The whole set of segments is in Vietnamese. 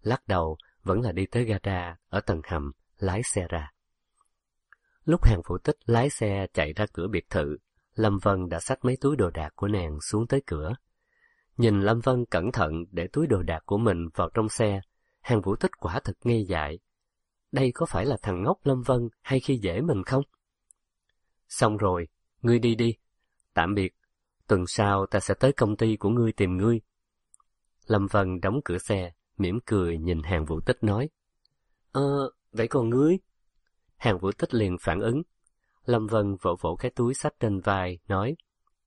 lắc đầu vẫn là đi tới gara ở tầng hầm, lái xe ra. Lúc Hàng Vũ Tích lái xe chạy ra cửa biệt thự, Lâm Vân đã xách mấy túi đồ đạc của nàng xuống tới cửa. Nhìn Lâm Vân cẩn thận để túi đồ đạc của mình vào trong xe, Hàng Vũ Tích quả thực ngây dại. Đây có phải là thằng ngốc Lâm Vân hay khi dễ mình không? Xong rồi, ngươi đi đi. Tạm biệt, tuần sau ta sẽ tới công ty của ngươi tìm ngươi. Lâm Vân đóng cửa xe, mỉm cười nhìn Hàng Vũ Tích nói. Vậy còn ngươi? Hàng Vũ Tích liền phản ứng. Lâm Vân vỗ vỗ cái túi xách trên vai, nói.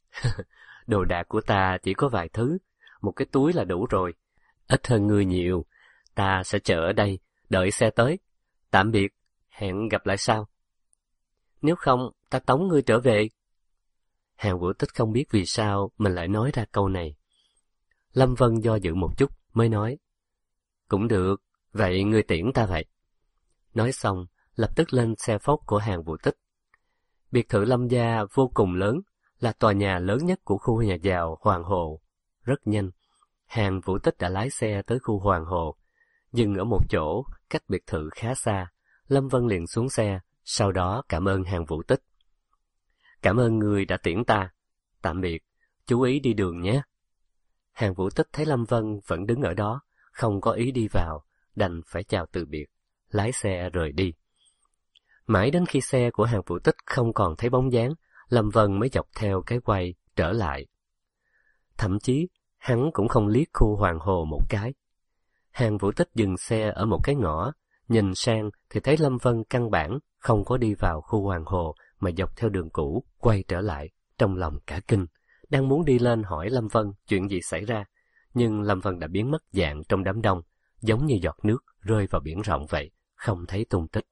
Đồ đạc của ta chỉ có vài thứ, một cái túi là đủ rồi. Ít hơn ngươi nhiều, ta sẽ chờ ở đây, đợi xe tới. Tạm biệt, hẹn gặp lại sau. Nếu không, ta tống ngươi trở về. Hàng Vũ Tích không biết vì sao mình lại nói ra câu này. Lâm Vân do dự một chút mới nói. Cũng được, vậy ngươi tiễn ta vậy. Nói xong, lập tức lên xe phốc của Hàng Vũ Tích. Biệt thự Lâm gia vô cùng lớn, là tòa nhà lớn nhất của khu nhà giàu Hoàng Hồ. Rất nhanh, Hàng Vũ Tích đã lái xe tới khu Hoàng Hồ. Dừng ở một chỗ, cách biệt thự khá xa, Lâm Vân liền xuống xe, sau đó cảm ơn Hàng Vũ Tích. Cảm ơn người đã tiễn ta. Tạm biệt, chú ý đi đường nhé. Hàng Vũ Tích thấy Lâm Vân vẫn đứng ở đó, không có ý đi vào, đành phải chào từ biệt, lái xe rời đi. Mãi đến khi xe của Hàng Vũ Tích không còn thấy bóng dáng, Lâm Vân mới dọc theo cái quay trở lại. Thậm chí, hắn cũng không liếc khu Hoàng Hồ một cái. Hàng Vũ Tích dừng xe ở một cái ngõ, nhìn sang thì thấy Lâm Vân căn bản không có đi vào khu Hoàng Hồ mà dọc theo đường cũ quay trở lại, trong lòng cả kinh, đang muốn đi lên hỏi Lâm Vân chuyện gì xảy ra, nhưng Lâm Vân đã biến mất dạng trong đám đông, giống như giọt nước rơi vào biển rộng vậy, không thấy tung tích.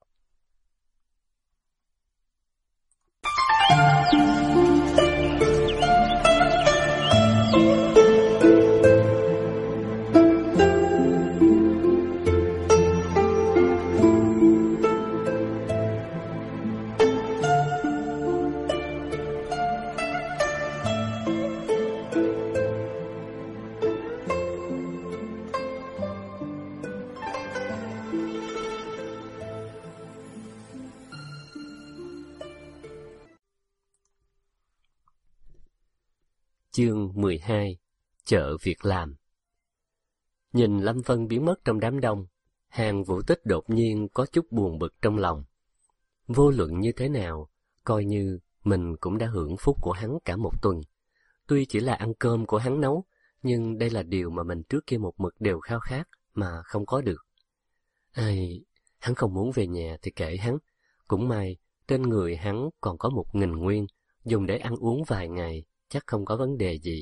Chương 12. Chợ việc làm. Nhìn Lâm Vân biến mất trong đám đông, Hàng Vũ Tích đột nhiên có chút buồn bực trong lòng. Vô luận như thế nào, coi như mình cũng đã hưởng phúc của hắn cả một tuần. Tuy chỉ là ăn cơm của hắn nấu, nhưng đây là điều mà mình trước kia một mực đều khao khát mà không có được. Hắn không muốn về nhà thì kệ hắn. Cũng may, trên người hắn còn có 1.000 nguyên, dùng để ăn uống vài ngày, chắc không có vấn đề gì.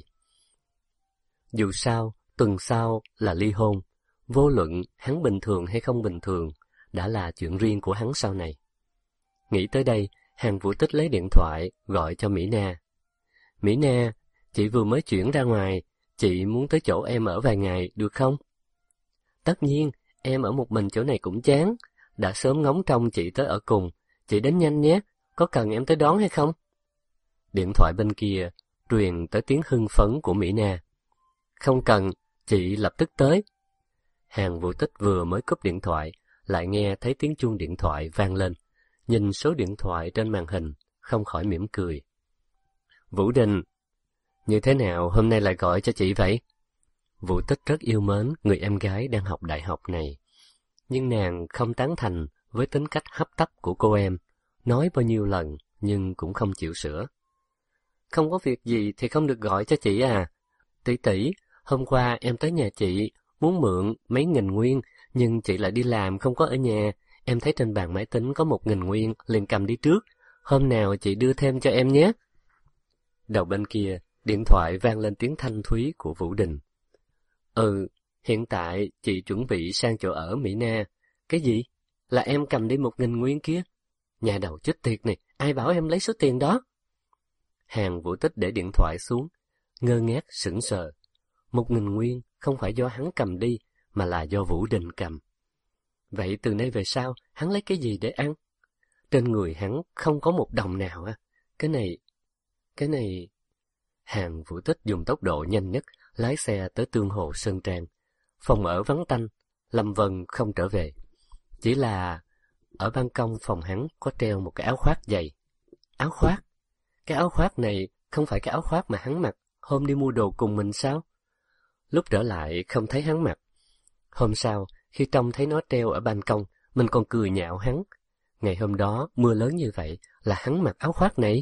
Dù sao, tuần sau là ly hôn, vô luận hắn bình thường hay không bình thường, đã là chuyện riêng của hắn sau này. Nghĩ tới đây, Hàng Vũ Tích lấy điện thoại gọi cho Mỹ Na. Mỹ Na, chị vừa mới chuyển ra ngoài, chị muốn tới chỗ em ở vài ngày, được không? Tất nhiên, em ở một mình chỗ này cũng chán, đã sớm ngóng trông chị tới ở cùng, chị đến nhanh nhé, có cần em tới đón hay không? Điện thoại bên kia truyền tới tiếng hưng phấn của Mỹ Na. Không cần, chị lập tức tới. Hàng Vũ Tích vừa mới cúp điện thoại, lại nghe thấy tiếng chuông điện thoại vang lên. Nhìn số điện thoại trên màn hình, không khỏi mỉm cười. Vũ Đình, như thế nào hôm nay lại gọi cho chị vậy? Vũ Tích rất yêu mến người em gái đang học đại học này. Nhưng nàng không tán thành với tính cách hấp tấp của cô em, nói bao nhiêu lần nhưng cũng không chịu sửa. Không có việc gì thì không được gọi cho chị à. Tỷ tỷ, hôm qua em tới nhà chị, muốn mượn mấy nghìn nguyên, nhưng chị lại đi làm không có ở nhà. Em thấy trên bàn máy tính có 1.000 nguyên, liền cầm đi trước. Hôm nào chị đưa thêm cho em nhé. Đầu bên kia, điện thoại vang lên tiếng thanh thúy của Vũ Đình. Hiện tại chị chuẩn bị sang chỗ ở Mỹ Na. Cái gì? Là em cầm đi 1.000 nguyên kia? Nhà đầu chết tiệt này, ai bảo em lấy số tiền đó? Hàng Vũ Tích để điện thoại xuống, ngơ ngác sững sờ. 1.000 nguyên không phải do hắn cầm đi, mà là do Vũ Đình cầm. Vậy từ nay về sau, hắn lấy cái gì để ăn? Trên người hắn không có một đồng nào à? Cái này... Hàng Vũ Tích dùng tốc độ nhanh nhất, lái xe tới Tương Hồ Sơn Trang. Phòng ở vắng tanh, Lâm Vân không trở về. Chỉ là ở ban công phòng hắn có treo một cái áo khoác dày. Áo khoác? Cái áo khoác này không phải cái áo khoác mà hắn mặc hôm đi mua đồ cùng mình sao? Lúc trở lại không thấy hắn mặc. Hôm sau, khi trông thấy nó treo ở ban công, mình còn cười nhạo hắn. Ngày hôm đó, mưa lớn như vậy, là hắn mặc áo khoác này.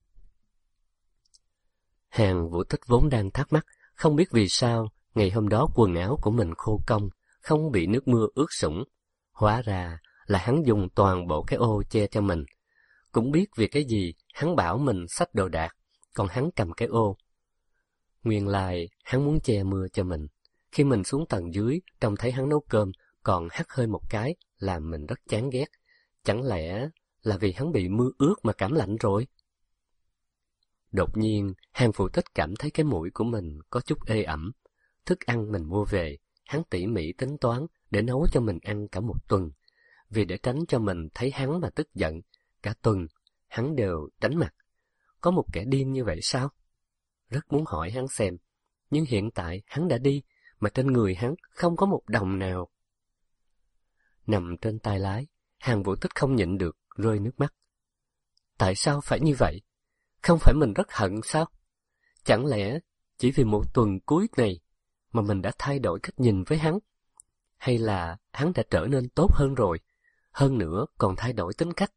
Hàng Vũ Tích vốn đang thắc mắc, không biết vì sao, ngày hôm đó quần áo của mình khô cong, không bị nước mưa ướt sũng. Hóa ra là hắn dùng toàn bộ cái ô che cho mình. Cũng biết vì cái gì, hắn bảo mình xách đồ đạc, còn hắn cầm cái ô. Nguyên lai, hắn muốn che mưa cho mình. Khi mình xuống tầng dưới, trông thấy hắn nấu cơm, còn hắt hơi một cái, làm mình rất chán ghét. Chẳng lẽ là vì hắn bị mưa ướt mà cảm lạnh rồi? Đột nhiên, Hàng Vũ Tích cảm thấy cái mũi của mình có chút ê ẩm. Thức ăn mình mua về, hắn tỉ mỉ tính toán để nấu cho mình ăn cả một tuần. Vì để tránh cho mình thấy hắn mà tức giận, cả tuần, hắn đều tránh mặt. Có một kẻ điên như vậy sao? Rất muốn hỏi hắn xem, nhưng hiện tại hắn đã đi, mà trên người hắn không có một đồng nào. Nằm trên tay lái, Hàng Vũ Tích không nhịn được, rơi nước mắt. Tại sao phải như vậy? Không phải mình rất hận sao? Chẳng lẽ chỉ vì một tuần cuối này mà mình đã thay đổi cách nhìn với hắn? Hay là hắn đã trở nên tốt hơn rồi? Hơn nữa còn thay đổi tính cách?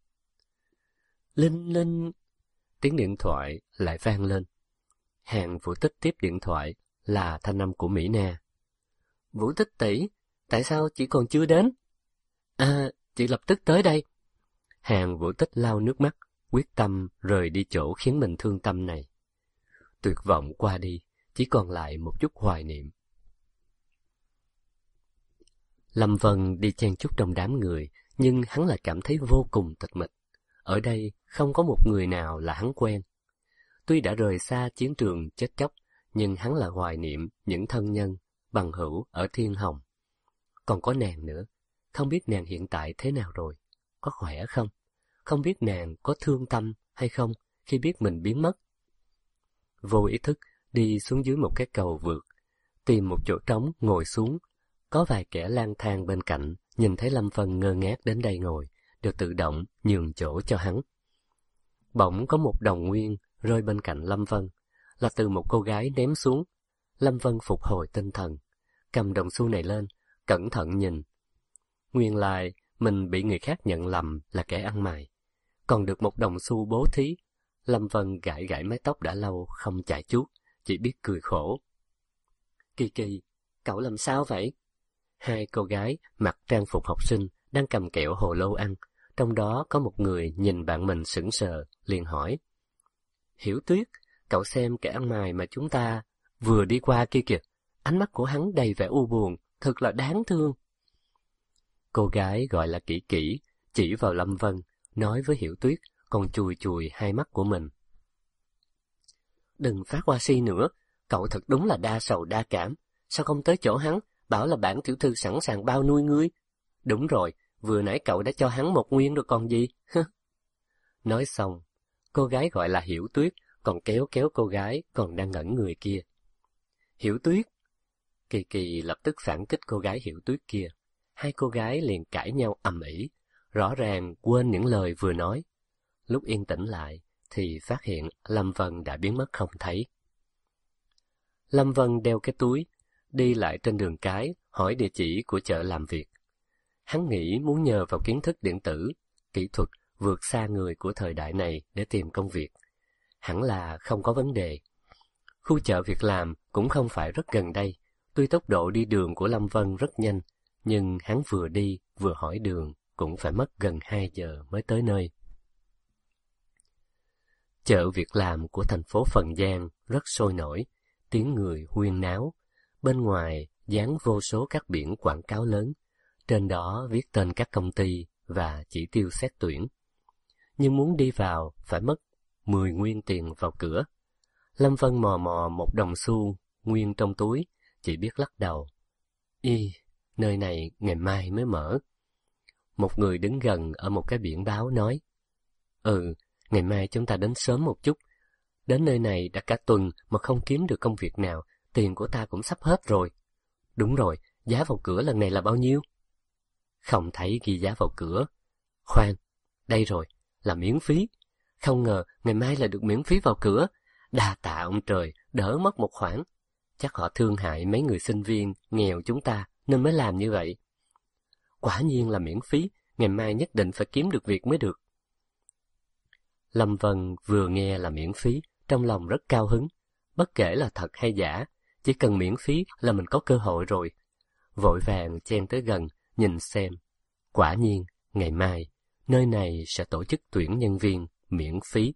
Linh linh! Tiếng điện thoại lại vang lên. Hàng Vũ Tích tiếp điện thoại là thanh âm của Mỹ Na. Vũ Tích tỷ, tại sao chị còn chưa đến? À, chị lập tức tới đây. Hàng Vũ Tích lau nước mắt, quyết tâm rời đi chỗ khiến mình thương tâm này. Tuyệt vọng qua đi, chỉ còn lại một chút hoài niệm. Lâm Vân đi chen chúc trong đám người, nhưng hắn lại cảm thấy vô cùng tịch mịch. Ở đây không có một người nào là hắn quen. Tuy đã rời xa chiến trường chết chóc, nhưng hắn là hoài niệm những thân nhân, bằng hữu ở Thiên Hồng. Còn có nàng nữa, không biết nàng hiện tại thế nào rồi, có khỏe không? Không biết nàng có thương tâm hay không khi biết mình biến mất. Vô ý thức đi xuống dưới một cái cầu vượt, tìm một chỗ trống ngồi xuống. Có vài kẻ lang thang bên cạnh, nhìn thấy Lâm Vân ngơ ngác đến đây ngồi, đều tự động nhường chỗ cho hắn. Bỗng có một đồng nguyên rơi bên cạnh Lâm Vân, là từ một cô gái ném xuống. Lâm Vân phục hồi tinh thần, cầm đồng xu này lên, cẩn thận nhìn. Nguyên lai mình bị người khác nhận lầm là kẻ ăn mày, còn được một đồng xu bố thí. Lâm Vân gãi gãi mái tóc đã lâu không chải chuốt, chỉ biết cười khổ. Kỳ Kỳ, cậu làm sao vậy? Hai cô gái mặc trang phục học sinh đang cầm kẹo hồ lô ăn, trong đó có một người nhìn bạn mình sững sờ, liền hỏi. Hiểu Tuyết, cậu xem kẻ ăn mày mà chúng ta vừa đi qua kia kìa, ánh mắt của hắn đầy vẻ u buồn, thật là đáng thương. Cô gái gọi là Kỷ Kỷ, chỉ vào Lâm Vân, nói với Hiểu Tuyết, còn chùi chùi hai mắt của mình. Đừng phát hoa si nữa, cậu thật đúng là đa sầu đa cảm, sao không tới chỗ hắn, bảo là bản tiểu thư sẵn sàng bao nuôi ngươi. Đúng rồi, vừa nãy cậu đã cho hắn một nguyên rồi còn gì. Nói xong, cô gái gọi là Hiểu Tuyết còn kéo kéo cô gái còn đang ngẩn người kia. Hiểu Tuyết! Kỳ Kỳ lập tức phản kích cô gái Hiểu Tuyết kia. Hai cô gái liền cãi nhau ầm ĩ, rõ ràng quên những lời vừa nói. Lúc yên tĩnh lại thì phát hiện Lâm Vân đã biến mất không thấy. Lâm Vân đeo cái túi, đi lại trên đường cái, hỏi địa chỉ của chợ làm việc. Hắn nghĩ muốn nhờ vào kiến thức điện tử, kỹ thuật vượt xa người của thời đại này để tìm công việc. Hẳn là không có vấn đề. Khu chợ việc làm cũng không phải rất gần đây, tuy tốc độ đi đường của Lâm Vân rất nhanh, nhưng hắn vừa đi vừa hỏi đường cũng phải mất gần 2 giờ mới tới nơi. Chợ việc làm của thành phố Phần Giang rất sôi nổi, tiếng người huyên náo. Bên ngoài dán vô số các biển quảng cáo lớn, trên đó viết tên các công ty và chỉ tiêu xét tuyển. Nhưng muốn đi vào phải mất 10 nguyên tiền vào cửa. Lâm Vân mò mò một đồng xu nguyên trong túi, chỉ biết lắc đầu. Nơi này ngày mai mới mở. Một người đứng gần ở một cái biển báo nói. Ngày mai chúng ta đến sớm một chút. Đến nơi này đã cả tuần mà không kiếm được công việc nào, tiền của ta cũng sắp hết rồi. Đúng rồi, giá vào cửa lần này là bao nhiêu? Không thấy ghi giá vào cửa. Khoan, đây rồi, là miễn phí. Không ngờ ngày mai là được miễn phí vào cửa. Đa tạ ông trời, đỡ mất một khoản. Chắc họ thương hại mấy người sinh viên nghèo chúng ta nên mới làm như vậy. Quả nhiên là miễn phí, ngày mai nhất định phải kiếm được việc mới được. Lâm Vân vừa nghe là miễn phí, trong lòng rất cao hứng. Bất kể là thật hay giả, chỉ cần miễn phí là mình có cơ hội rồi. Vội vàng chen tới gần, nhìn xem. Quả nhiên, ngày mai, nơi này sẽ tổ chức tuyển nhân viên miễn phí.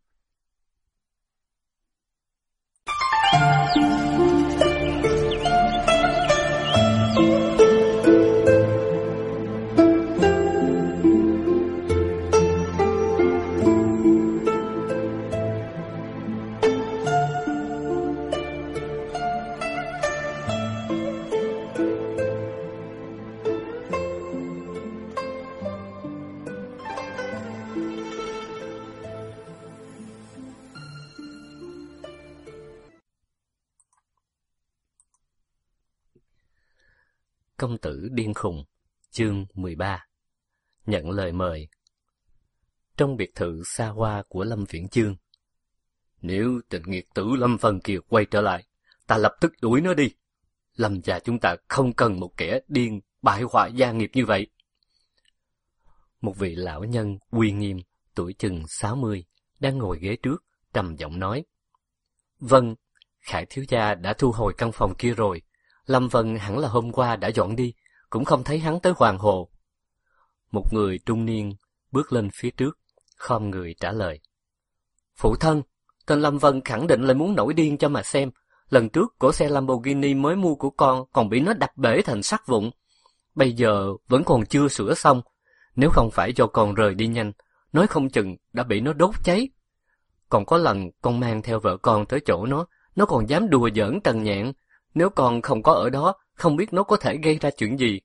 Công tử điên khùng, chương 13. Nhận lời mời. Trong biệt thự xa hoa của Lâm Viễn Chương. Nếu tình nghiệt tử Lâm Vân Kiều quay trở lại, ta lập tức đuổi nó đi. Lâm gia chúng ta không cần một kẻ điên bại hoại gia nghiệp như vậy. Một vị lão nhân uy nghiêm, tuổi chừng 60, đang ngồi ghế trước, trầm giọng nói. Vâng, Khải thiếu gia đã thu hồi căn phòng kia rồi. Lâm Vân hẳn là hôm qua đã dọn đi, cũng không thấy hắn tới Hoàng Hồ. Một người trung niên bước lên phía trước, khom người trả lời. Phụ thân, tên Lâm Vân khẳng định là muốn nổi điên cho mà xem. Lần trước cỗ xe Lamborghini mới mua của con còn bị nó đập bể thành sắt vụn. Bây giờ vẫn còn chưa sửa xong. Nếu không phải do con rời đi nhanh, nói không chừng đã bị nó đốt cháy. Còn có lần con mang theo vợ con tới chỗ nó còn dám đùa giỡn Trần Nhạn. Nếu con không có ở đó, không biết nó có thể gây ra chuyện gì.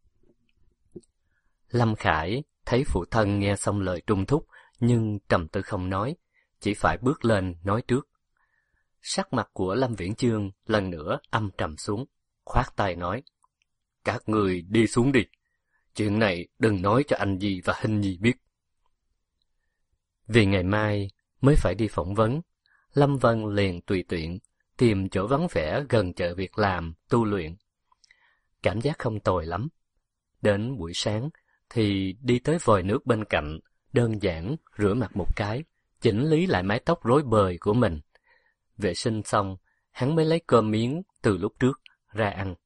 Lâm Khải thấy phụ thân nghe xong lời trung thúc, nhưng trầm tư không nói, chỉ phải bước lên nói trước. Sắc mặt của Lâm Viễn Chương lần nữa âm trầm xuống, khoát tay nói. Các người đi xuống đi, chuyện này đừng nói cho anh Di và Hình Nhi biết. Vì ngày mai mới phải đi phỏng vấn, Lâm Vân liền tùy tiện tìm chỗ vắng vẻ gần chợ việc làm, tu luyện. Cảm giác không tồi lắm. Đến buổi sáng thì đi tới vòi nước bên cạnh, đơn giản rửa mặt một cái, chỉnh lý lại mái tóc rối bời của mình. Vệ sinh xong, hắn mới lấy cơm miếng từ lúc trước ra ăn.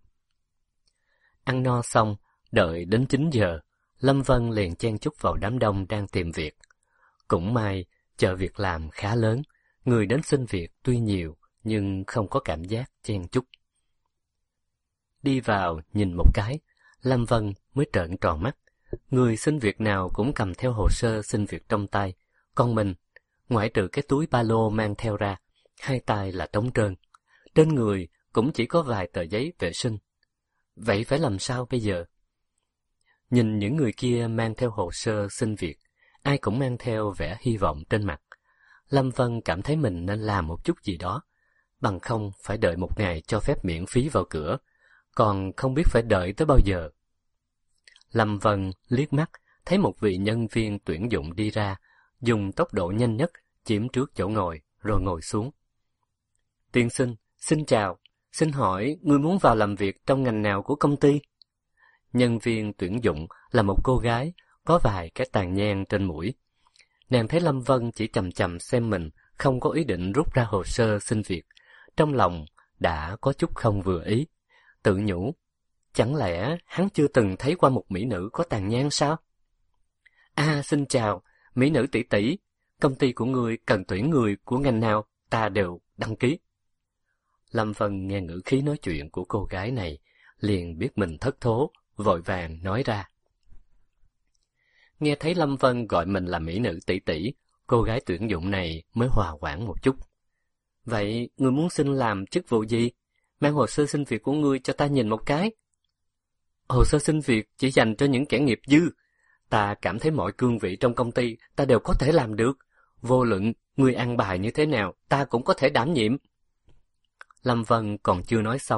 Ăn no xong, đợi đến 9 giờ, Lâm Vân liền chen chúc vào đám đông đang tìm việc. Cũng may, chợ việc làm khá lớn, người đến xin việc tuy nhiều, nhưng không có cảm giác chen chúc. Đi vào nhìn một cái, Lâm Vân mới trợn tròn mắt. Người xin việc nào cũng cầm theo hồ sơ xin việc trong tay, còn mình, ngoại trừ cái túi ba lô mang theo ra, hai tay là trống trơn. Trên người cũng chỉ có vài tờ giấy vệ sinh. Vậy phải làm sao bây giờ? Nhìn những người kia mang theo hồ sơ xin việc, ai cũng mang theo vẻ hy vọng trên mặt. Lâm Vân cảm thấy mình nên làm một chút gì đó, bằng không phải đợi một ngày cho phép miễn phí vào cửa, còn không biết phải đợi tới bao giờ. Lâm Vân liếc mắt, thấy một vị nhân viên tuyển dụng đi ra, dùng tốc độ nhanh nhất, chiếm trước chỗ ngồi, rồi ngồi xuống. Tiên sinh, xin chào, xin hỏi ngươi muốn vào làm việc trong ngành nào của công ty? Nhân viên tuyển dụng là một cô gái, có vài cái tàn nhang trên mũi. Nàng thấy Lâm Vân chỉ chằm chằm xem mình, không có ý định rút ra hồ sơ xin việc. Trong lòng đã có chút không vừa ý, tự nhủ, chẳng lẽ hắn chưa từng thấy qua một mỹ nữ có tàn nhang sao? Xin chào, mỹ nữ tỷ tỷ, công ty của ngươi cần tuyển người của ngành nào, ta đều đăng ký. Lâm Vân nghe ngữ khí nói chuyện của cô gái này, liền biết mình thất thố, vội vàng nói ra. Nghe thấy Lâm Vân gọi mình là mỹ nữ tỷ tỷ, cô gái tuyển dụng này mới hòa hoãn một chút. Vậy, ngươi muốn xin làm chức vụ gì? Mang hồ sơ xin việc của ngươi cho ta nhìn một cái. Hồ sơ xin việc chỉ dành cho những kẻ nghiệp dư. Ta cảm thấy mọi cương vị trong công ty ta đều có thể làm được. Vô luận ngươi ăn bài như thế nào, ta cũng có thể đảm nhiệm. Lâm Vân còn chưa nói xong,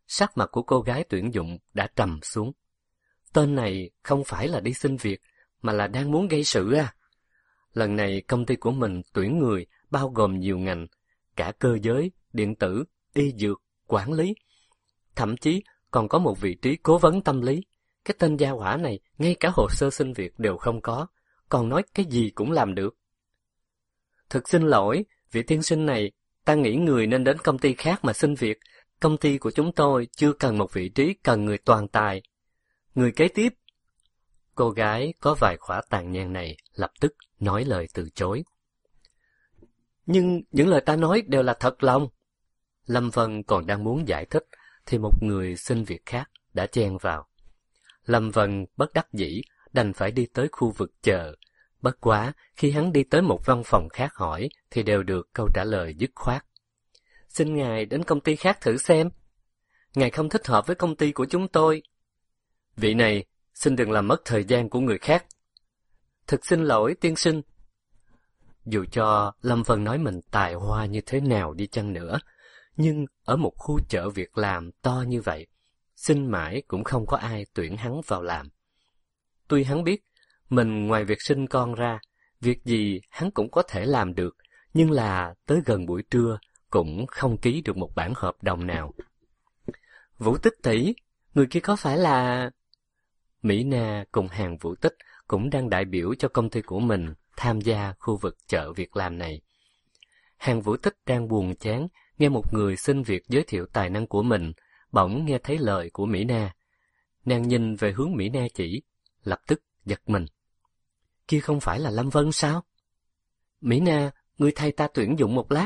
sắc mặt của cô gái tuyển dụng đã trầm xuống. Tên này không phải là đi xin việc, mà là đang muốn gây sự à? Lần này công ty của mình tuyển người bao gồm nhiều ngành, cả cơ giới, điện tử, y dược, quản lý. Thậm chí còn có một vị trí cố vấn tâm lý. Cái tên gia hỏa này ngay cả hồ sơ xin việc đều không có, còn nói cái gì cũng làm được. Thực xin lỗi, vị tiên sinh này, ta nghĩ người nên đến công ty khác mà xin việc. Công ty của chúng tôi chưa cần một vị trí cần người toàn tài. Người kế tiếp. Cô gái có vài khỏa tàn nhang này lập tức nói lời từ chối. Nhưng những lời ta nói đều là thật lòng. Lâm Vân còn đang muốn giải thích thì một người xin việc khác đã chen vào. Lâm Vân bất đắc dĩ đành phải đi tới khu vực chờ. Bất quá khi hắn đi tới một văn phòng khác hỏi thì đều được câu trả lời dứt khoát. Xin ngài đến công ty khác thử xem. Ngài không thích hợp với công ty của chúng tôi. Vị này, xin đừng làm mất thời gian của người khác. Thực xin lỗi tiên sinh. Dù cho Lâm Vân nói mình tài hoa như thế nào đi chăng nữa, nhưng ở một khu chợ việc làm to như vậy, xin mãi cũng không có ai tuyển hắn vào làm. Tuy hắn biết, mình ngoài việc sinh con ra, việc gì hắn cũng có thể làm được, nhưng là tới gần buổi trưa cũng không ký được một bản hợp đồng nào. Vũ Tích tỷ, người kia có phải là... Mỹ Na cùng Hàn Vũ Tích cũng đang đại biểu cho công ty của mình tham gia khu vực chợ việc làm này. Hàn Vũ Tích đang buồn chán nghe một người xin việc giới thiệu tài năng của mình, bỗng nghe thấy lời của Mỹ Na. Nàng nhìn về hướng Mỹ Na chỉ, lập tức giật mình. Kia không phải là Lâm Vân sao? Mỹ Na, ngươi thay ta tuyển dụng một lát.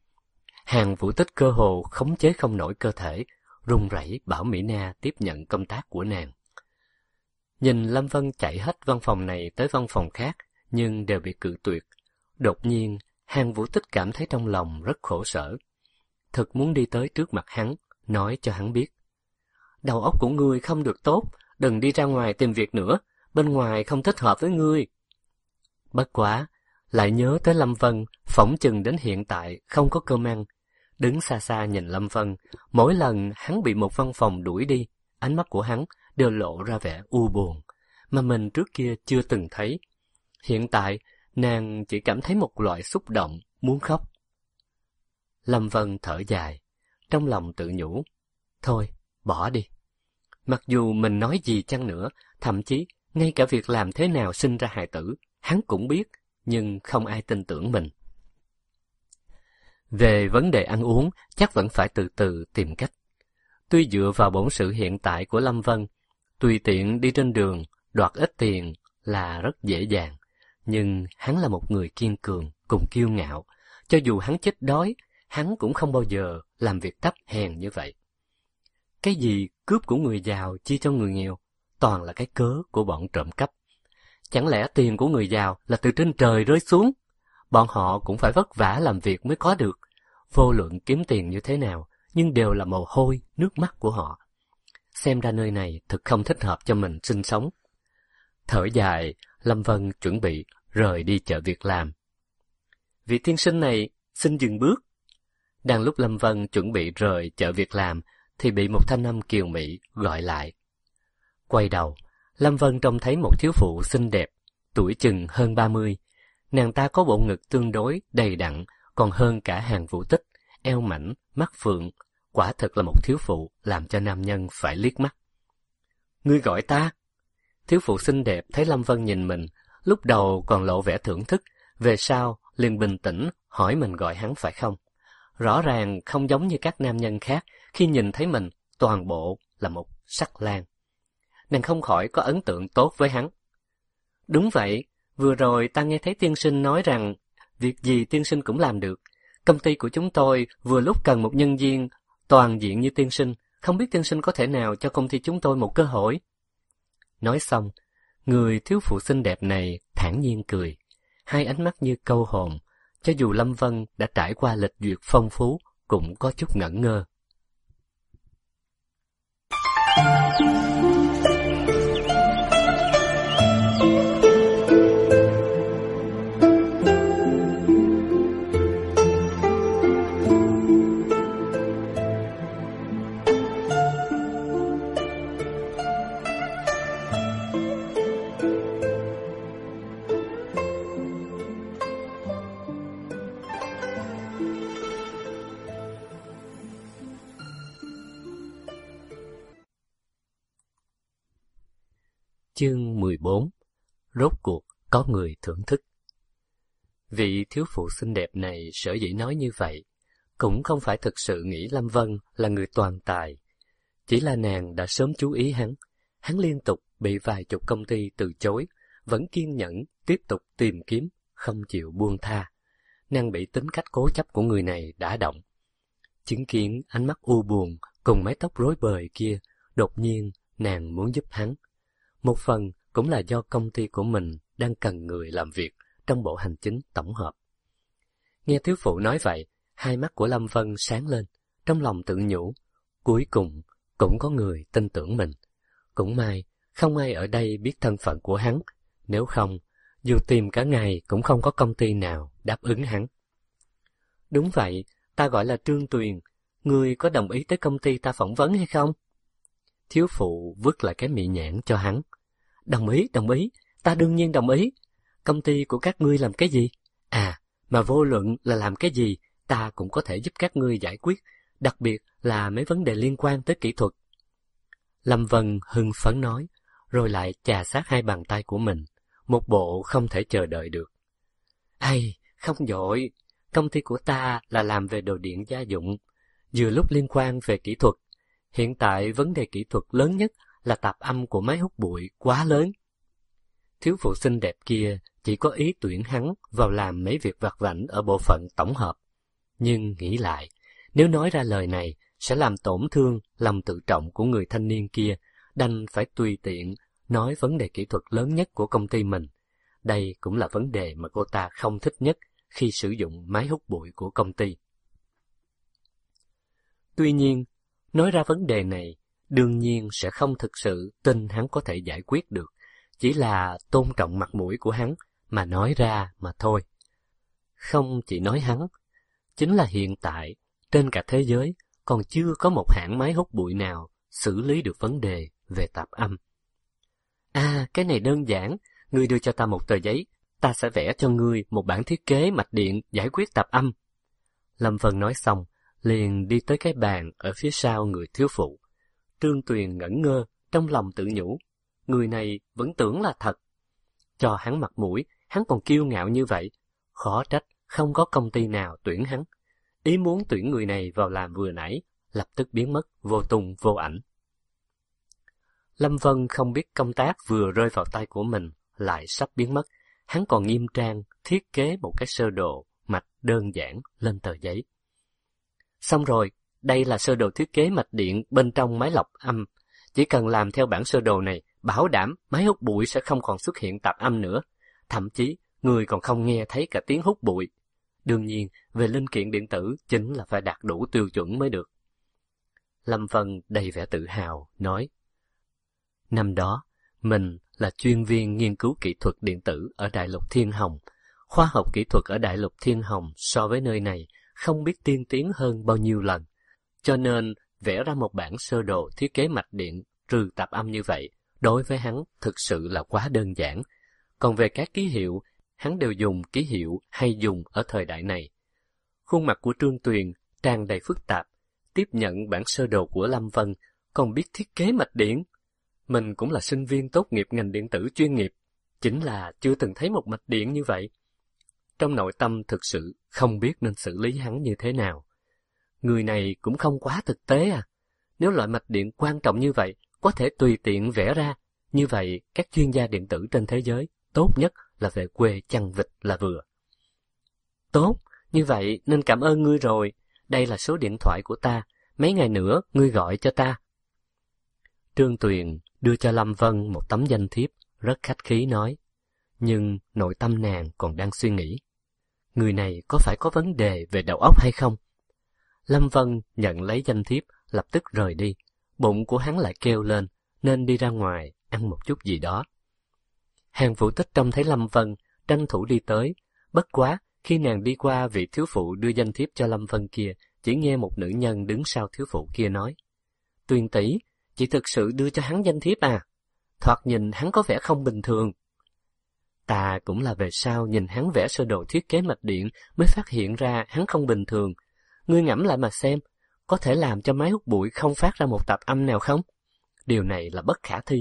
Hàn Vũ Tích cơ hồ khống chế không nổi cơ thể, run rẩy bảo Mỹ Na tiếp nhận công tác của nàng. Nhìn Lâm Vân chạy hết văn phòng này tới văn phòng khác, nhưng đều bị cự tuyệt. Đột nhiên, Hàn Vũ Tích cảm thấy trong lòng rất khổ sở. Thật muốn đi tới trước mặt hắn, nói cho hắn biết. Đầu óc của ngươi không được tốt, đừng đi ra ngoài tìm việc nữa, bên ngoài không thích hợp với ngươi. Bất quá, lại nhớ tới Lâm Vân, phỏng chừng đến hiện tại không có cơm ăn. Đứng xa xa nhìn Lâm Vân, mỗi lần hắn bị một văn phòng đuổi đi, ánh mắt của hắn đều lộ ra vẻ u buồn, mà mình trước kia chưa từng thấy. Hiện tại, nàng chỉ cảm thấy một loại xúc động, muốn khóc. Lâm Vân thở dài, trong lòng tự nhủ, thôi, bỏ đi. Mặc dù mình nói gì chăng nữa, thậm chí ngay cả việc làm thế nào sinh ra hài tử, hắn cũng biết, nhưng không ai tin tưởng mình. Về vấn đề ăn uống, chắc vẫn phải từ từ tìm cách. Tuy dựa vào bổn sự hiện tại của Lâm Vân, tùy tiện đi trên đường, đoạt ít tiền là rất dễ dàng. Nhưng hắn là một người kiên cường, cùng kiêu ngạo. Cho dù hắn chết đói, hắn cũng không bao giờ làm việc thấp hèn như vậy. Cái gì cướp của người giàu chia cho người nghèo, toàn là cái cớ của bọn trộm cắp. Chẳng lẽ tiền của người giàu là từ trên trời rơi xuống? Bọn họ cũng phải vất vả làm việc mới có được. Vô luận kiếm tiền như thế nào, nhưng đều là mồ hôi, nước mắt của họ. Xem ra nơi này thực không thích hợp cho mình sinh sống. Thở dài, Lâm Vân chuẩn bị rời đi chợ việc làm. Vị tiên sinh này xin dừng bước. Đang lúc Lâm Vân chuẩn bị rời chợ việc làm, thì bị một thanh âm kiều mị gọi lại. Quay đầu, Lâm Vân trông thấy một thiếu phụ xinh đẹp, tuổi chừng hơn 30. Nàng ta có bộ ngực tương đối đầy đặn, còn hơn cả Hàn Vũ Tích, eo mảnh, mắt phượng. Quả thật là một thiếu phụ làm cho nam nhân phải liếc mắt. Ngươi gọi ta? Thiếu phụ xinh đẹp thấy Lâm Vân nhìn mình, lúc đầu còn lộ vẻ thưởng thức, về sau liền bình tĩnh hỏi mình gọi hắn phải không. Rõ ràng không giống như các nam nhân khác, khi nhìn thấy mình toàn bộ là một sắc lang. Nàng không khỏi có ấn tượng tốt với hắn. Đúng vậy, vừa rồi ta nghe thấy tiên sinh nói rằng việc gì tiên sinh cũng làm được. Công ty của chúng tôi vừa lúc cần một nhân viên toàn diện như tiên sinh, không biết tiên sinh có thể nào cho công ty chúng tôi một cơ hội. Nói xong, người thiếu phụ xinh đẹp này thản nhiên cười, hai ánh mắt như câu hồn, cho dù Lâm Vân đã trải qua lịch duyệt phong phú, cũng có chút ngẩn ngơ. Chương 14. Rốt cuộc có người thưởng thức. Vị thiếu phụ xinh đẹp này sở dĩ nói như vậy, cũng không phải thực sự nghĩ Lâm Vân là người toàn tài. Chỉ là nàng đã sớm chú ý hắn liên tục bị vài chục công ty từ chối, vẫn kiên nhẫn tiếp tục tìm kiếm, không chịu buông tha. Nàng bị tính cách cố chấp của người này đả động. Chứng kiến ánh mắt u buồn cùng mái tóc rối bời kia, đột nhiên nàng muốn giúp hắn. Một phần cũng là do công ty của mình đang cần người làm việc trong bộ hành chính tổng hợp. Nghe thiếu phụ nói vậy, hai mắt của Lâm Vân sáng lên, trong lòng tự nhủ, cuối cùng cũng có người tin tưởng mình. Cũng may, không ai ở đây biết thân phận của hắn, nếu không, dù tìm cả ngày cũng không có công ty nào đáp ứng hắn. Đúng vậy, ta gọi là Trương Tuyền, ngươi có đồng ý tới công ty ta phỏng vấn hay không? Thiếu phụ vứt lại cái mị nhãn cho hắn. Đồng ý, ta đương nhiên đồng ý. Công ty của các ngươi làm cái gì? À, mà vô luận là làm cái gì, ta cũng có thể giúp các ngươi giải quyết, đặc biệt là mấy vấn đề liên quan tới kỹ thuật. Lâm Vân hưng phấn nói, rồi lại chà sát hai bàn tay của mình, một bộ không thể chờ đợi được. Ai, không vội, công ty của ta là làm về đồ điện gia dụng, vừa lúc liên quan về kỹ thuật. Hiện tại vấn đề kỹ thuật lớn nhất là tạp âm của máy hút bụi quá lớn. Thiếu phụ xinh đẹp kia chỉ có ý tuyển hắn vào làm mấy việc vặt vãnh ở bộ phận tổng hợp. Nhưng nghĩ lại, nếu nói ra lời này sẽ làm tổn thương lòng tự trọng của người thanh niên kia, đành phải tùy tiện nói vấn đề kỹ thuật lớn nhất của công ty mình. Đây cũng là vấn đề mà cô ta không thích nhất khi sử dụng máy hút bụi của công ty. Tuy nhiên, nói ra vấn đề này, đương nhiên sẽ không thực sự tin hắn có thể giải quyết được, chỉ là tôn trọng mặt mũi của hắn mà nói ra mà thôi. Không chỉ nói hắn, chính là hiện tại, trên cả thế giới, còn chưa có một hãng máy hút bụi nào xử lý được vấn đề về tạp âm. À, cái này đơn giản, ngươi đưa cho ta một tờ giấy, ta sẽ vẽ cho ngươi một bản thiết kế mạch điện giải quyết tạp âm. Lâm Vân nói xong, liền đi tới cái bàn ở phía sau người thiếu phụ. Trương Tuyền ngẩn ngơ, trong lòng tự nhủ, người này vẫn tưởng là thật. Cho hắn mặt mũi, hắn còn kiêu ngạo như vậy, khó trách không có công ty nào tuyển hắn. Ý muốn tuyển người này vào làm vừa nãy, lập tức biến mất, vô tung vô ảnh. Lâm Vân không biết công tác vừa rơi vào tay của mình lại sắp biến mất, hắn còn nghiêm trang thiết kế một cái sơ đồ mạch đơn giản lên tờ giấy. Xong rồi, đây là sơ đồ thiết kế mạch điện bên trong máy lọc âm. Chỉ cần làm theo bản sơ đồ này, bảo đảm máy hút bụi sẽ không còn xuất hiện tạp âm nữa. Thậm chí, người còn không nghe thấy cả tiếng hút bụi. Đương nhiên, về linh kiện điện tử chính là phải đạt đủ tiêu chuẩn mới được. Lâm Vân đầy vẻ tự hào, nói, năm đó, mình là chuyên viên nghiên cứu kỹ thuật điện tử ở Đại lục Thiên Hồng. Khoa học kỹ thuật ở Đại lục Thiên Hồng so với nơi này không biết tiên tiến hơn bao nhiêu lần. Cho nên, vẽ ra một bản sơ đồ thiết kế mạch điện trừ tạp âm như vậy, đối với hắn thực sự là quá đơn giản. Còn về các ký hiệu, hắn đều dùng ký hiệu hay dùng ở thời đại này. Khuôn mặt của Trương Tuyền tràn đầy phức tạp, tiếp nhận bản sơ đồ của Lâm Vân, còn biết thiết kế mạch điện. Mình cũng là sinh viên tốt nghiệp ngành điện tử chuyên nghiệp, chính là chưa từng thấy một mạch điện như vậy. Trong nội tâm thực sự không biết nên xử lý hắn như thế nào. Người này cũng không quá thực tế à. Nếu loại mạch điện quan trọng như vậy có thể tùy tiện vẽ ra, như vậy các chuyên gia điện tử trên thế giới tốt nhất là về quê chăn vịt là vừa. Tốt, như vậy nên cảm ơn ngươi rồi. Đây là số điện thoại của ta, mấy ngày nữa ngươi gọi cho ta. Trương Tuyền đưa cho Lâm Vân một tấm danh thiếp, rất khách khí nói. Nhưng nội tâm nàng còn đang suy nghĩ. Người này có phải có vấn đề về đầu óc hay không? Lâm Vân nhận lấy danh thiếp, lập tức rời đi. Bụng của hắn lại kêu lên, nên đi ra ngoài, ăn một chút gì đó. Hàng Vũ Tích trông thấy Lâm Vân, tranh thủ đi tới. Bất quá, khi nàng đi qua vị thiếu phụ đưa danh thiếp cho Lâm Vân kia, chỉ nghe một nữ nhân đứng sau thiếu phụ kia nói. Tuyền tỷ, chị thực sự đưa cho hắn danh thiếp à? Thoạt nhìn hắn có vẻ không bình thường. Ta cũng là về sau nhìn hắn vẽ sơ đồ thiết kế mạch điện mới phát hiện ra hắn không bình thường. Ngươi ngẫm lại mà xem, có thể làm cho máy hút bụi không phát ra một tạp âm nào không? Điều này là bất khả thi.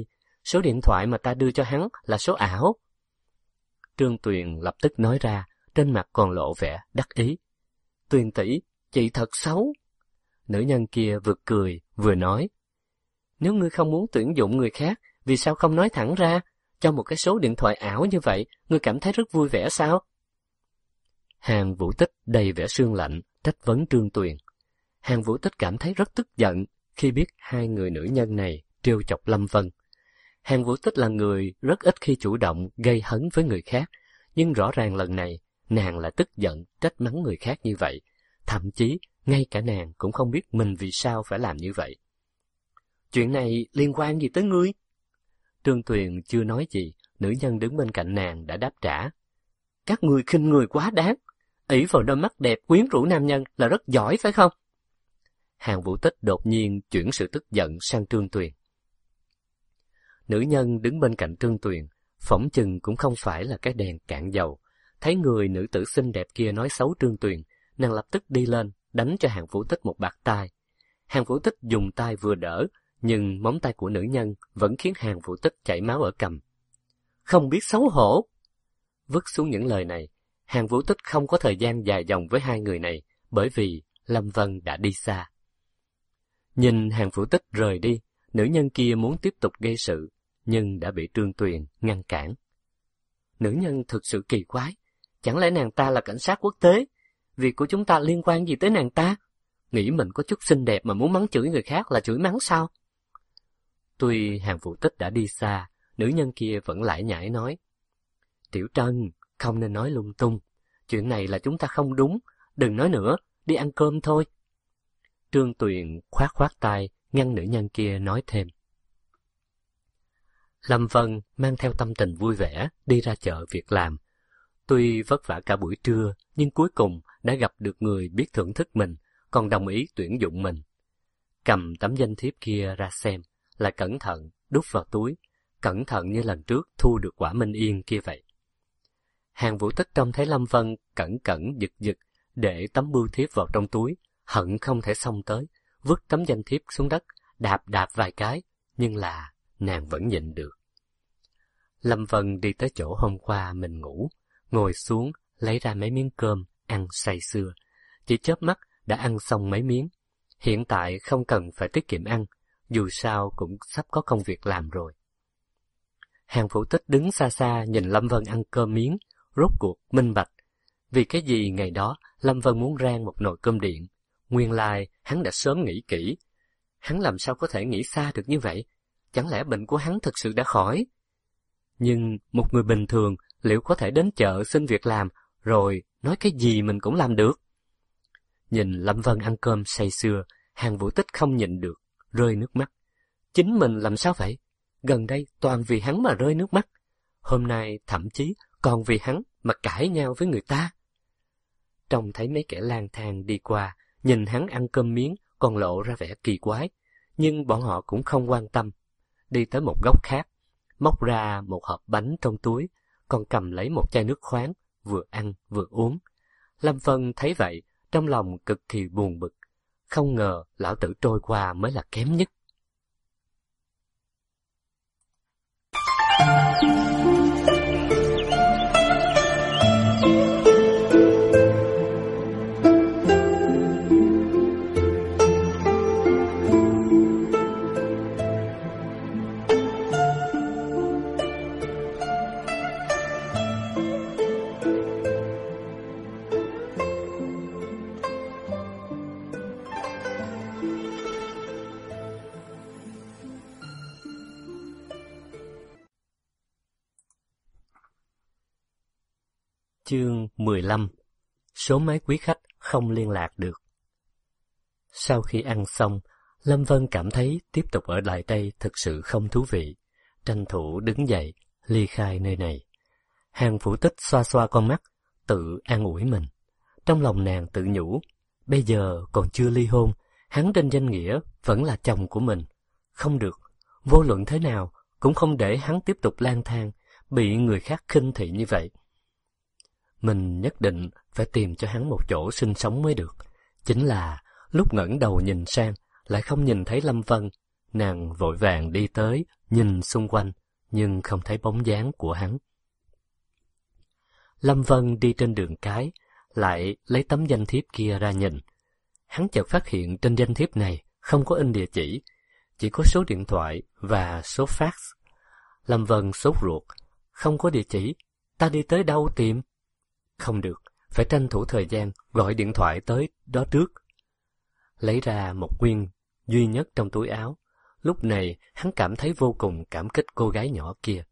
số điện thoại mà ta đưa cho hắn là số ảo. Trương Tuyền lập tức nói ra, trên mặt còn lộ vẻ đắc ý. Tuyền tỷ, chị thật xấu. Nữ nhân kia vừa cười, vừa nói. Nếu ngươi không muốn tuyển dụng người khác, vì sao không nói thẳng ra? Cho một cái số điện thoại ảo như vậy, ngươi cảm thấy rất vui vẻ sao? Hàn Vũ Tích đầy vẻ sương lạnh, trách vấn Trương Tuyền. Hàn Vũ Tích cảm thấy rất tức giận khi biết hai người nữ nhân này trêu chọc Lâm Vân. Hàn Vũ Tích là người rất ít khi chủ động gây hấn với người khác, nhưng rõ ràng lần này nàng lại tức giận trách mắng người khác như vậy. Thậm chí ngay cả nàng cũng không biết mình vì sao phải làm như vậy. Chuyện này liên quan gì tới ngươi? Trương Tuyền chưa nói gì, nữ nhân đứng bên cạnh nàng đã đáp trả. Các ngươi khinh người quá đáng, ỷ vào đôi mắt đẹp quyến rũ nam nhân là rất giỏi phải không? Hàn Vũ Tích đột nhiên chuyển sự tức giận sang Trương Tuyền. Nữ nhân đứng bên cạnh Trương Tuyền, phỏng chừng cũng không phải là cái đèn cạn dầu. Thấy người nữ tử xinh đẹp kia nói xấu Trương Tuyền, nàng lập tức đi lên, đánh cho Hàn Vũ Tích một bạt tai. Hàn Vũ Tích dùng tay vừa đỡ, nhưng móng tay của nữ nhân vẫn khiến Hàn Vũ Tích chảy máu ở cằm. Không biết xấu hổ! Vứt xuống những lời này, Hàn Vũ Tích không có thời gian dài dòng với hai người này, bởi vì Lâm Vân đã đi xa. Nhìn Hàn Vũ Tích rời đi, nữ nhân kia muốn tiếp tục gây sự, nhưng đã bị Trương Tuyền ngăn cản. Nữ nhân thực sự kỳ quái, chẳng lẽ nàng ta là cảnh sát quốc tế? Việc của chúng ta liên quan gì tới nàng ta? Nghĩ mình có chút xinh đẹp mà muốn mắng chửi người khác là chửi mắng sao? Tuy Hàn Vũ Tích đã đi xa, nữ nhân kia vẫn lải nhải nói. Tiểu Trân, không nên nói lung tung. Chuyện này là chúng ta không đúng. Đừng nói nữa, đi ăn cơm thôi. Trương Tuyền khoát khoát tay, ngăn nữ nhân kia nói thêm. Lâm Vân mang theo tâm tình vui vẻ, đi ra chợ việc làm. Tuy vất vả cả buổi trưa, nhưng cuối cùng đã gặp được người biết thưởng thức mình, còn đồng ý tuyển dụng mình. Cầm tấm danh thiếp kia ra xem, lại cẩn thận đút vào túi, cẩn thận như lần trước thu được quả Minh Yên kia vậy. Hàn Vũ Tích trông thấy Lâm Vân cẩn cẩn giật giật để tấm bưu thiếp vào trong túi, hận không thể xông tới, vứt tấm danh thiếp xuống đất, đạp đạp vài cái, nhưng là nàng vẫn nhịn được. Lâm Vân đi tới chỗ hôm qua mình ngủ, ngồi xuống lấy ra mấy miếng cơm, ăn say sưa. Chỉ chớp mắt đã ăn xong mấy miếng. Hiện tại không cần phải tiết kiệm ăn, dù sao cũng sắp có công việc làm rồi. Hàn Vũ Tích đứng xa xa nhìn Lâm Vân ăn cơm miếng, rốt cuộc minh bạch. Vì cái gì ngày đó Lâm Vân muốn rang một nồi cơm điện, nguyên lai hắn đã sớm nghĩ kỹ. Hắn làm sao có thể nghĩ xa được như vậy? Chẳng lẽ bệnh của hắn thực sự đã khỏi? Nhưng một người bình thường liệu có thể đến chợ xin việc làm rồi nói cái gì mình cũng làm được? Nhìn Lâm Vân ăn cơm say sưa, Hàn Vũ Tích không nhịn được, rơi nước mắt. Chính mình làm sao vậy? Gần đây toàn vì hắn mà rơi nước mắt. Hôm nay thậm chí còn vì hắn mà cãi nhau với người ta. Trông thấy mấy kẻ lang thang đi qua, nhìn hắn ăn cơm miếng còn lộ ra vẻ kỳ quái, nhưng bọn họ cũng không quan tâm. Đi tới một góc khác, móc ra một hộp bánh trong túi, còn cầm lấy một chai nước khoáng, vừa ăn vừa uống. Lâm Vân thấy vậy, trong lòng cực kỳ buồn bực. Không ngờ lão tử trôi qua mới là kém nhất. Chương 15. Số máy quý khách không liên lạc được. Sau khi ăn xong, Lâm Vân cảm thấy tiếp tục ở lại đây thực sự không thú vị, tranh thủ đứng dậy, ly khai nơi này. Hàn Vũ Tích xoa xoa con mắt, tự an ủi mình. Trong lòng nàng tự nhủ, bây giờ còn chưa ly hôn, hắn trên danh nghĩa vẫn là chồng của mình. Không được, vô luận thế nào cũng không để hắn tiếp tục lang thang, bị người khác khinh thị như vậy. Mình nhất định phải tìm cho hắn một chỗ sinh sống mới được. Chính là lúc ngẩng đầu nhìn sang, lại không nhìn thấy Lâm Vân. Nàng vội vàng đi tới, nhìn xung quanh, nhưng không thấy bóng dáng của hắn. Lâm Vân đi trên đường cái, lại lấy tấm danh thiếp kia ra nhìn. Hắn chợt phát hiện trên danh thiếp này không có in địa chỉ có số điện thoại và số fax. Lâm Vân sốt ruột, không có địa chỉ, ta đi tới đâu tìm? Không được, phải tranh thủ thời gian gọi điện thoại tới đó trước. Lấy ra một nguyên duy nhất trong túi áo, lúc này hắn cảm thấy vô cùng cảm kích cô gái nhỏ kia.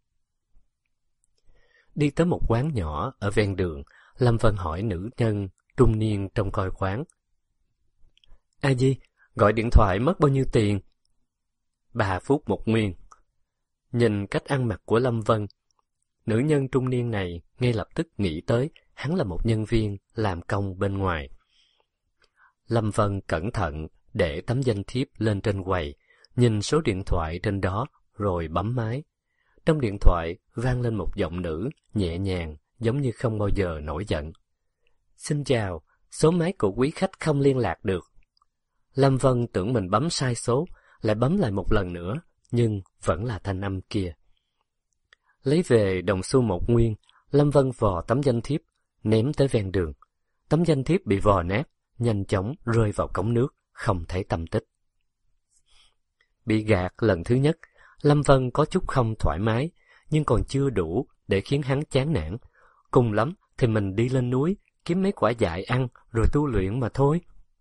Đi tới một quán nhỏ ở ven đường, Lâm Vân hỏi nữ nhân trung niên trong coi quán. A Di, gọi điện thoại mất bao nhiêu tiền? 3 phút 1 nguyên. Nhìn cách ăn mặc của Lâm Vân, nữ nhân trung niên này ngay lập tức nghĩ tới hắn là một nhân viên làm công bên ngoài. Lâm Vân cẩn thận để tấm danh thiếp lên trên quầy, nhìn số điện thoại trên đó rồi bấm máy. Trong điện thoại vang lên một giọng nữ nhẹ nhàng, giống như không bao giờ nổi giận. Xin chào, số máy của quý khách không liên lạc được. Lâm Vân tưởng mình bấm sai số, lại bấm lại một lần nữa, nhưng vẫn là thanh âm kia. Lấy về đồng xu 1 nguyên, Lâm Vân vò tấm danh thiếp, ném tới ven đường. Tấm danh thiếp bị vò nát, nhanh chóng rơi vào cống nước, không thấy tăm tích. Bị gạt lần thứ nhất, Lâm Vân có chút không thoải mái, nhưng còn chưa đủ để khiến hắn chán nản. Cùng lắm thì mình đi lên núi, kiếm mấy quả dại ăn rồi tu luyện mà thôi.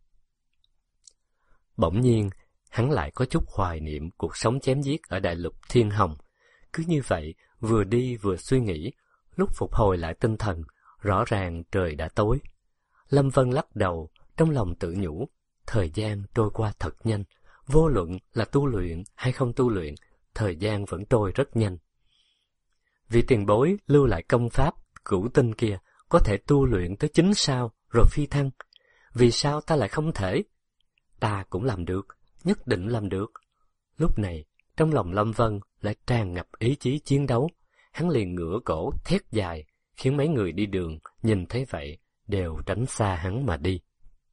Bỗng nhiên, hắn lại có chút hoài niệm cuộc sống chém giết ở đại lục Thiên Hồng. Cứ như vậy, vừa đi vừa suy nghĩ, lúc phục hồi lại tinh thần, rõ ràng trời đã tối. Lâm Vân lắc đầu, trong lòng tự nhủ, thời gian trôi qua thật nhanh, vô luận là tu luyện hay không tu luyện, thời gian vẫn trôi rất nhanh. Vì tiền bối lưu lại công pháp cửu tinh kia có thể tu luyện tới 9 sao rồi phi thăng. Vì sao ta lại không thể? Ta cũng làm được, nhất định làm được. Lúc này, trong lòng Lâm Vân lại tràn ngập ý chí chiến đấu. Hắn liền ngửa cổ thét dài, khiến mấy người đi đường nhìn thấy vậy đều tránh xa hắn mà đi.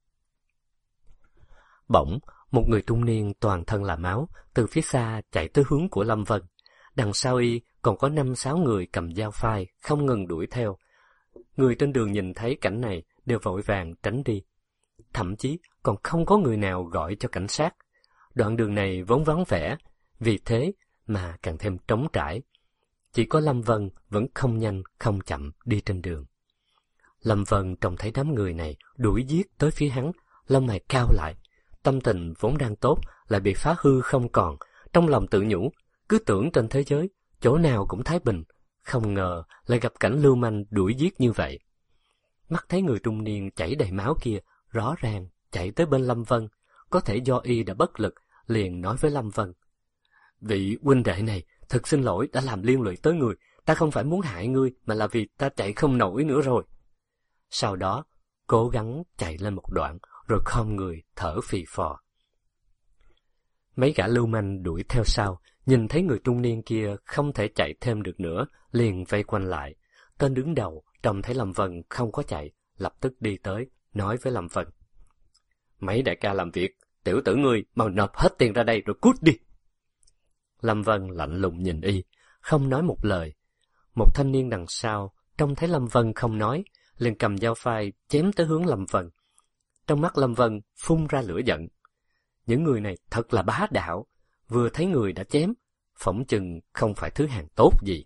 Bỗng, một người trung niên toàn thân là máu từ phía xa chạy tới hướng của Lâm Vân. Đằng sau y còn có 5-6 người cầm dao phai không ngừng đuổi theo. Người trên đường nhìn thấy cảnh này đều vội vàng tránh đi. Thậm chí còn không có người nào gọi cho cảnh sát. Đoạn đường này vốn vắng vẻ, vì thế mà càng thêm trống trải. Chỉ có Lâm Vân vẫn không nhanh không chậm đi trên đường. Lâm Vân trông thấy đám người này đuổi giết tới phía hắn, lông mày cau lại. Tâm tình vốn đang tốt lại bị phá hư không còn. Trong lòng tự nhủ, cứ tưởng trên thế giới chỗ nào cũng thái bình, không ngờ lại gặp cảnh lưu manh đuổi giết như vậy. Mắt thấy người trung niên chảy đầy máu kia rõ ràng chạy tới bên Lâm Vân, có thể do y đã bất lực, liền nói với Lâm Vân: vị huynh đệ này, thật xin lỗi đã làm liên lụy tới người, ta không phải muốn hại ngươi mà là vì ta chạy không nổi nữa rồi. Sau đó cố gắng chạy lên một đoạn rồi khom người thở phì phò. Mấy gã lưu manh đuổi theo sau, nhìn thấy người trung niên kia không thể chạy thêm được nữa, liền vây quanh lại. Tên đứng đầu trông thấy Lâm Vân không có chạy, lập tức đi tới, nói với Lâm Vân: mấy đại ca làm việc, tiểu tử ngươi mau nộp hết tiền ra đây rồi cút đi. Lâm Vân lạnh lùng nhìn y, không nói một lời. Một thanh niên đằng sau trông thấy Lâm Vân không nói, liền cầm dao phai chém tới hướng Lâm Vân. Trong mắt Lâm Vân phun ra lửa giận. Những người này thật là bá đạo, vừa thấy người đã chém, phỏng chừng không phải thứ hàng tốt gì.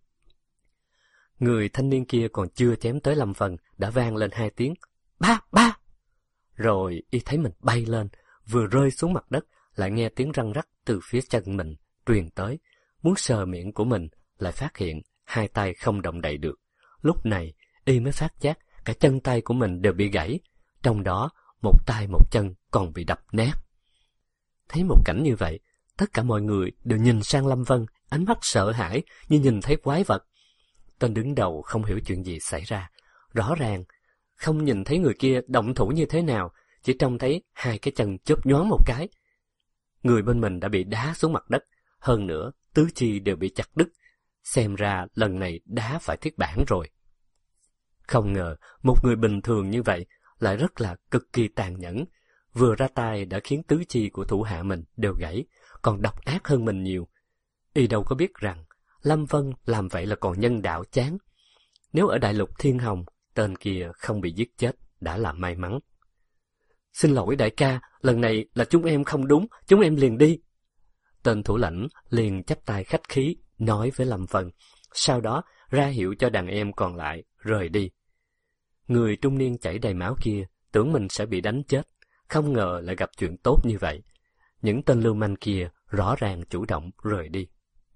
Người thanh niên kia còn chưa chém tới Lâm Vân đã vang lên 2 tiếng ba ba. Rồi y thấy mình bay lên, vừa rơi xuống mặt đất lại nghe tiếng răng rắc từ phía chân mình truyền tới. Muốn sờ miệng của mình lại phát hiện 2 tay không động đậy được. Lúc này y mới phát giác cả chân tay của mình đều bị gãy, trong đó một tay một chân còn bị đập nát. Thấy một cảnh như vậy, tất cả mọi người đều nhìn sang Lâm Vân, ánh mắt sợ hãi như nhìn thấy quái vật. Tên đứng đầu không hiểu chuyện gì xảy ra, rõ ràng không nhìn thấy người kia động thủ như thế nào, chỉ trông thấy 2 cái chân chớp nhoáng một cái. Người bên mình đã bị đá xuống mặt đất, hơn nữa tứ chi đều bị chặt đứt, xem ra lần này đá phải thiết bản rồi. Không ngờ một người bình thường như vậy lại rất là cực kỳ tàn nhẫn, vừa ra tay đã khiến tứ chi của thủ hạ mình đều gãy, còn độc ác hơn mình nhiều. Y đâu có biết rằng Lâm Vân làm vậy là còn nhân đạo chán. Nếu ở đại lục Thiên Hồng, tên kia không bị giết chết đã là may mắn. Xin lỗi đại ca, lần này là chúng em không đúng, chúng em liền đi. Tên thủ lãnh liền chắp tay khách khí, nói với Lâm Vân, sau đó ra hiệu cho đàn em còn lại, rời đi. Người trung niên chảy đầy máu kia, tưởng mình sẽ bị đánh chết, không ngờ lại gặp chuyện tốt như vậy. Những tên lưu manh kia rõ ràng chủ động rời đi.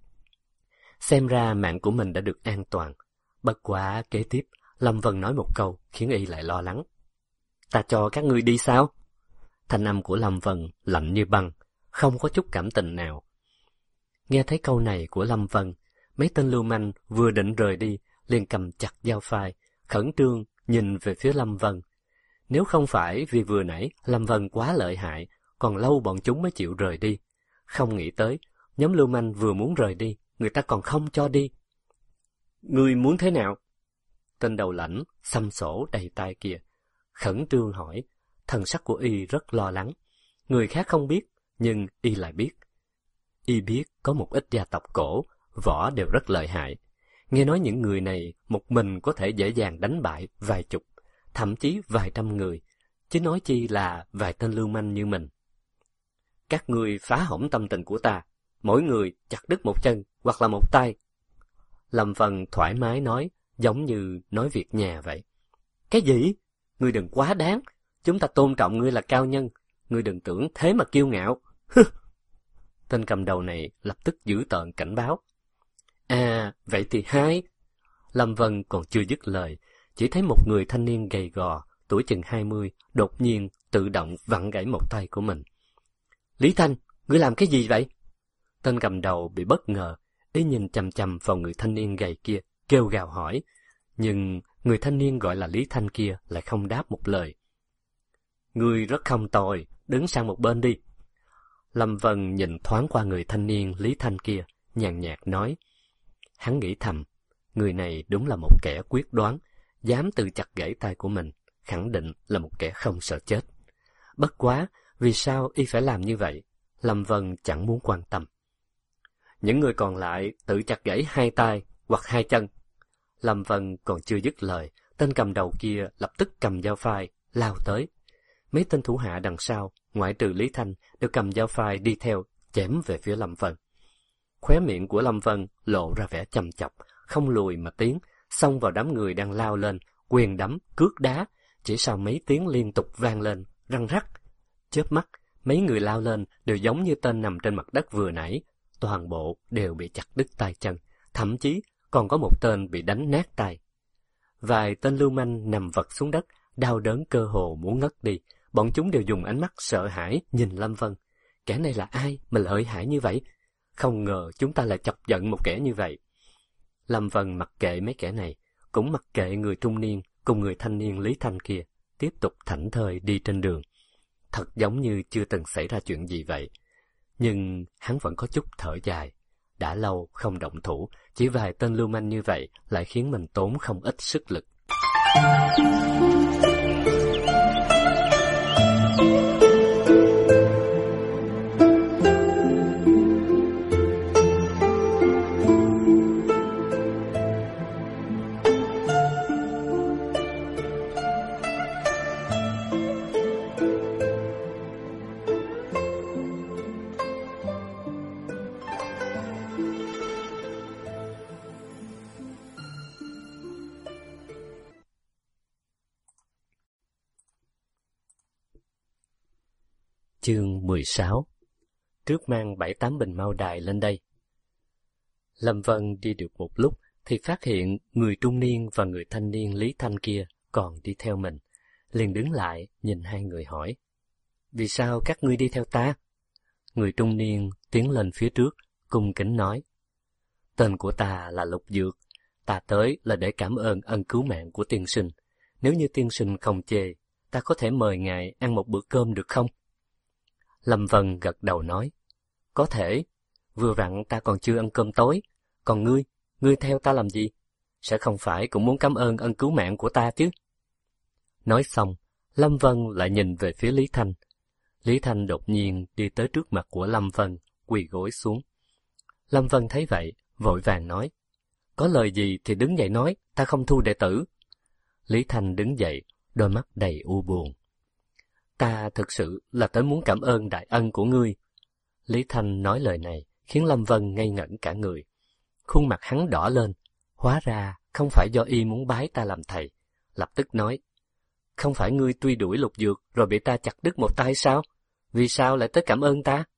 Xem ra mạng của mình đã được an toàn. Bất quá kế tiếp, Lâm Vân nói một câu khiến Y lại lo lắng. Ta cho các ngươi đi sao? Thanh âm của Lâm Vân lạnh như băng, không có chút cảm tình nào. Nghe thấy câu này của Lâm Vân, mấy tên lưu manh vừa định rời đi, liền cầm chặt dao phai, khẩn trương nhìn về phía Lâm Vân. Nếu không phải vì vừa nãy Lâm Vân quá lợi hại, còn lâu bọn chúng mới chịu rời đi. Không nghĩ tới, nhóm lưu manh vừa muốn rời đi, người ta còn không cho đi. Ngươi muốn thế nào? Tên đầu lãnh, xăm sổ đầy tai kia, khẩn trương hỏi, thần sắc của Y rất lo lắng. Người khác không biết, nhưng Y lại biết. Y biết có một ít gia tộc cổ, võ đều rất lợi hại. Nghe nói những người này một mình có thể dễ dàng đánh bại vài chục, thậm chí vài trăm người, chứ nói chi là vài tên lưu manh như mình. Các ngươi phá hỏng tâm tình của ta, mỗi người chặt đứt một chân hoặc là một tay. Lâm Vân thoải mái nói, giống như nói việc nhà vậy. Cái gì? Ngươi đừng quá đáng, chúng ta tôn trọng ngươi là cao nhân, ngươi đừng tưởng thế mà kiêu ngạo. Tên cầm đầu này lập tức dữ tợn cảnh báo. À, vậy thì hai. Lâm Vân còn chưa dứt lời, chỉ thấy một người thanh niên gầy gò, tuổi chừng 20, đột nhiên tự động vặn gãy một tay của mình. Lý Thanh, ngươi làm cái gì vậy? Tên cầm đầu bị bất ngờ, Y nhìn chằm chằm vào người thanh niên gầy kia, kêu gào hỏi. Nhưng người thanh niên gọi là Lý Thanh kia lại không đáp một lời. Ngươi rất không tồi, đứng sang một bên đi. Lâm Vân nhìn thoáng qua người thanh niên Lý Thanh kia, nhàn nhạt nói. Hắn nghĩ thầm, người này đúng là một kẻ quyết đoán, dám tự chặt gãy tay của mình, khẳng định là một kẻ không sợ chết. Bất quá, vì sao Y phải làm như vậy? Lâm Vân chẳng muốn quan tâm. Những người còn lại tự chặt gãy hai tay hoặc hai chân. Lâm Vân còn chưa dứt lời, tên cầm đầu kia lập tức cầm dao phai, lao tới. Mấy tên thủ hạ đằng sau, ngoại trừ Lý Thanh, đều cầm dao phai đi theo, chém về phía Lâm Vân. Khóe miệng của Lâm Vân lộ ra vẻ chăm chọc, không lùi mà tiến, xông vào đám người đang lao lên, quyền đấm, cước đá, chỉ sau mấy tiếng liên tục vang lên, răng rắc. Chớp mắt, mấy người lao lên đều giống như tên nằm trên mặt đất vừa nãy, toàn bộ đều bị chặt đứt tay chân, thậm chí còn có một tên bị đánh nát tay. Vài tên lưu manh nằm vật xuống đất, đau đớn cơ hồ muốn ngất đi, bọn chúng đều dùng ánh mắt sợ hãi nhìn Lâm Vân. Kẻ này là ai mà lợi hại như vậy? Không ngờ chúng ta lại chọc giận một kẻ như vậy. Lâm Vân mặc kệ mấy kẻ này, cũng mặc kệ người trung niên cùng người thanh niên Lý Thanh kia, tiếp tục thảnh thơi đi trên đường. Thật giống như chưa từng xảy ra chuyện gì vậy. Nhưng hắn vẫn có chút thở dài. Đã lâu không động thủ, chỉ vài tên lưu manh như vậy lại khiến mình tốn không ít sức lực. Chương 16. Trước mang 7-8 bình mao đài lên đây. Lâm Vân đi được một lúc thì phát hiện người trung niên và người thanh niên Lý Thanh kia còn đi theo mình. Liền đứng lại nhìn hai người hỏi. Vì sao các ngươi đi theo ta? Người trung niên tiến lên phía trước, cung kính nói. Tên của ta là Lục Dược. Ta tới là để cảm ơn ân cứu mạng của tiên sinh. Nếu như tiên sinh không chê, ta có thể mời ngài ăn một bữa cơm được không? Lâm Vân gật đầu nói, có thể, vừa vặn ta còn chưa ăn cơm tối, còn ngươi theo ta làm gì? Sẽ không phải cũng muốn cảm ơn ân cứu mạng của ta chứ? Nói xong, Lâm Vân lại nhìn về phía Lý Thanh. Lý Thanh đột nhiên đi tới trước mặt của Lâm Vân, quỳ gối xuống. Lâm Vân thấy vậy, vội vàng nói, có lời gì thì đứng dậy nói, ta không thu đệ tử. Lý Thanh đứng dậy, đôi mắt đầy u buồn. Ta thực sự là tới muốn cảm ơn đại ân của ngươi. Lý Thanh nói lời này khiến Lâm Vân ngây ngẩn cả người. Khuôn mặt hắn đỏ lên, hóa ra không phải do y muốn bái ta làm thầy. Lập tức nói, không phải ngươi truy đuổi Lục Dược rồi bị ta chặt đứt một tay sao? Vì sao lại tới cảm ơn ta?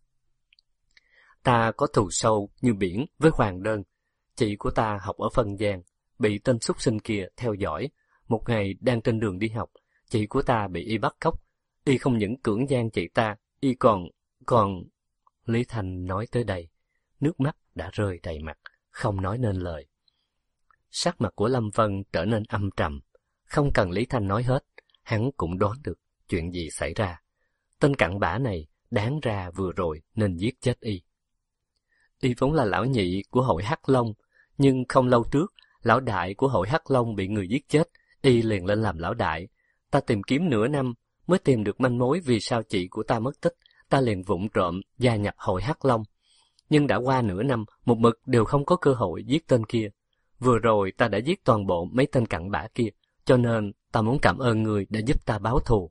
Ta có thù sâu như biển với Hoàng Đơn. Chị của ta học ở Phân Giang, bị tên súc sinh kia theo dõi. Một ngày đang trên đường đi học, chị của ta bị y bắt cóc. Y không những cưỡng gian chị ta, y còn... Lý Thanh nói tới đây, nước mắt đã rơi đầy mặt, không nói nên lời. Sắc mặt của Lâm Vân trở nên âm trầm. Không cần Lý Thanh nói hết, hắn cũng đoán được chuyện gì xảy ra. Tên cặn bã này đáng ra vừa rồi nên giết chết y. Y vốn là lão nhị của hội Hắc Long, nhưng không lâu trước, lão đại của hội Hắc Long bị người giết chết, y liền lên làm lão đại. Ta tìm kiếm nửa năm mới tìm được manh mối vì sao chị của ta mất tích, ta liền vụng trộm gia nhập hội Hắc Long. Nhưng đã qua nửa năm, một mực đều không có cơ hội giết tên kia. Vừa rồi ta đã giết toàn bộ mấy tên cặn bã kia, cho nên ta muốn cảm ơn người đã giúp ta báo thù.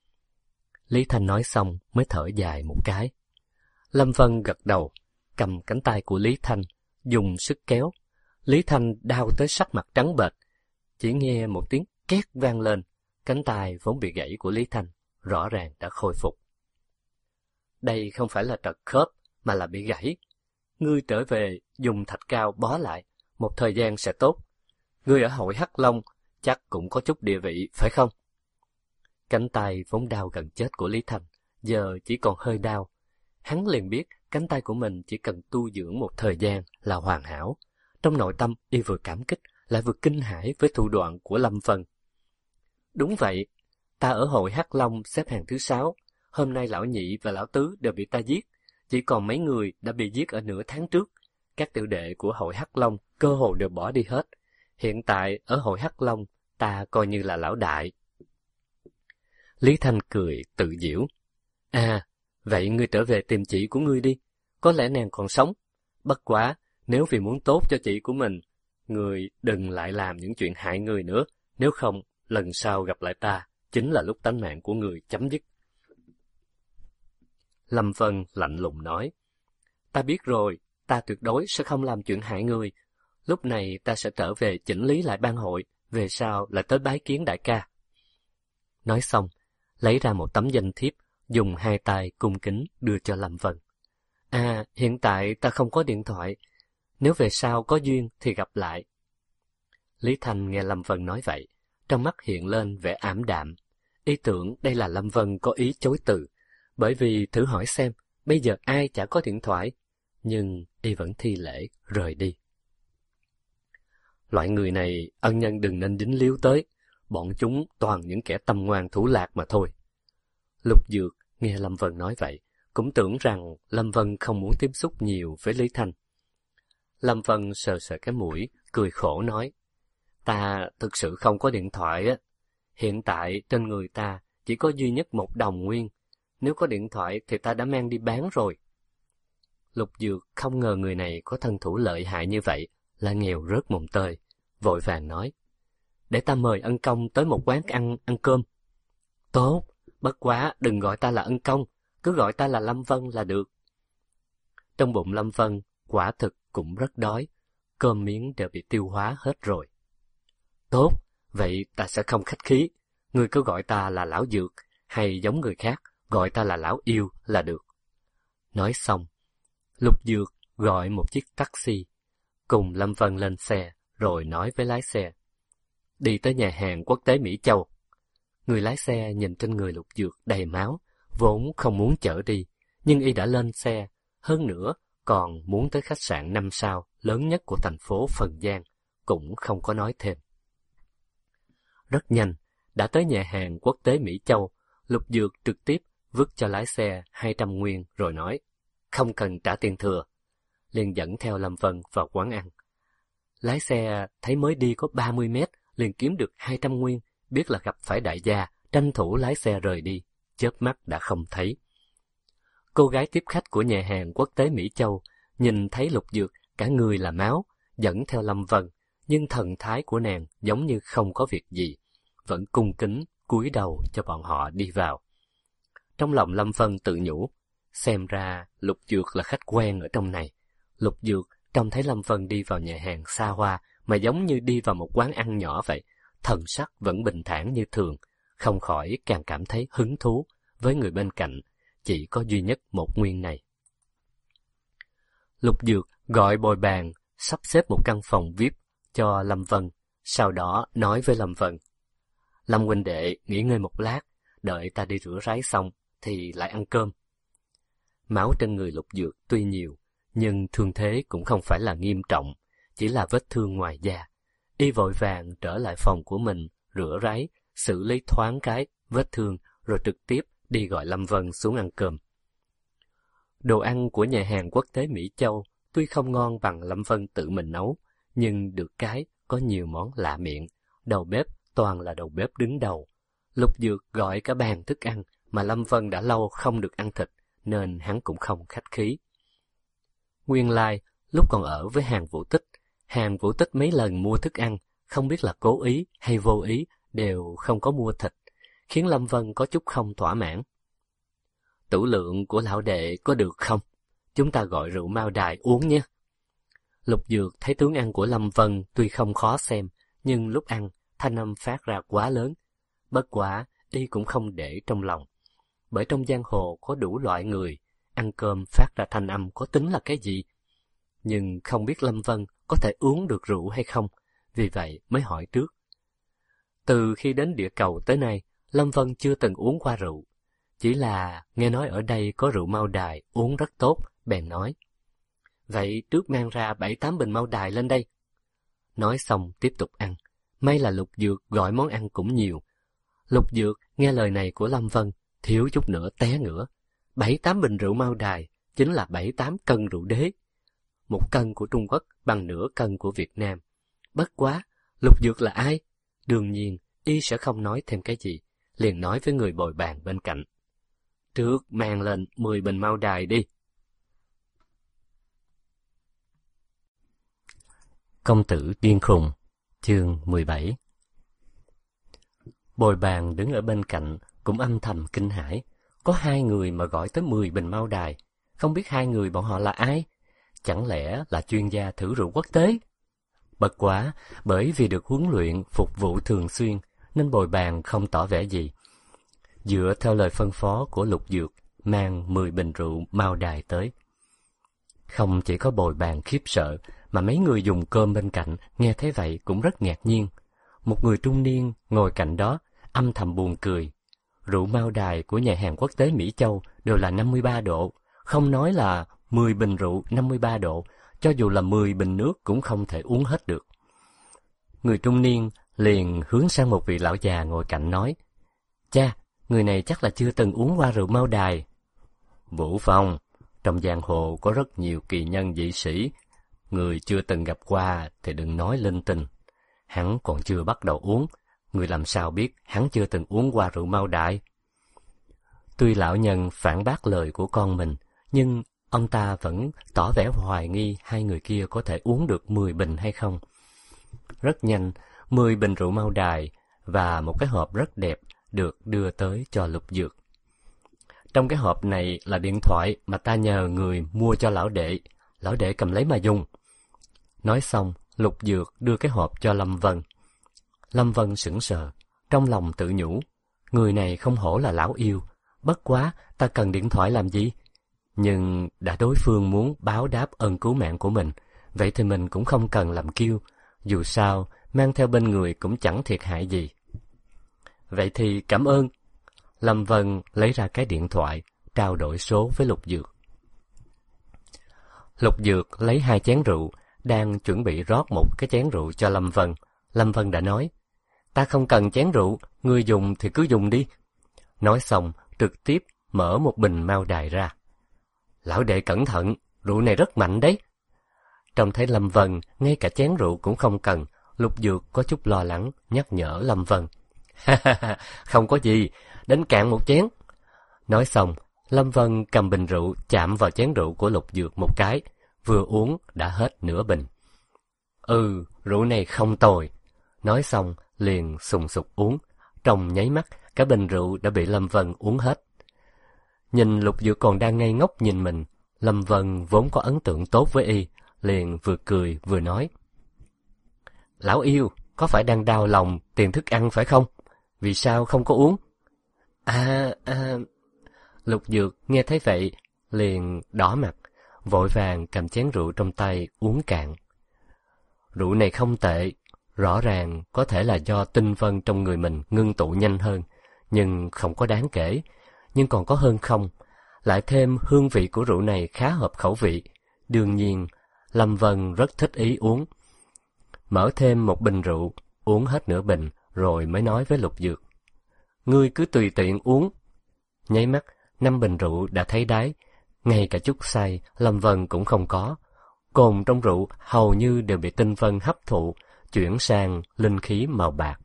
Lý Thanh nói xong mới thở dài một cái. Lâm Vân gật đầu, cầm cánh tay của Lý Thanh, dùng sức kéo. Lý Thanh đau tới sắc mặt trắng bệch, chỉ nghe một tiếng két vang lên, cánh tay vốn bị gãy của Lý Thanh rõ ràng đã khôi phục. Đây không phải là trật khớp, mà là bị gãy. Ngươi trở về dùng thạch cao bó lại, một thời gian sẽ tốt. Ngươi ở hội Hắc Long chắc cũng có chút địa vị, phải không? Cánh tay vốn đau gần chết của Lý Thanh, giờ chỉ còn hơi đau. Hắn liền biết cánh tay của mình chỉ cần tu dưỡng một thời gian là hoàn hảo. Trong nội tâm y vừa cảm kích, lại vừa kinh hãi với thủ đoạn của Lâm Vân. Đúng vậy, ta ở hội Hắc Long xếp hạng thứ 6. Hôm nay lão nhị và lão tứ đều bị ta giết. Chỉ còn mấy người đã bị giết ở nửa tháng trước. Các tiểu đệ của hội Hắc Long cơ hồ đều bỏ đi hết. Hiện tại ở hội Hắc Long, ta coi như là lão đại. Lý Thanh cười tự giễu. À, vậy ngươi trở về tìm chị của ngươi đi. Có lẽ nàng còn sống. Bất quá, nếu vì muốn tốt cho chị của mình, ngươi đừng lại làm những chuyện hại người nữa. Nếu không, lần sau gặp lại ta, chính là lúc tánh mạng của người chấm dứt. Lâm Vân lạnh lùng nói. Ta biết rồi, ta tuyệt đối sẽ không làm chuyện hại người. Lúc này ta sẽ trở về chỉnh lý lại ban hội, về sau lại tới bái kiến đại ca. Nói xong, lấy ra một tấm danh thiếp, dùng hai tay cung kính đưa cho Lâm Vân. À, hiện tại ta không có điện thoại. Nếu về sau có duyên thì gặp lại. Lý Thanh nghe Lâm Vân nói vậy, trong mắt hiện lên vẻ ảm đạm. Ý tưởng đây là Lâm Vân có ý chối từ, bởi vì thử hỏi xem, bây giờ ai chả có điện thoại. Nhưng y vẫn thi lễ rời đi. Loại người này ân nhân đừng nên dính líu tới, bọn chúng toàn những kẻ tâm ngoan thủ lạc mà thôi. Lục Dược nghe Lâm Vân nói vậy, cũng tưởng rằng Lâm Vân không muốn tiếp xúc nhiều với Lý Thanh. Lâm Vân sờ sờ cái mũi, cười khổ nói, ta thực sự không có điện thoại á. Hiện tại trên người ta chỉ có duy nhất 1 đồng nguyên, nếu có điện thoại thì ta đã mang đi bán rồi. Lục Dược không ngờ người này có thân thủ lợi hại như vậy, là nghèo rớt mồng tơi, vội vàng nói, để ta mời ân công tới một quán ăn cơm. Tốt, bất quá đừng gọi ta là ân công, cứ gọi ta là Lâm Vân là được. Trong bụng Lâm Vân quả thực cũng rất đói, cơm miếng đều bị tiêu hóa hết rồi. Tốt, vậy ta sẽ không khách khí, ngươi cứ gọi ta là lão Dược, hay giống người khác, gọi ta là lão Yêu là được. Nói xong, Lục Dược gọi một chiếc taxi, cùng Lâm Vân lên xe, rồi nói với lái xe, đi tới nhà hàng quốc tế Mỹ Châu. Người lái xe nhìn trên người Lục Dược đầy máu, vốn không muốn chở đi, nhưng y đã lên xe, hơn nữa còn muốn tới khách sạn 5 sao lớn nhất của thành phố Phần Giang, cũng không có nói thêm. Rất nhanh, đã tới nhà hàng quốc tế Mỹ Châu, Lục Dược trực tiếp vứt cho lái xe 200 nguyên rồi nói, không cần trả tiền thừa, liền dẫn theo Lâm Vân vào quán ăn. Lái xe thấy mới đi có 30 mét, liền kiếm được 200 nguyên, biết là gặp phải đại gia, tranh thủ lái xe rời đi, chớp mắt đã không thấy. Cô gái tiếp khách của nhà hàng quốc tế Mỹ Châu nhìn thấy Lục Dược cả người là máu, dẫn theo Lâm Vân, nhưng thần thái của nàng giống như không có việc gì, vẫn cung kính cúi đầu cho bọn họ đi vào. Trong lòng Lâm Vân tự nhủ, xem ra Lục Dược là khách quen ở trong này. Lục Dược trông thấy Lâm Vân đi vào nhà hàng xa hoa mà giống như đi vào một quán ăn nhỏ vậy, thần sắc vẫn bình thản như thường, không khỏi càng cảm thấy hứng thú với người bên cạnh, chỉ có duy nhất một nguyên này. Lục Dược gọi bồi bàn, sắp xếp một căn phòng VIP cho Lâm Vân, sau đó nói với Lâm Vân, Lâm huynh đệ nghỉ ngơi một lát, đợi ta đi rửa ráy xong thì lại ăn cơm. Máu trên người Lục Dược tuy nhiều, nhưng thương thế cũng không phải là nghiêm trọng, chỉ là vết thương ngoài da. Y vội vàng trở lại phòng của mình, rửa ráy, xử lý thoáng cái vết thương, rồi trực tiếp đi gọi Lâm Vân xuống ăn cơm. Đồ ăn của nhà hàng quốc tế Mỹ Châu tuy không ngon bằng Lâm Vân tự mình nấu, nhưng được cái có nhiều món lạ miệng, đầu bếp toàn là đầu bếp đứng đầu. Lục Dược gọi cả bàn thức ăn mà Lâm Vân đã lâu không được ăn thịt, nên hắn cũng không khách khí. Nguyên lai, lúc còn ở với Hàng Vũ Tích mấy lần mua thức ăn, không biết là cố ý hay vô ý, đều không có mua thịt, khiến Lâm Vân có chút không thỏa mãn. Tửu lượng của lão đệ có được không? Chúng ta gọi rượu Mao Đài uống nhé. Lục Dược thấy tướng ăn của Lâm Vân tuy không khó xem, nhưng lúc ăn, thanh âm phát ra quá lớn. Bất quả, y cũng không để trong lòng. Bởi trong giang hồ có đủ loại người, ăn cơm phát ra thanh âm có tính là cái gì? Nhưng không biết Lâm Vân có thể uống được rượu hay không, vì vậy mới hỏi trước. Từ khi đến địa cầu tới nay, Lâm Vân chưa từng uống qua rượu. Chỉ là nghe nói ở đây có rượu Mao Đài uống rất tốt, bèn nói. Vậy trước mang ra 7-8 bình Mao Đài lên đây. Nói xong tiếp tục ăn. May là Lục Dược gọi món ăn cũng nhiều. Lục Dược nghe lời này của Lâm Vân, thiếu chút nữa té ngửa. 7-8 bình rượu Mao Đài chính là 7-8 cân rượu đế. 1 cân của Trung Quốc bằng nửa cân của Việt Nam. Bất quá, Lục Dược là ai? Đương nhiên, y sẽ không nói thêm cái gì, liền nói với người bồi bàn bên cạnh. Trước mang lên 10 bình Mao Đài đi. Công tử điên khùng, chương 17. Bồi bàn đứng ở bên cạnh cũng âm thầm kinh hãi, có 2 người mà gọi tới 10 bình Mao Đài, không biết 2 người bọn họ là ai? Chẳng lẽ là chuyên gia thử rượu quốc tế? Bất quá, bởi vì được huấn luyện phục vụ thường xuyên, nên bồi bàn không tỏ vẻ gì. Dựa theo lời phân phó của Lục Dược, mang 10 bình rượu Mao Đài tới. Không chỉ có bồi bàn khiếp sợ, mà mấy người dùng cơm bên cạnh nghe thấy vậy cũng rất ngạc nhiên. Một người trung niên ngồi cạnh đó, âm thầm buồn cười. Rượu Mao Đài của nhà hàng quốc tế Mỹ Châu đều là 53 độ, không nói là 10 bình rượu 53 độ, cho dù là 10 bình nước cũng không thể uống hết được. Người trung niên liền hướng sang một vị lão già ngồi cạnh nói, cha, người này chắc là chưa từng uống qua rượu Mao Đài. Vũ Phong, trong giang hồ có rất nhiều kỳ nhân dị sĩ, người chưa từng gặp qua thì đừng nói linh tinh. Hắn còn chưa bắt đầu uống, người làm sao biết hắn chưa từng uống qua rượu Mao Đài? Tuy lão nhân phản bác lời của con mình, nhưng ông ta vẫn tỏ vẻ hoài nghi 2 người kia có thể uống được 10 bình hay không. Rất nhanh, 10 bình rượu Mao Đài và một cái hộp rất đẹp được đưa tới cho Lục Dược. Trong cái hộp này là điện thoại mà ta nhờ người mua cho lão đệ cầm lấy mà dùng. Nói xong, Lục Dược đưa cái hộp cho Lâm Vân. Lâm Vân sững sờ, trong lòng tự nhủ, người này không hổ là lão yêu, bất quá ta cần điện thoại làm gì? Nhưng đã đối phương muốn báo đáp ơn cứu mạng của mình, vậy thì mình cũng không cần làm kiêu, dù sao mang theo bên người cũng chẳng thiệt hại gì. Vậy thì cảm ơn. Lâm Vân lấy ra cái điện thoại, trao đổi số với Lục Dược. Lục Dược lấy 2 chén rượu, đang chuẩn bị rót một cái chén rượu cho Lâm Vân. Lâm Vân đã nói, ta không cần chén rượu, ngươi dùng thì cứ dùng đi. Nói xong, trực tiếp mở một bình Mao Đài ra. Lão đệ cẩn thận, rượu này rất mạnh đấy. Trông thấy Lâm Vân, ngay cả chén rượu cũng không cần, Lục Dược có chút lo lắng, nhắc nhở Lâm Vân. Không có gì, đến cạn một chén. Nói xong, Lâm Vân cầm bình rượu chạm vào chén rượu của Lục Dược một cái, vừa uống đã hết nửa bình. Rượu này không tồi. Nói xong, liền sùng sục uống. Trong nháy mắt, cả bình rượu đã bị Lâm Vân uống hết. Nhìn Lục Dược còn đang ngây ngốc nhìn mình, Lâm Vân vốn có ấn tượng tốt với y, liền vừa cười vừa nói. Lão yêu, có phải đang đau lòng tiền thức ăn phải không? Vì sao không có uống? Lục Dược nghe thấy vậy, liền đỏ mặt, vội vàng cầm chén rượu trong tay uống cạn. Rượu này không tệ, rõ ràng có thể là do tinh vân trong người mình ngưng tụ nhanh hơn, nhưng không có đáng kể, nhưng còn có hơn không. Lại thêm hương vị của rượu này khá hợp khẩu vị, đương nhiên Lâm Vân rất thích ý uống. Mở thêm một bình rượu, uống hết nửa bình, rồi mới nói với Lục Dược. Ngươi cứ tùy tiện uống. Nháy mắt, 5 bình rượu đã thấy đáy, ngay cả chút say Lâm Vân cũng không có. Cồn trong rượu hầu như đều bị tinh vân hấp thụ, chuyển sang linh khí màu bạc.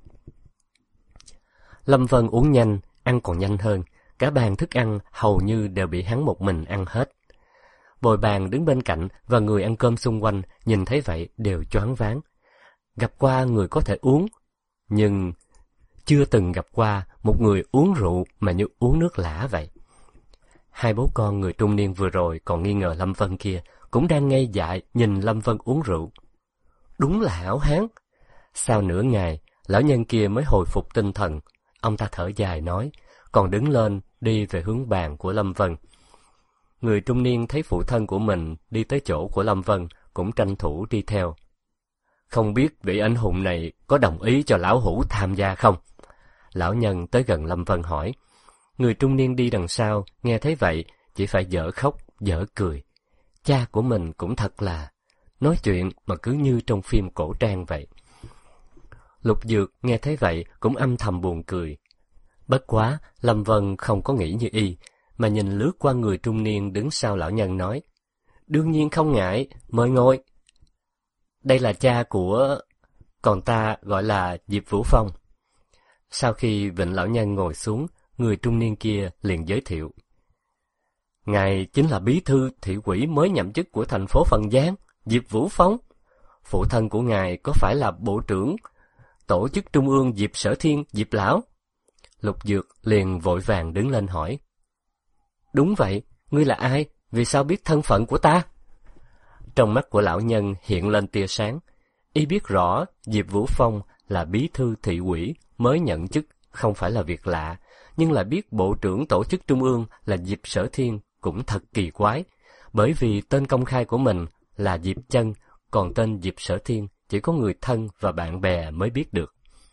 Lâm Vân uống nhanh, ăn còn nhanh hơn, cả bàn thức ăn hầu như đều bị hắn một mình ăn hết. Bồi bàn đứng bên cạnh và người ăn cơm xung quanh nhìn thấy vậy đều choáng váng. Gặp qua người có thể uống, nhưng chưa từng gặp qua một người uống rượu mà như uống nước lã vậy. Hai bố con người trung niên vừa rồi còn nghi ngờ Lâm Vân kia cũng đang ngây dại nhìn Lâm Vân uống rượu. Đúng là hảo hán. Sau nửa ngày, lão nhân kia mới hồi phục tinh thần. Ông ta thở dài nói, còn đứng lên đi về hướng bàn của Lâm Vân. Người trung niên thấy phụ thân của mình đi tới chỗ của Lâm Vân, cũng tranh thủ đi theo. Không biết vị anh hùng này có đồng ý cho lão hủ tham gia không? Lão nhân tới gần Lâm Vân hỏi. Người trung niên đi đằng sau, nghe thấy vậy, chỉ phải dở khóc, dở cười. Cha của mình cũng thật là, nói chuyện mà cứ như trong phim cổ trang vậy. Lục Dược nghe thấy vậy, cũng âm thầm buồn cười. Bất quá, Lâm Vân không có nghĩ như y, mà nhìn lướt qua người trung niên đứng sau lão nhân nói. Đương nhiên không ngại, mời ngồi. Đây là cha của... còn ta gọi là Diệp Vũ Phong. Sau khi Vịnh lão nhân ngồi xuống, người trung niên kia liền giới thiệu. Ngài chính là bí thư thị ủy mới nhậm chức của thành phố Phần Giang, Diệp Vũ Phong. Phụ thân của ngài có phải là bộ trưởng tổ chức trung ương Diệp Sở Thiên, Diệp Lão? Lục Dược liền vội vàng đứng lên hỏi. Đúng vậy, ngươi là ai? Vì sao biết thân phận của ta? Trong mắt của lão nhân hiện lên tia sáng. Y biết rõ Diệp Vũ Phong là bí thư thị ủy mới nhận chức không phải là việc lạ, nhưng lại biết bộ trưởng tổ chức trung ương là Diệp Sở Thiên cũng thật kỳ quái, bởi vì tên công khai của mình là Diệp Chân, còn tên Diệp Sở Thiên chỉ có người thân và bạn bè mới biết được.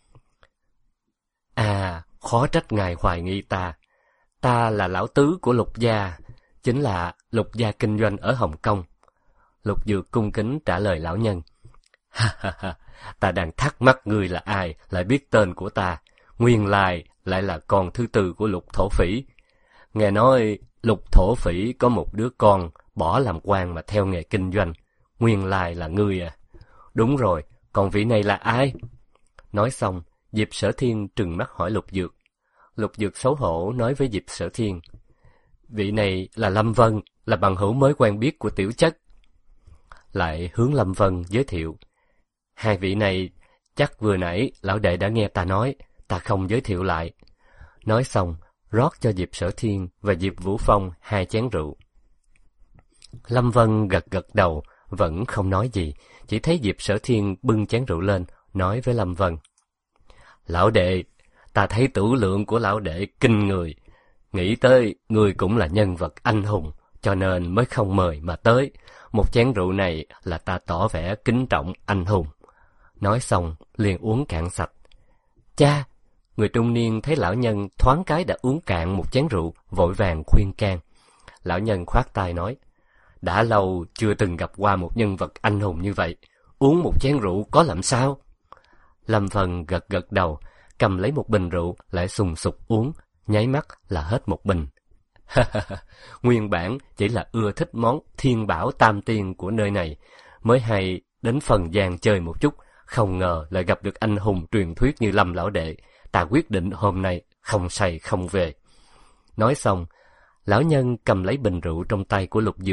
Khó trách ngài hoài nghi ta. Ta là lão tứ của Lục gia, chính là Lục gia kinh doanh ở Hồng Kông. Lục Dược cung kính trả lời lão nhân. Ta đang thắc mắc ngươi là ai, lại biết tên của ta. Nguyên lai lại là con thứ tư của Lục Thổ Phỉ. Nghe nói Lục Thổ Phỉ có một đứa con bỏ làm quan mà theo nghề kinh doanh. Nguyên lai là ngươi à? Đúng rồi, còn vị này là ai? Nói xong, Diệp Sở Thiên trừng mắt hỏi Lục Dược. Lục Dược xấu hổ nói với Diệp Sở Thiên. Vị này là Lâm Vân, là bằng hữu mới quen biết của tiểu chất. Lại hướng Lâm Vân giới thiệu. Hai vị này chắc vừa nãy lão đệ đã nghe ta nói, ta không giới thiệu lại. Nói xong, rót cho Diệp Sở Thiên và Diệp Vũ Phong 2 chén rượu. Lâm Vân gật gật đầu, vẫn không nói gì, chỉ thấy Diệp Sở Thiên bưng chén rượu lên, nói với Lâm Vân. Lão đệ, ta thấy tửu lượng của lão đệ kinh người. Nghĩ tới người cũng là nhân vật anh hùng, cho nên mới không mời mà tới. Một chén rượu này là ta tỏ vẻ kính trọng anh hùng. Nói xong, liền uống cạn sạch. Cha! Người trung niên thấy lão nhân thoáng cái đã uống cạn một chén rượu, vội vàng khuyên can. Lão nhân khoát tay nói, đã lâu chưa từng gặp qua một nhân vật anh hùng như vậy, uống một chén rượu có làm sao? Lâm Vân gật gật đầu, cầm lấy một bình rượu lại sùng sục uống, nháy mắt là hết một bình. Nguyên bản chỉ là ưa thích món thiên bảo tam tiên của nơi này, mới hay đến Phần Giang chơi một chút, không ngờ lại gặp được anh hùng truyền thuyết như Lâm lão đệ. Ta quyết định hôm nay không say không về. Nói xong, lão nhân cầm lấy bình rượu trong tay của Lục Dược,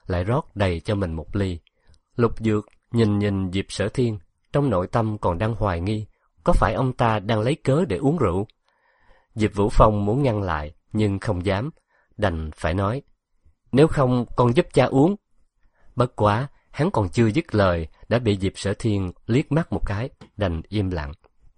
lại rót đầy cho mình một ly. Lục Dược nhìn Diệp Sở Thiên, trong nội tâm còn đang hoài nghi, có phải ông ta đang lấy cớ để uống rượu? Diệp Vũ Phong muốn ngăn lại, nhưng không dám, đành phải nói, nếu không con giúp cha uống. Bất quá, hắn còn chưa dứt lời, đã bị Diệp Sở Thiên liếc mắt một cái, đành im lặng.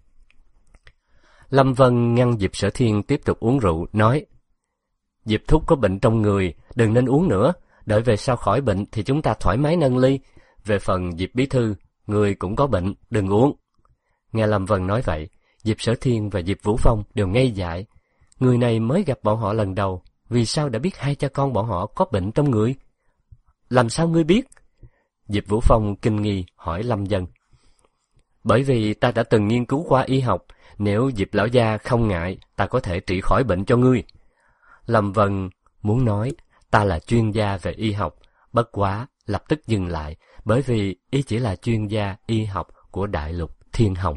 Lâm Vân ngăn Diệp Sở Thiên tiếp tục uống rượu, nói, Diệp thúc có bệnh trong người, đừng nên uống nữa, đợi về sau khỏi bệnh thì chúng ta thoải mái nâng ly. Về phần Diệp bí thư, người cũng có bệnh, đừng uống. Nghe Lâm Vân nói vậy, Diệp Sở Thiên và Diệp Vũ Phong đều ngây dại. Người này mới gặp bọn họ lần đầu, vì sao đã biết hai cha con bọn họ có bệnh trong người? Làm sao ngươi biết? Diệp Vũ Phong kinh nghi hỏi Lâm Vân. Bởi vì ta đã từng nghiên cứu qua y học, nếu Diệp lão gia không ngại, ta có thể trị khỏi bệnh cho ngươi. Lâm Vân muốn nói, ta là chuyên gia về y học, bất quá lập tức dừng lại, bởi vì y chỉ là chuyên gia y học của đại lục Thiên Hồng.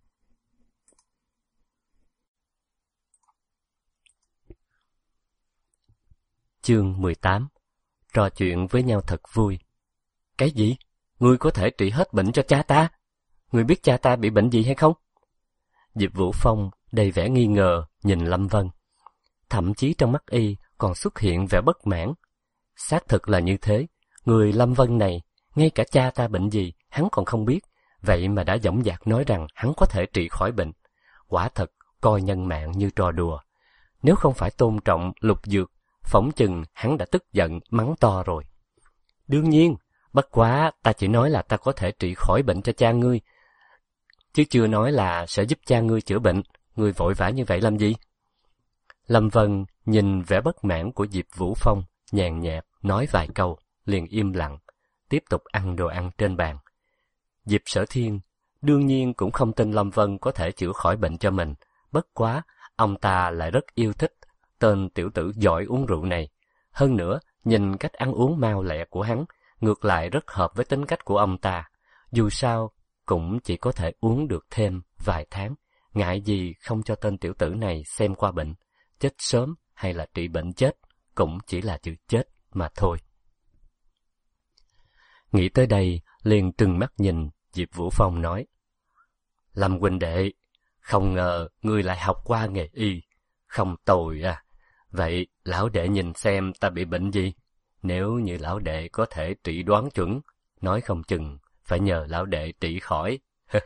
Chương 18. Trò chuyện với nhau thật vui. Cái gì? Ngươi có thể trị hết bệnh cho cha ta? Ngươi biết cha ta bị bệnh gì hay không? Diệp Vũ Phong đầy vẻ nghi ngờ nhìn Lâm Vân. Thậm chí trong mắt y còn xuất hiện vẻ bất mãn. Xác thực là như thế, người Lâm Vân này, ngay cả cha ta bệnh gì, hắn còn không biết, vậy mà đã dõng dạc nói rằng hắn có thể trị khỏi bệnh. Quả thật, coi nhân mạng như trò đùa. Nếu không phải tôn trọng Lục Dược, phỏng chừng hắn đã tức giận mắng to rồi. Đương nhiên, bất quá ta chỉ nói là ta có thể trị khỏi bệnh cho cha ngươi, chứ chưa nói là sẽ giúp cha ngươi chữa bệnh. Ngươi vội vã như vậy làm gì? Lâm Vân nhìn vẻ bất mãn của Diệp Vũ Phong, nhàn nhạt nói vài câu, liền im lặng, tiếp tục ăn đồ ăn trên bàn. Diệp Sở Thiên đương nhiên cũng không tin Lâm Vân có thể chữa khỏi bệnh cho mình, bất quá ông ta lại rất yêu thích tên tiểu tử giỏi uống rượu này. Hơn nữa, nhìn cách ăn uống mau lẹ của hắn, ngược lại rất hợp với tính cách của ông ta. Dù sao, cũng chỉ có thể uống được thêm vài tháng, ngại gì không cho tên tiểu tử này xem qua bệnh. Chết sớm hay là trị bệnh chết, cũng chỉ là chữ chết mà thôi. Nghĩ tới đây, liền trừng mắt nhìn Diệp Vũ Phong nói, Lâm huynh đệ, không ngờ ngươi lại học qua nghề y, không tồi à. Vậy lão đệ nhìn xem ta bị bệnh gì? Nếu như lão đệ có thể trị đoán chuẩn, nói không chừng phải nhờ lão đệ trị khỏi.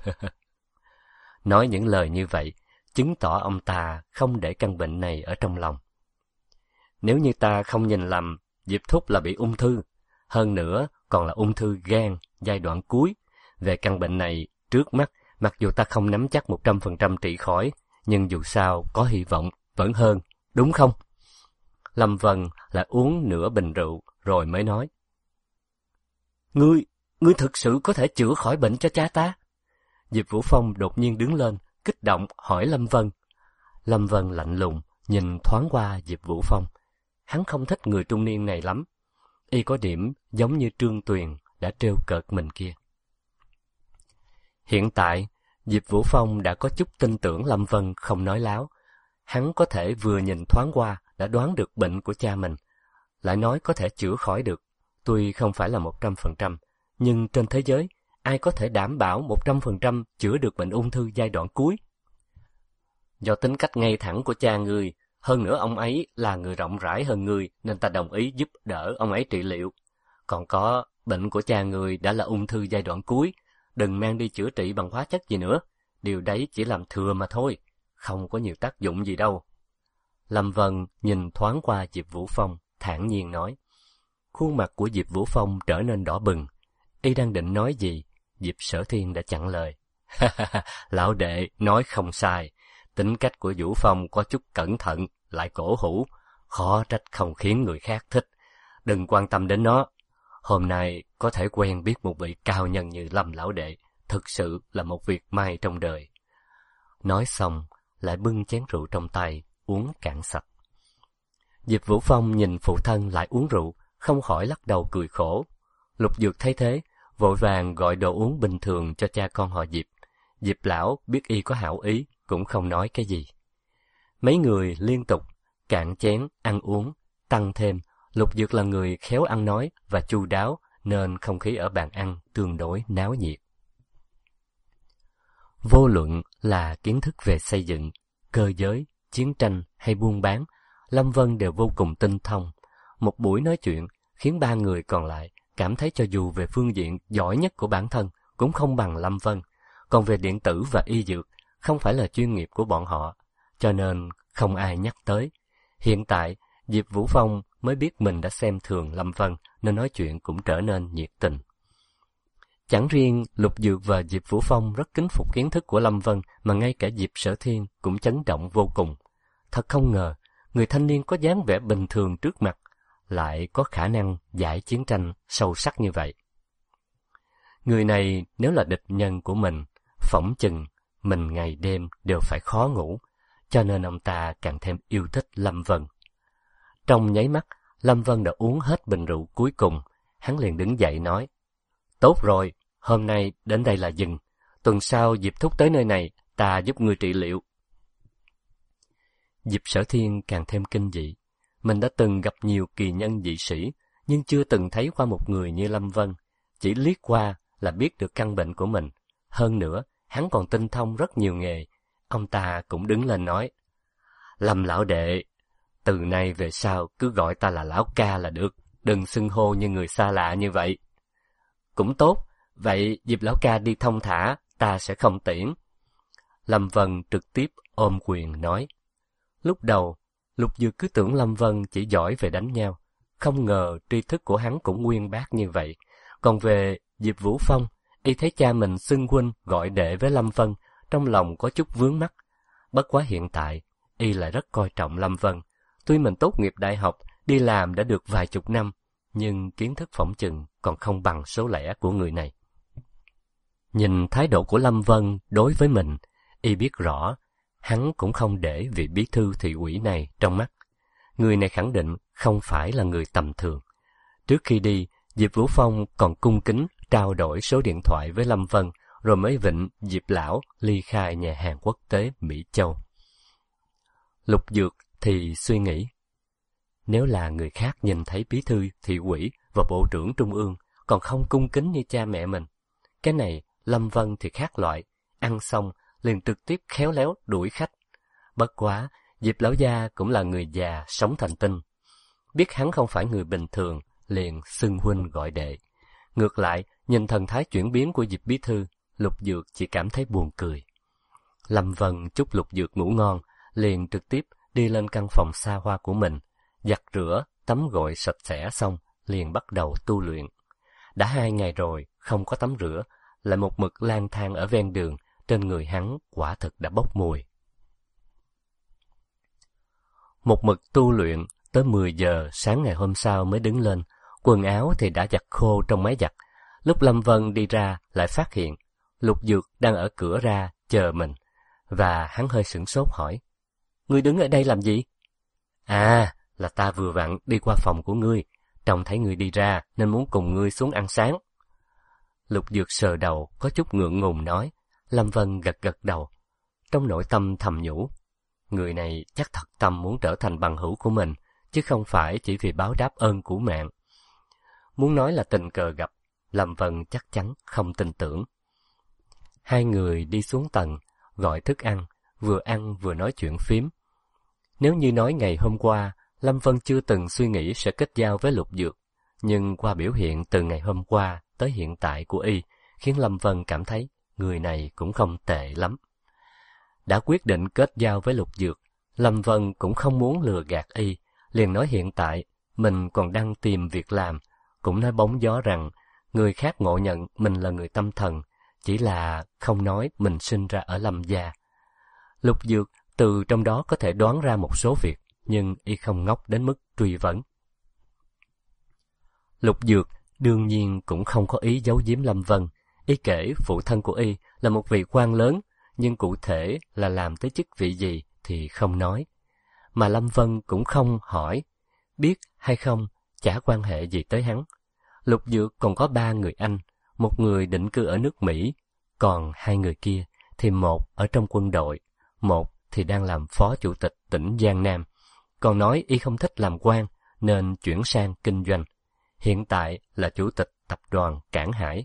Nói những lời như vậy, chứng tỏ ông ta không để căn bệnh này ở trong lòng. Nếu như ta không nhìn lầm, Diệp thúc là bị ung thư, hơn nữa còn là ung thư gan giai đoạn cuối. Về căn bệnh này, trước mắt, mặc dù ta không nắm chắc 100% trị khỏi, nhưng dù sao có hy vọng vẫn hơn, đúng không? Lâm Vân lại uống nửa bình rượu rồi mới nói, Ngươi thực sự có thể chữa khỏi bệnh cho cha ta? Diệp Vũ Phong đột nhiên đứng lên, kích động hỏi Lâm Vân. Lâm Vân lạnh lùng nhìn thoáng qua Diệp Vũ Phong. Hắn không thích người trung niên này lắm. Y có điểm giống như Trương Tuyền đã trêu cợt mình kia. Hiện tại, Diệp Vũ Phong đã có chút tin tưởng Lâm Vân không nói láo. Hắn có thể vừa nhìn thoáng qua đã đoán được bệnh của cha mình, lại nói có thể chữa khỏi được. Tuy không phải là 100%, nhưng trên thế giới, ai có thể đảm bảo 100% chữa được bệnh ung thư giai đoạn cuối? Do tính cách ngay thẳng của cha ngươi, hơn nữa ông ấy là người rộng rãi hơn ngươi, nên ta đồng ý giúp đỡ ông ấy trị liệu. Còn có, bệnh của cha ngươi đã là ung thư giai đoạn cuối, đừng mang đi chữa trị bằng hóa chất gì nữa. Điều đấy chỉ làm thừa mà thôi, không có nhiều tác dụng gì đâu. Lâm Vân nhìn thoáng qua Diệp Vũ Phong, thản nhiên nói. Khuôn mặt của Diệp Vũ Phong trở nên đỏ bừng. Y đang định nói gì, Diệp Sở Thiên đã chặn lời. Lão đệ nói không sai, tính cách của Vũ Phong có chút cẩn thận, lại cổ hủ, khó trách không khiến người khác thích. Đừng quan tâm đến nó. Hôm nay có thể quen biết một vị cao nhân như Lâm lão đệ, thực sự là một việc may trong đời. Nói xong, lại bưng chén rượu trong tay, uống cạn sạch. Diệp Vũ Phong nhìn phụ thân lại uống rượu, không khỏi lắc đầu cười khổ. Lục Dược thấy thế, vội vàng gọi đồ uống bình thường cho cha con họ Diệp. Diệp lão biết y có hảo ý, cũng không nói cái gì. Mấy người liên tục cạn chén ăn uống, tăng thêm, Lục Dược là người khéo ăn nói và chu đáo, nên không khí ở bàn ăn tương đối náo nhiệt. Vô luận là kiến thức về xây dựng, cơ giới, chiến tranh hay buôn bán, Lâm Vân đều vô cùng tinh thông. Một buổi nói chuyện khiến ba người còn lại cảm thấy cho dù về phương diện giỏi nhất của bản thân cũng không bằng Lâm Vân. Còn về điện tử và y dược, không phải là chuyên nghiệp của bọn họ, cho nên không ai nhắc tới. Hiện tại, Diệp Vũ Phong mới biết mình đã xem thường Lâm Vân, nên nói chuyện cũng trở nên nhiệt tình. Chẳng riêng Lục Dược và Diệp Vũ Phong rất kính phục kiến thức của Lâm Vân, mà ngay cả Diệp Sở Thiên cũng chấn động vô cùng. Thật không ngờ, người thanh niên có dáng vẻ bình thường trước mặt, lại có khả năng giải chiến tranh sâu sắc như vậy. Người này nếu là địch nhân của mình, phỏng chừng mình ngày đêm đều phải khó ngủ, cho nên ông ta càng thêm yêu thích Lâm Vân. Trong nháy mắt, Lâm Vân đã uống hết bình rượu cuối cùng, hắn liền đứng dậy nói: "Tốt rồi, hôm nay đến đây là dừng. Tuần sau Diệp Thúc tới nơi này, ta giúp ngươi trị liệu." Diệp Sở Thiên càng thêm kinh dị. Mình đã từng gặp nhiều kỳ nhân dị sĩ, nhưng chưa từng thấy qua một người như Lâm Vân. Chỉ liếc qua là biết được căn bệnh của mình. Hơn nữa, hắn còn tinh thông rất nhiều nghề. Ông ta cũng đứng lên nói: "Lâm lão đệ, từ nay về sau cứ gọi ta là lão ca là được, đừng xưng hô như người xa lạ như vậy." "Cũng tốt, vậy Diệp lão ca đi thông thả, ta sẽ không tiễn." Lâm Vân trực tiếp ôm quyền nói. Lúc đầu, Lục Dược cứ tưởng Lâm Vân chỉ giỏi về đánh nhau, không ngờ tri thức của hắn cũng uyên bác như vậy. Còn về Diệp Vũ Phong, y thấy cha mình xưng huynh gọi đệ với Lâm Vân, trong lòng có chút vướng mắc. Bất quá hiện tại, y lại rất coi trọng Lâm Vân. Tuy mình tốt nghiệp đại học, đi làm đã được vài chục năm, nhưng kiến thức phỏng chừng còn không bằng số lẻ của người này. Nhìn thái độ của Lâm Vân đối với mình, y biết rõ, hắn cũng không để vị bí thư thị ủy này trong mắt. Người này khẳng định không phải là người tầm thường. Trước khi đi, Diệp Vũ Phong còn cung kính trao đổi số điện thoại với Lâm Vân, rồi mới vịnh Diệp lão ly khai nhà hàng quốc tế Mỹ Châu. Lục Dược thì suy nghĩ, nếu là người khác nhìn thấy bí thư thị ủy và bộ trưởng trung ương còn không cung kính như cha mẹ mình, cái này Lâm Vân thì khác loại, ăn xong liền trực tiếp khéo léo đuổi khách. Bất quá, Diệp lão gia cũng là người già sống thành tinh, biết hắn không phải người bình thường, liền xưng huynh gọi đệ. Ngược lại, nhìn thần thái chuyển biến của Diệp bí thư, Lục Dược chỉ cảm thấy buồn cười. Lâm Vân chúc Lục Dược ngủ ngon, liền trực tiếp đi lên căn phòng xa hoa của mình, giặt rửa, tắm gội sạch sẽ xong, liền bắt đầu tu luyện. Đã 2 ngày rồi, không có tắm rửa, lại một mực lang thang ở ven đường, trên người hắn quả thực đã bốc mùi. Một mực tu luyện, tới 10 giờ sáng ngày hôm sau mới đứng lên, quần áo thì đã giặt khô trong máy giặt. Lúc Lâm Vân đi ra, lại phát hiện, Lục Dược đang ở cửa ra, chờ mình, và hắn hơi sửng sốt hỏi, "Ngươi đứng ở đây làm gì?" "À, là ta vừa vặn đi qua phòng của ngươi, trông thấy ngươi đi ra nên muốn cùng ngươi xuống ăn sáng." Lục Dược sờ đầu, có chút ngượng ngùng nói. Lâm Vân gật gật đầu, trong nội tâm thầm nhủ, người này chắc thật tâm muốn trở thành bằng hữu của mình, chứ không phải chỉ vì báo đáp ơn của mạng. Muốn nói là tình cờ gặp, Lâm Vân chắc chắn không tin tưởng. Hai người đi xuống tầng, gọi thức ăn vừa nói chuyện phím. Nếu như nói ngày hôm qua, Lâm Vân chưa từng suy nghĩ sẽ kết giao với Lục Dược, nhưng qua biểu hiện từ ngày hôm qua tới hiện tại của y, khiến Lâm Vân cảm thấy người này cũng không tệ lắm. Đã quyết định kết giao với Lục Dược, Lâm Vân cũng không muốn lừa gạt y, liền nói hiện tại mình còn đang tìm việc làm, cũng nói bóng gió rằng người khác ngộ nhận mình là người tâm thần, chỉ là không nói mình sinh ra ở Lâm gia. Lục Dược từ trong đó có thể đoán ra một số việc, nhưng y không ngốc đến mức truy vấn. Lục Dược đương nhiên cũng không có ý giấu giếm Lâm Vân. Y kể phụ thân của y là một vị quan lớn, nhưng cụ thể là làm tới chức vị gì thì không nói. Mà Lâm Vân cũng không hỏi, biết hay không chả quan hệ gì tới hắn. Lục Dược còn có 3 người anh, một người định cư ở nước Mỹ, còn 2 người kia thì một ở trong quân đội, một thì đang làm phó chủ tịch tỉnh Giang Nam. Còn nói y không thích làm quan, nên chuyển sang kinh doanh. Hiện tại là chủ tịch tập đoàn Cảng Hải.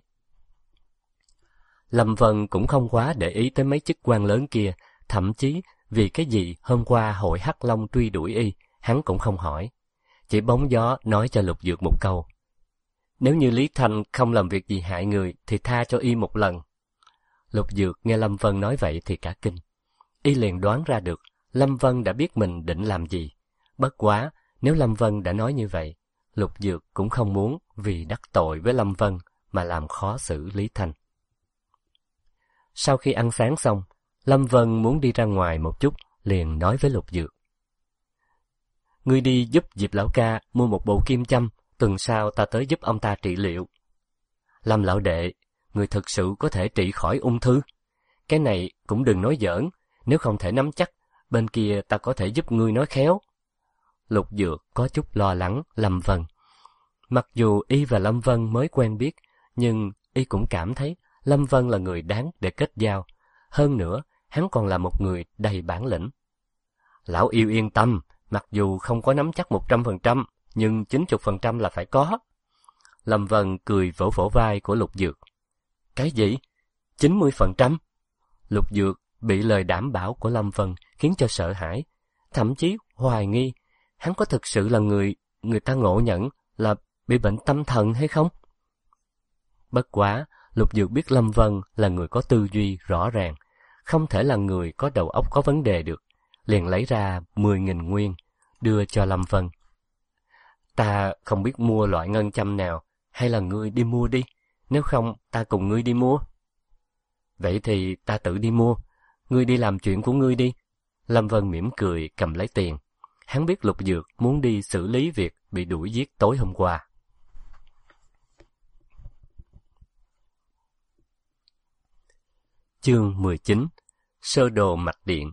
Lâm Vân cũng không quá để ý tới mấy chức quan lớn kia, thậm chí vì cái gì hôm qua hội Hắc Long truy đuổi y, hắn cũng không hỏi. Chỉ bóng gió nói cho Lục Dược một câu: nếu như Lý Thanh không làm việc gì hại người thì tha cho y một lần. Lục Dược nghe Lâm Vân nói vậy thì cả kinh. Y liền đoán ra được Lâm Vân đã biết mình định làm gì. Bất quá, nếu Lâm Vân đã nói như vậy, Lục Dược cũng không muốn vì đắc tội với Lâm Vân mà làm khó xử Lý Thanh. Sau khi ăn sáng xong, Lâm Vân muốn đi ra ngoài một chút, liền nói với Lục Dược: ngươi đi giúp Diệp lão ca mua một bộ kim châm, tuần sau ta tới giúp ông ta trị liệu. Lâm lão đệ, ngươi thực sự có thể trị khỏi ung thư? Cái này cũng đừng nói giỡn, nếu không thể nắm chắc, bên kia ta có thể giúp ngươi nói khéo. Lục Dược có chút lo lắng Lâm Vân. Mặc dù y và Lâm Vân mới quen biết, nhưng y cũng cảm thấy Lâm Vân là người đáng để kết giao. Hơn nữa, hắn còn là một người đầy bản lĩnh. Lão yêu yên tâm, mặc dù không có nắm chắc 100%, nhưng 90% là phải có. Lâm Vân cười vỗ vỗ vai của Lục Dược. Cái gì? 90%? Lục Dược bị lời đảm bảo của Lâm Vân khiến cho sợ hãi, thậm chí hoài nghi hắn có thực sự là người ta ngộ nhận là bị bệnh tâm thần hay không? Bất quá, Lục Dược biết Lâm Vân là người có tư duy rõ ràng, không thể là người có đầu óc có vấn đề được, liền lấy ra 10.000 nguyên, đưa cho Lâm Vân. Ta không biết mua loại ngân châm nào, hay là ngươi đi mua đi, nếu không ta cùng ngươi đi mua. Vậy thì ta tự đi mua, ngươi đi làm chuyện của ngươi đi. Lâm Vân mỉm cười cầm lấy tiền. Hắn biết Lục Dược muốn đi xử lý việc bị đuổi giết tối hôm qua. Chương 19. Sơ đồ mạch điện.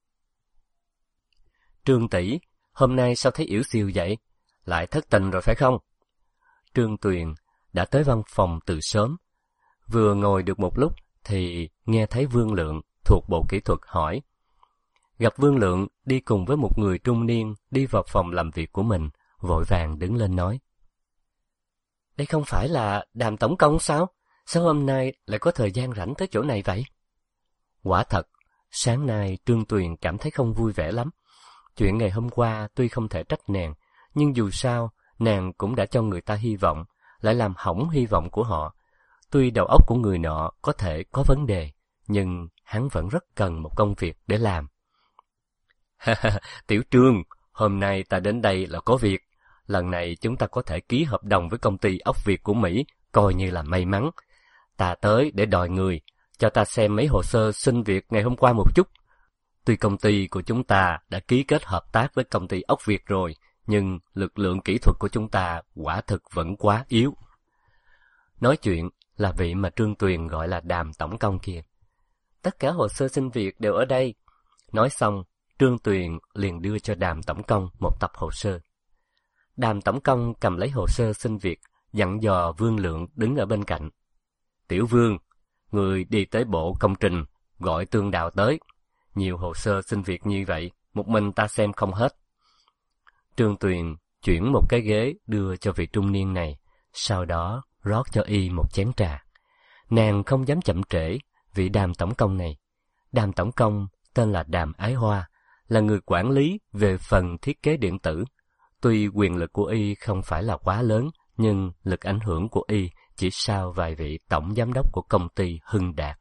Trương tỷ, hôm nay sao thấy yểu xìu vậy? Lại thất tình rồi phải không? Trương Tuyền đã tới văn phòng từ sớm. Vừa ngồi được một lúc thì nghe thấy Vương Lượng thuộc bộ kỹ thuật hỏi. Gặp Vương Lượng đi cùng với một người trung niên đi vào phòng làm việc của mình, vội vàng đứng lên nói. Đây không phải là Đàm tổng công sao? Sao hôm nay lại có thời gian rảnh tới chỗ này vậy? Quả thật, sáng nay Trương Tuyền cảm thấy không vui vẻ lắm. Chuyện ngày hôm qua tuy không thể trách nàng, nhưng dù sao, nàng cũng đã cho người ta hy vọng, lại làm hỏng hy vọng của họ. Tuy đầu óc của người nọ có thể có vấn đề, nhưng hắn vẫn rất cần một công việc để làm. Tiểu Trương, hôm nay ta đến đây là có việc. Lần này chúng ta có thể ký hợp đồng với công ty ốc Việt của Mỹ, coi như là may mắn. Ta tới để đòi người, cho ta xem mấy hồ sơ xin việc ngày hôm qua một chút. Tuy công ty của chúng ta đã ký kết hợp tác với công ty ốc Việt rồi, nhưng lực lượng kỹ thuật của chúng ta quả thực vẫn quá yếu. Nói chuyện là vị mà Trương Tuyền gọi là Đàm tổng công kia. Tất cả hồ sơ xin việc đều ở đây. Nói xong, Trương Tuyền liền đưa cho Đàm tổng công một tập hồ sơ. Đàm tổng công cầm lấy hồ sơ xin việc, dặn dò Vương Lượng đứng ở bên cạnh. Tiểu Vương, người đi tới bộ công trình, gọi Tương Đào tới. Nhiều hồ sơ xin việc như vậy, một mình ta xem không hết. Trương Tuyền chuyển một cái ghế đưa cho vị trung niên này, sau đó rót cho y một chén trà. Nàng không dám chậm trễ vị Đàm tổng công này. Đàm tổng công tên là Đàm Ái Hoa, là người quản lý về phần thiết kế điện tử. Tuy quyền lực của y không phải là quá lớn, nhưng lực ảnh hưởng của y chỉ sau vài vị tổng giám đốc của công ty Hưng Đạt.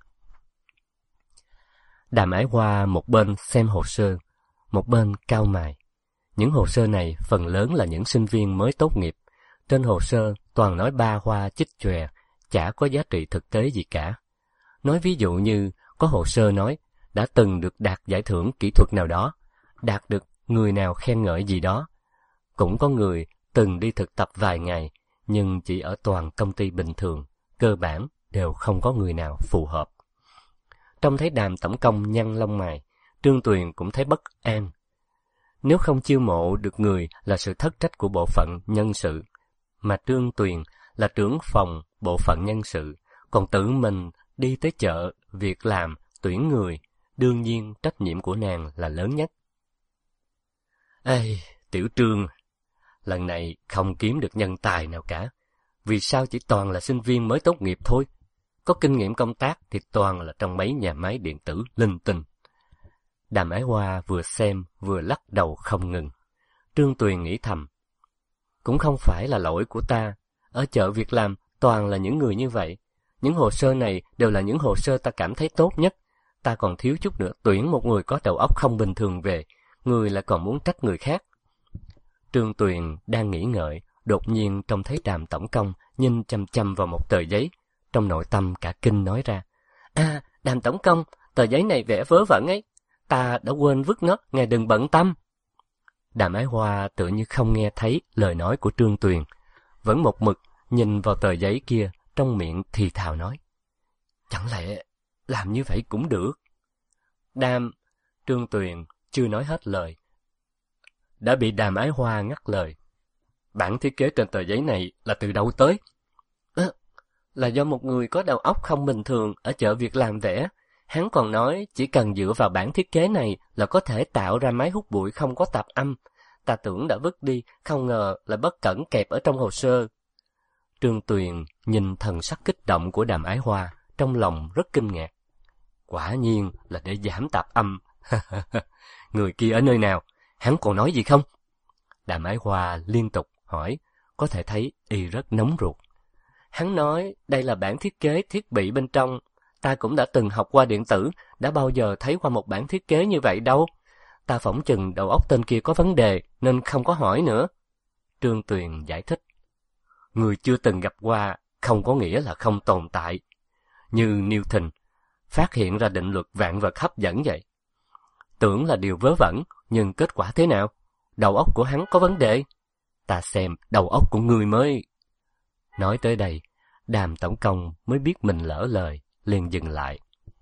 Đàm Ái Hoa một bên xem hồ sơ, một bên cau mày. Những hồ sơ này phần lớn là những sinh viên mới tốt nghiệp. Trên hồ sơ toàn nói ba hoa chích chòe, chả có giá trị thực tế gì cả. Nói ví dụ như có hồ sơ nói đã từng được đạt giải thưởng kỹ thuật nào đó, đạt được người nào khen ngợi gì đó. Cũng có người từng đi thực tập vài ngày, nhưng chỉ ở toàn công ty bình thường, cơ bản đều không có người nào phù hợp. Trông thấy Đàm tổng công nhăn lông mày, Trương Tuyền cũng thấy bất an. Nếu không chiêu mộ được người là sự thất trách của bộ phận nhân sự, mà Trương Tuyền là trưởng phòng bộ phận nhân sự, còn tự mình đi tới chợ, việc làm, tuyển người, đương nhiên trách nhiệm của nàng là lớn nhất. Ê, Tiểu Trương, lần này không kiếm được nhân tài nào cả. Vì sao chỉ toàn là sinh viên mới tốt nghiệp thôi? Có kinh nghiệm công tác thì toàn là trong mấy nhà máy điện tử linh tinh. Đàm Ái Hoa vừa xem vừa lắc đầu không ngừng. Trương Tuyền nghĩ thầm, cũng không phải là lỗi của ta. Ở chợ việc làm toàn là những người như vậy. Những hồ sơ này đều là những hồ sơ ta cảm thấy tốt nhất. Ta còn thiếu chút nữa tuyển một người có đầu óc không bình thường về, người lại còn muốn trách người khác. Trương Tuyền đang nghĩ ngợi, đột nhiên trông thấy Đàm tổng công nhìn chăm chăm vào một tờ giấy. Trong nội tâm cả kinh nói ra, Đàm tổng công, tờ giấy này vẽ vớ vẩn ấy. Ta đã quên vứt nó, ngài đừng bận tâm. Đàm Ái Hoa tự như không nghe thấy lời nói của Trương Tuyền, vẫn một mực nhìn vào tờ giấy kia, trong miệng thì thào nói, chẳng lẽ làm như vậy cũng được? Trương Tuyền chưa nói hết lời, đã bị Đàm Ái Hoa ngắt lời. Bản thiết kế trên tờ giấy này là từ đâu tới? Là do một người có đầu óc không bình thường ở chợ việc làm vẽ. Hắn còn nói chỉ cần dựa vào bản thiết kế này là có thể tạo ra máy hút bụi không có tạp âm. Ta tưởng đã vứt đi, không ngờ lại bất cẩn kẹp ở trong hồ sơ. Trương Tuyền nhìn thần sắc kích động của Đàm Ái Hoa, trong lòng rất kinh ngạc. Quả nhiên là để giảm tạp âm. Người kia ở nơi nào? Hắn còn nói gì không? Đàm Ái Hoa liên tục hỏi, có thể thấy y rất nóng ruột. Hắn nói đây là bản thiết kế thiết bị bên trong. Ta cũng đã từng học qua điện tử, đã bao giờ thấy qua một bản thiết kế như vậy đâu. Ta phỏng chừng đầu óc tên kia có vấn đề, nên không có hỏi nữa. Trương Tuyền giải thích. Người chưa từng gặp qua không có nghĩa là không tồn tại. Như Newton phát hiện ra định luật vạn vật hấp dẫn vậy. Tưởng là điều vớ vẩn, nhưng kết quả thế nào? Đầu óc của hắn có vấn đề. Ta xem đầu óc của ngươi mới... Nói tới đây, Đàm tổng công mới biết mình lỡ lời, liền dừng lại.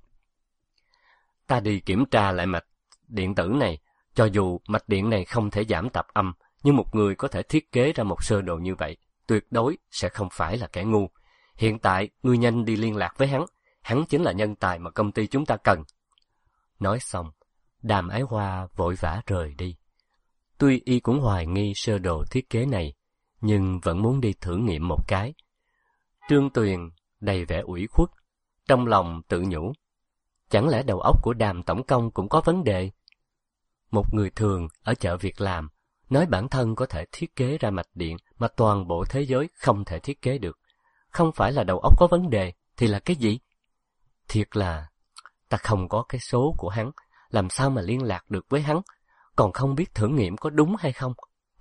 Ta đi kiểm tra lại mạch điện tử này, cho dù mạch điện này không thể giảm tạp âm, nhưng một người có thể thiết kế ra một sơ đồ như vậy, tuyệt đối sẽ không phải là kẻ ngu. Hiện tại, ngươi nhanh đi liên lạc với hắn chính là nhân tài mà công ty chúng ta cần. Nói xong, Đàm Ái Hoa vội vã rời đi. Tuy y cũng hoài nghi sơ đồ thiết kế này, nhưng vẫn muốn đi thử nghiệm một cái. Trương Tuyền đầy vẻ ủy khuất, trong lòng tự nhủ, chẳng lẽ đầu óc của Đàm tổng công cũng có vấn đề? Một người thường ở chợ việc làm, nói bản thân có thể thiết kế ra mạch điện mà toàn bộ thế giới không thể thiết kế được. Không phải là đầu óc có vấn đề, thì là cái gì? Thiệt là, ta không có cái số của hắn, làm sao mà liên lạc được với hắn, còn không biết thử nghiệm có đúng hay không.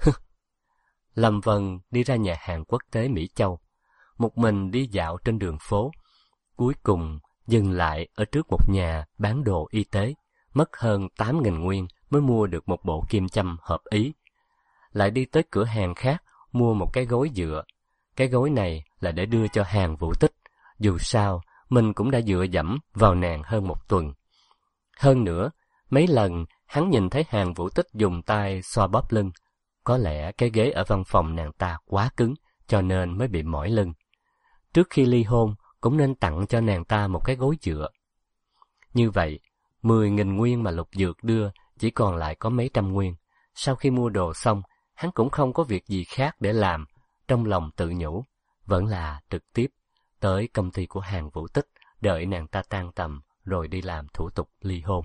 Lâm Vân đi ra nhà hàng quốc tế Mỹ Châu, một mình đi dạo trên đường phố, cuối cùng dừng lại ở trước một nhà bán đồ y tế, mất hơn 8.000 nguyên mới mua được một bộ kim châm hợp ý. Lại đi tới cửa hàng khác, mua một cái gối dựa. Cái gối này là để đưa cho Hàn Vũ Tích, dù sao mình cũng đã dựa dẫm vào nàng hơn một tuần. Hơn nữa, mấy lần hắn nhìn thấy Hàn Vũ Tích dùng tay xoa bóp lưng, có lẽ cái ghế ở văn phòng nàng ta quá cứng, cho nên mới bị mỏi lưng. Trước khi ly hôn, cũng nên tặng cho nàng ta một cái gối dựa. Như vậy, 10.000 nguyên mà Lục Dược đưa chỉ còn lại có mấy trăm nguyên. Sau khi mua đồ xong, hắn cũng không có việc gì khác để làm, trong lòng tự nhủ, vẫn là trực tiếp tới công ty của Hàn Vũ Tích, đợi nàng ta tan tầm rồi đi làm thủ tục ly hôn.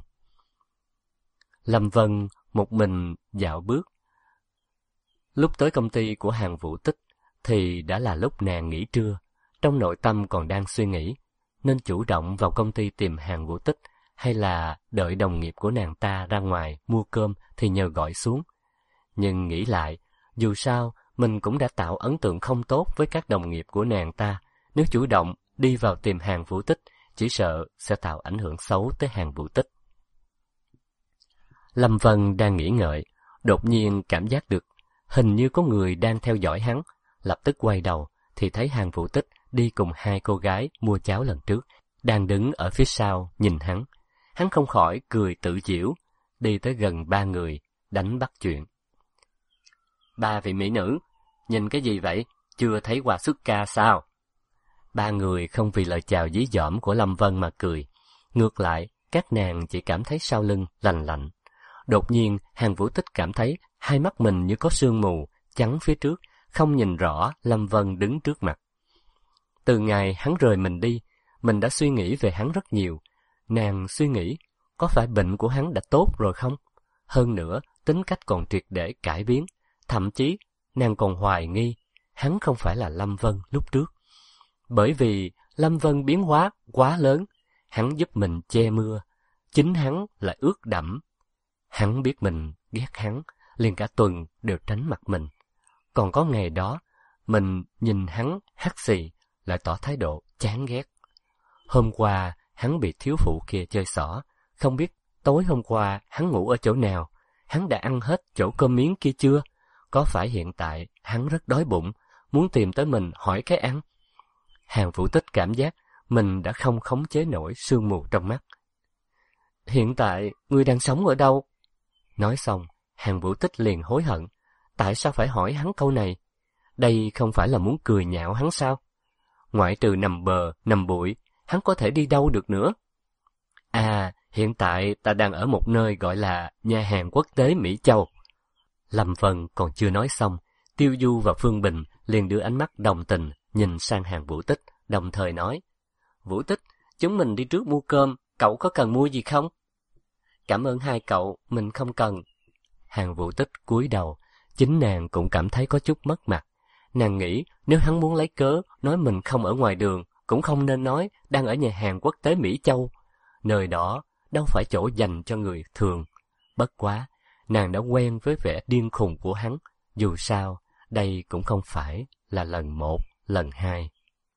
Lâm Vân một mình dạo bước. Lúc tới công ty của Hàn Vũ Tích thì đã là lúc nàng nghỉ trưa, trong nội tâm còn đang suy nghĩ nên chủ động vào công ty tìm Hàn Vũ Tích hay là đợi đồng nghiệp của nàng ta ra ngoài mua cơm thì nhờ gọi xuống. Nhưng nghĩ lại, dù sao mình cũng đã tạo ấn tượng không tốt với các đồng nghiệp của nàng ta, nếu chủ động đi vào tìm Hàn Vũ Tích chỉ sợ sẽ tạo ảnh hưởng xấu tới Hàn Vũ Tích. Lâm Vân đang nghĩ ngợi, đột nhiên cảm giác được hình như có người đang theo dõi hắn, lập tức quay đầu thì thấy Hàn Vũ Tích đi cùng hai cô gái mua cháo lần trước, đang đứng ở phía sau nhìn hắn. Hắn không khỏi cười tự giễu, đi tới gần ba người, đánh bắt chuyện. Ba vị mỹ nữ, nhìn cái gì vậy? Chưa thấy qua xuất ca sao? Ba người không vì lời chào dí dỏm của Lâm Vân mà cười. Ngược lại, các nàng chỉ cảm thấy sau lưng lành lạnh. Đột nhiên, Hàn Vũ Tích cảm thấy hai mắt mình như có sương mù, chắn phía trước, không nhìn rõ Lâm Vân đứng trước mặt. Từ ngày hắn rời mình đi, mình đã suy nghĩ về hắn rất nhiều. Nàng suy nghĩ, có phải bệnh của hắn đã tốt rồi không? Hơn nữa, tính cách còn triệt để cải biến. Thậm chí, nàng còn hoài nghi, hắn không phải là Lâm Vân lúc trước. Bởi vì Lâm Vân biến hóa quá lớn, hắn giúp mình che mưa. Chính hắn lại ướt đẫm. Hắn biết mình ghét hắn, liền cả tuần đều tránh mặt mình. Còn có ngày đó, mình nhìn hắn hắt xì, lại tỏ thái độ chán ghét. Hôm qua, hắn bị thiếu phụ kia chơi xỏ, không biết tối hôm qua hắn ngủ ở chỗ nào, hắn đã ăn hết chỗ cơm miếng kia chưa? Có phải hiện tại hắn rất đói bụng, muốn tìm tới mình hỏi cái ăn? Hàn Vũ Tích cảm giác mình đã không khống chế nổi sương mù trong mắt. Hiện tại, ngươi đang sống ở đâu? Nói xong, Hàn Vũ Tích liền hối hận. Tại sao phải hỏi hắn câu này? Đây không phải là muốn cười nhạo hắn sao? Ngoại trừ nằm bờ, nằm bụi, hắn có thể đi đâu được nữa? À, hiện tại ta đang ở một nơi gọi là nhà hàng quốc tế Mỹ Châu. Lâm Vân còn chưa nói xong, Tiêu Du và Phương Bình liền đưa ánh mắt đồng tình nhìn sang Hàn Vũ Tích, đồng thời nói: Vũ Tích, chúng mình đi trước mua cơm, cậu có cần mua gì không? Cảm ơn hai cậu, mình không cần. Hàn Vũ Tích cúi đầu, chính nàng cũng cảm thấy có chút mất mặt. Nàng nghĩ nếu hắn muốn lấy cớ nói mình không ở ngoài đường, cũng không nên nói đang ở nhà hàng quốc tế Mỹ Châu. Nơi đó đâu phải chỗ dành cho người thường. Bất quá, nàng đã quen với vẻ điên khùng của hắn. Dù sao, đây cũng không phải là lần một, lần hai.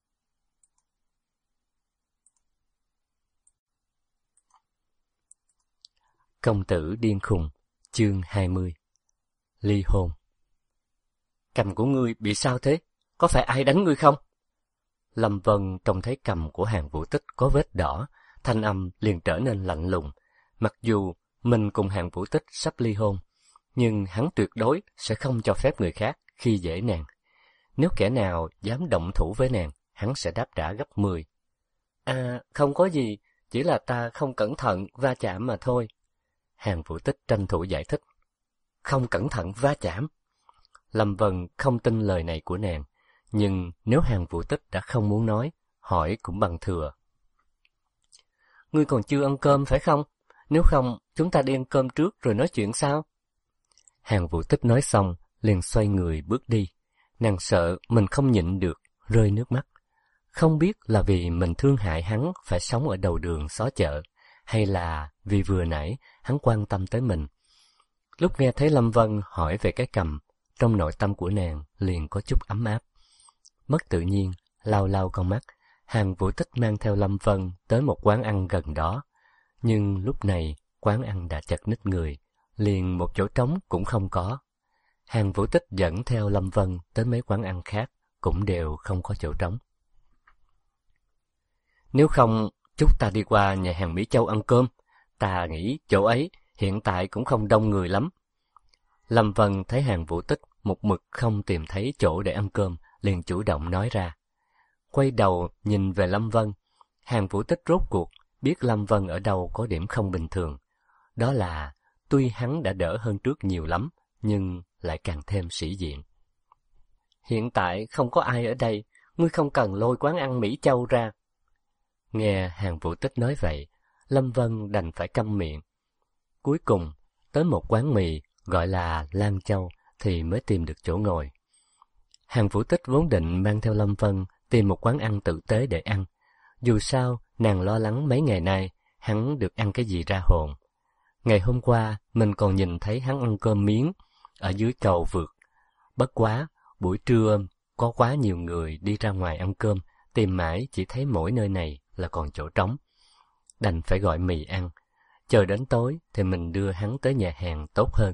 Công tử điên khùng, chương 20. Ly hôn. Cầm của ngươi bị sao thế? Có phải ai đánh ngươi không? Lâm Vân trông thấy cầm của Hàn Vũ Tích có vết đỏ, thanh âm liền trở nên lạnh lùng. Mặc dù mình cùng Hàn Vũ Tích sắp ly hôn, nhưng hắn tuyệt đối sẽ không cho phép người khác khi dễ nàng. Nếu kẻ nào dám động thủ với nàng, hắn sẽ đáp trả gấp 10. À, không có gì, chỉ là ta không cẩn thận va chạm mà thôi. Hàn Vũ Tích tranh thủ giải thích. Không cẩn thận va chạm. Lâm Vân không tin lời này của nàng, nhưng nếu Hàn Vũ Tích đã không muốn nói, hỏi cũng bằng thừa. Ngươi còn chưa ăn cơm phải không? Nếu không, chúng ta đi ăn cơm trước rồi nói chuyện sao? Hàn Vũ Tích nói xong, liền xoay người bước đi. Nàng sợ mình không nhịn được, rơi nước mắt. Không biết là vì mình thương hại hắn phải sống ở đầu đường xó chợ, hay là vì vừa nãy hắn quan tâm tới mình. Lúc nghe thấy Lâm Vân hỏi về cái cầm, trong nội tâm của nàng liền có chút ấm áp. Mất tự nhiên, lau lau con mắt, Hàn Vũ Tích mang theo Lâm Vân tới một quán ăn gần đó. Nhưng lúc này, quán ăn đã chật ních người, liền một chỗ trống cũng không có. Hàn Vũ Tích dẫn theo Lâm Vân tới mấy quán ăn khác, cũng đều không có chỗ trống. Nếu không, chúng ta đi qua nhà hàng Mỹ Châu ăn cơm. Ta nghĩ chỗ ấy hiện tại cũng không đông người lắm. Lâm Vân thấy Hàn Vũ Tích một mực không tìm thấy chỗ để ăn cơm, liền chủ động nói ra. Quay đầu nhìn về Lâm Vân, Hàn Vũ Tích rốt cuộc biết Lâm Vân ở đâu có điểm không bình thường. Đó là tuy hắn đã đỡ hơn trước nhiều lắm, nhưng lại càng thêm sĩ diện. Hiện tại không có ai ở đây, ngươi không cần lôi quán ăn Mỹ Châu ra. Nghe Hàn Vũ Tích nói vậy, Lâm Vân đành phải câm miệng. Cuối cùng, tới một quán mì gọi là Lan Châu thì mới tìm được chỗ ngồi. Hàn Vũ Tích vốn định mang theo Lâm Vân tìm một quán ăn tử tế để ăn. Dù sao, nàng lo lắng mấy ngày nay hắn được ăn cái gì ra hồn. Ngày hôm qua, mình còn nhìn thấy hắn ăn cơm miếng ở dưới cầu vượt. Bất quá, buổi trưa có quá nhiều người đi ra ngoài ăn cơm, tìm mãi chỉ thấy mỗi nơi này là còn chỗ trống. Đành phải gọi mì ăn. Chờ đến tối thì mình đưa hắn tới nhà hàng tốt hơn.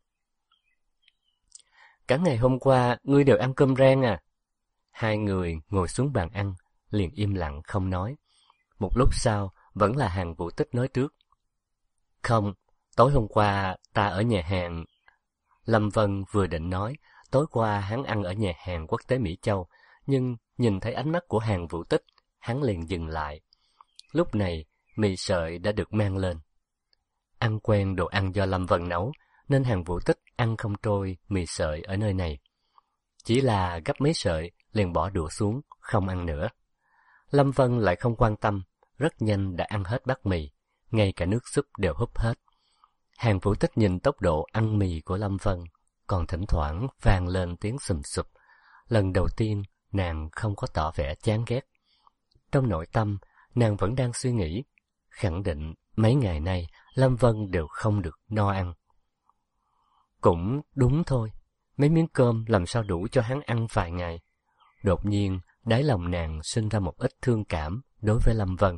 Cả ngày hôm qua, ngươi đều ăn cơm rang à? Hai người ngồi xuống bàn ăn, liền im lặng không nói. Một lúc sau, vẫn là Hàn Vũ Tích nói trước. Không, tối hôm qua ta ở nhà hàng. Lâm Vân vừa định nói, tối qua hắn ăn ở nhà hàng quốc tế Mỹ Châu, nhưng nhìn thấy ánh mắt của Hàn Vũ Tích, hắn liền dừng lại. Lúc này, mì sợi đã được mang lên. Ăn quen đồ ăn do Lâm Vân nấu, nên Hàn Vũ Tích ăn không trôi mì sợi ở nơi này. chỉ là gấp mấy sợi liền bỏ đũa xuống, không ăn nữa. Lâm Vân lại không quan tâm, rất nhanh đã ăn hết bát mì, ngay cả nước súp đều húp hết. Hàn Vũ Tích nhìn tốc độ ăn mì của Lâm Vân, còn thỉnh thoảng vang lên tiếng sùm sụp. Lần đầu tiên, nàng không có tỏ vẻ chán ghét. Trong nội tâm, nàng vẫn đang suy nghĩ, khẳng định mấy ngày nay Lâm Vân đều không được no ăn. Cũng đúng thôi, mấy miếng cơm làm sao đủ cho hắn ăn vài ngày. Đột nhiên, đáy lòng nàng sinh ra một ít thương cảm đối với Lâm Vân.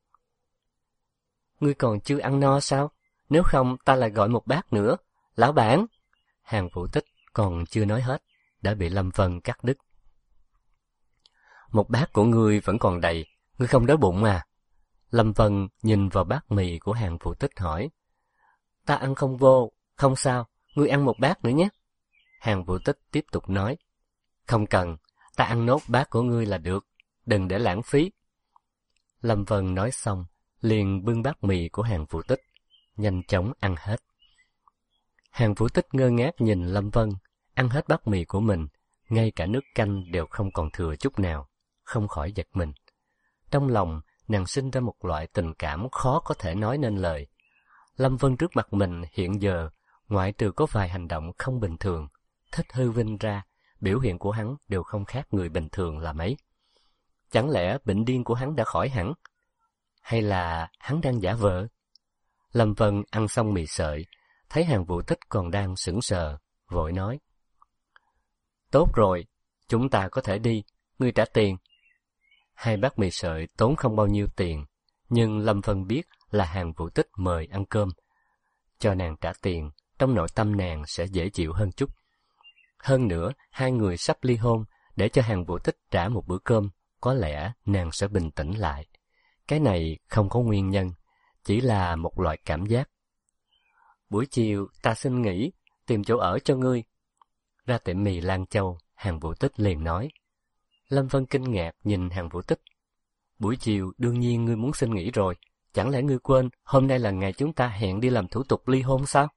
Ngươi còn chưa ăn no sao? Nếu không ta lại gọi một bát nữa. Lão bản! Hàn Vũ Tích còn chưa nói hết, đã bị Lâm Vân cắt đứt. Một bát của ngươi vẫn còn đầy, ngươi không đói bụng à? Lâm Vân nhìn vào bát mì của Hàn Vũ Tích hỏi. Ta ăn không vô, không sao, ngươi ăn một bát nữa nhé. Hàn Vũ Tích tiếp tục nói. Không cần, ta ăn nốt bát của ngươi là được, đừng để lãng phí. Lâm Vân nói xong, liền bưng bát mì của Hàn Vũ Tích, nhanh chóng ăn hết. Hàn Vũ Tích ngơ ngác nhìn Lâm Vân, ăn hết bát mì của mình, ngay cả nước canh đều không còn thừa chút nào, không khỏi giật mình. Trong lòng, nàng sinh ra một loại tình cảm khó có thể nói nên lời. Lâm Vân trước mặt mình hiện giờ, ngoại trừ có vài hành động không bình thường, thích hư vinh ra, biểu hiện của hắn đều không khác người bình thường là mấy. Chẳng lẽ bệnh điên của hắn đã khỏi hẳn? Hay là hắn đang giả vờ? Lâm Vân ăn xong mì sợi, thấy Hàn Vũ Tích còn đang sững sờ, vội nói. Tốt rồi, chúng ta có thể đi, ngươi trả tiền. Hai bát mì sợi tốn không bao nhiêu tiền, nhưng Lâm Vân biết là Hàn Vũ Tích mời ăn cơm. Cho nàng trả tiền, trong nội tâm nàng sẽ dễ chịu hơn chút. Hơn nữa, hai người sắp ly hôn, để cho Hàn Vũ Tích trả một bữa cơm, có lẽ nàng sẽ bình tĩnh lại. Cái này không có nguyên nhân, chỉ là một loại cảm giác. Buổi chiều ta xin nghỉ, tìm chỗ ở cho ngươi. Ra tiệm mì Lan Châu, Hàn Vũ Tích liền nói. Lâm Vân kinh ngạc nhìn Hàn Vũ Tích. Buổi chiều đương nhiên ngươi muốn xin nghỉ rồi, chẳng lẽ ngươi quên hôm nay là ngày chúng ta hẹn đi làm thủ tục ly hôn sao?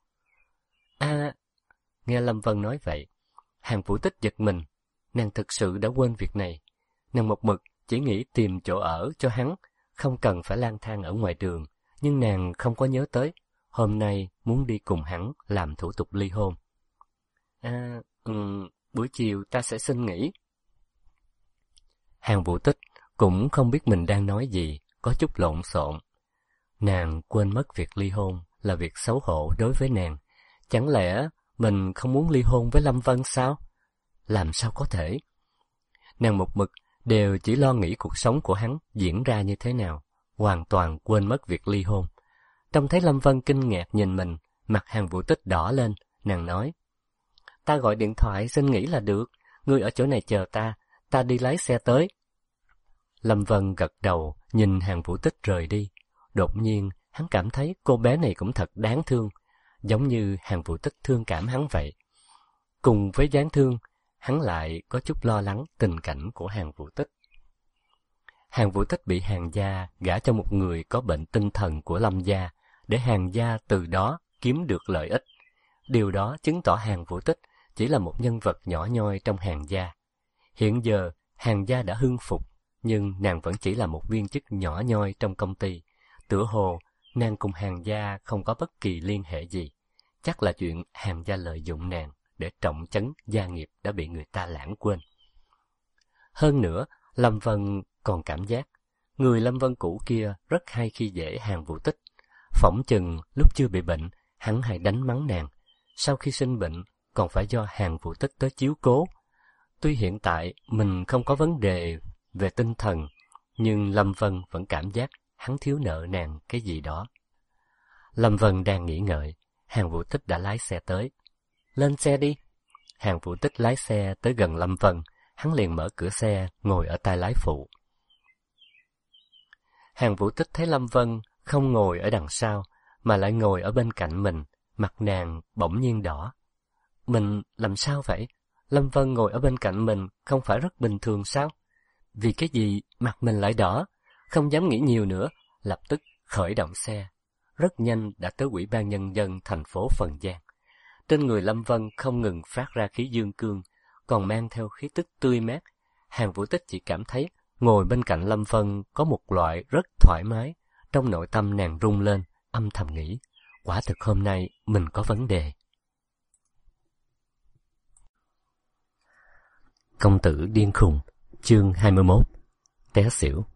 Nghe Lâm Vân nói vậy, Hàn Vũ Tích giật mình, nàng thực sự đã quên việc này. Nàng một mực chỉ nghĩ tìm chỗ ở cho hắn, không cần phải lang thang ở ngoài đường, nhưng nàng không có nhớ tới, hôm nay muốn đi cùng hắn làm thủ tục ly hôn. Buổi chiều ta sẽ xin nghỉ. Hàn Vũ Tích cũng không biết mình đang nói gì, có chút lộn xộn. Nàng quên mất việc ly hôn là việc xấu hổ đối với nàng. Chẳng lẽ mình không muốn ly hôn với Lâm Vân sao? Làm sao có thể? Nàng một mực đều chỉ lo nghĩ cuộc sống của hắn diễn ra như thế nào, hoàn toàn quên mất việc ly hôn. Trông thấy Lâm Vân kinh ngạc nhìn mình, mặt Hàn Vũ Tích đỏ lên, nàng nói. Ta gọi điện thoại xin nghỉ là được, ngươi ở chỗ này chờ ta đi lái xe tới. Lâm Vân gật đầu, nhìn Hàn Vũ Tích rời đi. Đột nhiên, hắn cảm thấy cô bé này cũng thật đáng thương, giống như Hàn Vũ Tích thương cảm hắn vậy. Cùng với đáng thương, hắn lại có chút lo lắng tình cảnh của Hàn Vũ Tích. Hàn Vũ Tích bị Hàn gia gả cho một người có bệnh tinh thần của Lâm gia, để Hàn gia từ đó kiếm được lợi ích. Điều đó chứng tỏ Hàn Vũ Tích chỉ là một nhân vật nhỏ nhoi trong Hàn gia. Hiện giờ, Hàn gia đã hưng phục, nhưng nàng vẫn chỉ là một viên chức nhỏ nhoi trong công ty. Tựa hồ, nàng cùng Hàn gia không có bất kỳ liên hệ gì. Chắc là chuyện Hàn gia lợi dụng nàng để trọng trấn gia nghiệp đã bị người ta lãng quên. Hơn nữa, Lâm Vân còn cảm giác, người Lâm Vân cũ kia rất hay khi dễ Hàn Vũ Tích. Phỏng chừng lúc chưa bị bệnh, hắn hay đánh mắng nàng. Sau khi sinh bệnh, còn phải do Hàn Vũ Tích tới chiếu cố. Tuy hiện tại mình không có vấn đề về tinh thần, nhưng Lâm Vân vẫn cảm giác hắn thiếu nợ nàng cái gì đó. Lâm Vân đang nghĩ ngợi, Hàn Vũ Tích đã lái xe tới. Lên xe đi. Hàn Vũ Tích lái xe tới gần Lâm Vân, hắn liền mở cửa xe, ngồi ở tay lái phụ. Hàn Vũ Tích thấy Lâm Vân không ngồi ở đằng sau, mà lại ngồi ở bên cạnh mình, mặt nàng bỗng nhiên đỏ. Mình làm sao vậy? Lâm Vân ngồi ở bên cạnh mình không phải rất bình thường sao? Vì cái gì mặt mình lại đỏ? Không dám nghĩ nhiều nữa, lập tức khởi động xe. Rất nhanh đã tới Ủy ban Nhân dân thành phố Phần Giang. Trên người Lâm Vân không ngừng phát ra khí dương cương, còn mang theo khí tức tươi mát. Hàng Vũ Tích chỉ cảm thấy ngồi bên cạnh Lâm Vân có một loại rất thoải mái. Trong nội tâm nàng rung lên, âm thầm nghĩ, quả thực hôm nay mình có vấn đề. Công tử điên khùng, chương 21. Té xỉu.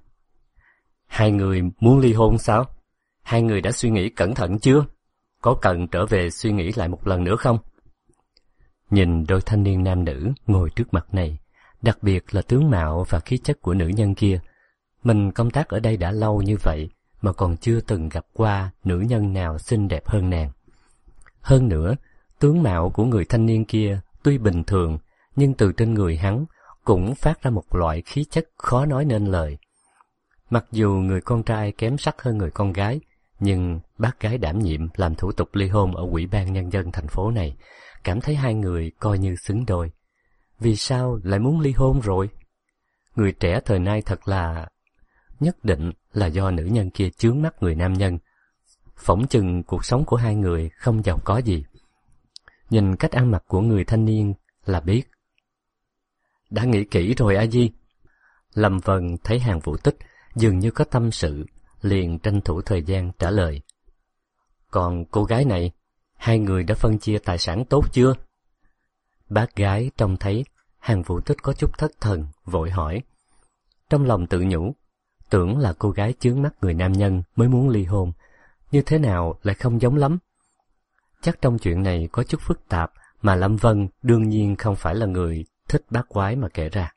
Hai người muốn ly hôn sao? Hai người đã suy nghĩ cẩn thận chưa? Có cần trở về suy nghĩ lại một lần nữa không? Nhìn đôi thanh niên nam nữ ngồi trước mặt này, đặc biệt là tướng mạo và khí chất của nữ nhân kia. Mình công tác ở đây đã lâu như vậy mà còn chưa từng gặp qua nữ nhân nào xinh đẹp hơn nàng. Hơn nữa, tướng mạo của người thanh niên kia tuy bình thường, nhưng từ trên người hắn cũng phát ra một loại khí chất khó nói nên lời. Mặc dù người con trai kém sắc hơn người con gái, nhưng bác gái đảm nhiệm làm thủ tục ly hôn ở Ủy ban Nhân dân thành phố này, cảm thấy hai người coi như xứng đôi. Vì sao lại muốn ly hôn rồi? Người trẻ thời nay thật là... Nhất định là do nữ nhân kia chướng mắt người nam nhân. Phỏng chừng cuộc sống của hai người không giàu có gì. Nhìn cách ăn mặc của người thanh niên là biết. Đã nghĩ kỹ rồi a Di. Lâm Vân thấy Hàng Vũ Tích dường như có tâm sự, liền tranh thủ thời gian trả lời. Còn cô gái này, hai người đã phân chia tài sản tốt chưa? Bác gái trông thấy Hàng Vũ Tích có chút thất thần, vội hỏi. Trong lòng tự nhủ, tưởng là cô gái chướng mắt người nam nhân mới muốn ly hôn, như thế nào lại không giống lắm. Chắc trong chuyện này có chút phức tạp mà Lâm Vân đương nhiên không phải là người thích bát quái mà kể ra.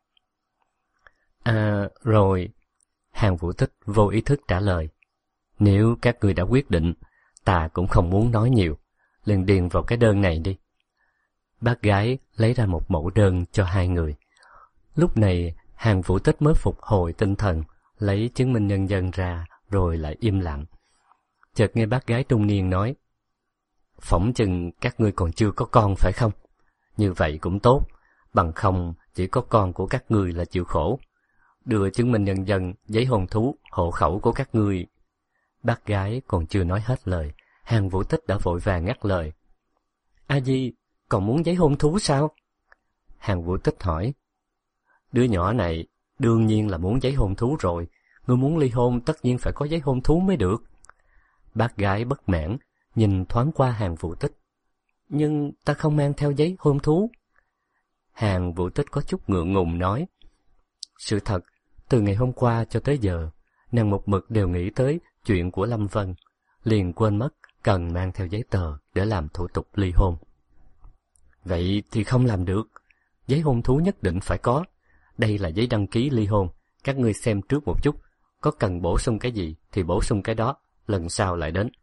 À, rồi. Hàng Vũ Tích vô ý thức trả lời. Nếu các người đã quyết định, ta cũng không muốn nói nhiều, liền điền vào cái đơn này đi. Bác gái lấy ra một mẫu đơn cho hai người. Lúc này, Hàng Vũ Tích mới phục hồi tinh thần, lấy chứng minh nhân dân ra, rồi lại im lặng. Chợt nghe bác gái trung niên nói, phỏng chừng các ngươi còn chưa có con phải không? Như vậy cũng tốt, bằng không chỉ có con của các ngươi là chịu khổ. Đưa chứng minh nhân dân, giấy hôn thú, hộ khẩu của các ngươi. Bác gái còn chưa nói hết lời, Hàng Vũ Tích đã vội vàng ngắt lời. A Di, còn muốn giấy hôn thú sao? Hàng Vũ Tích hỏi. Đứa nhỏ này đương nhiên là muốn giấy hôn thú rồi, ngươi muốn ly hôn tất nhiên phải có giấy hôn thú mới được. Bác gái bất mãn, nhìn thoáng qua Hàng Vũ Tích. Nhưng ta không mang theo giấy hôn thú. Hàng Vũ Tích có chút ngượng ngùng nói. Sự thật, từ ngày hôm qua cho tới giờ, nàng một mực đều nghĩ tới chuyện của Lâm Vân, liền quên mất cần mang theo giấy tờ để làm thủ tục ly hôn. Vậy thì không làm được, giấy hôn thú nhất định phải có. Đây là giấy đăng ký ly hôn, các ngươi xem trước một chút, có cần bổ sung cái gì thì bổ sung cái đó, lần sau lại đến.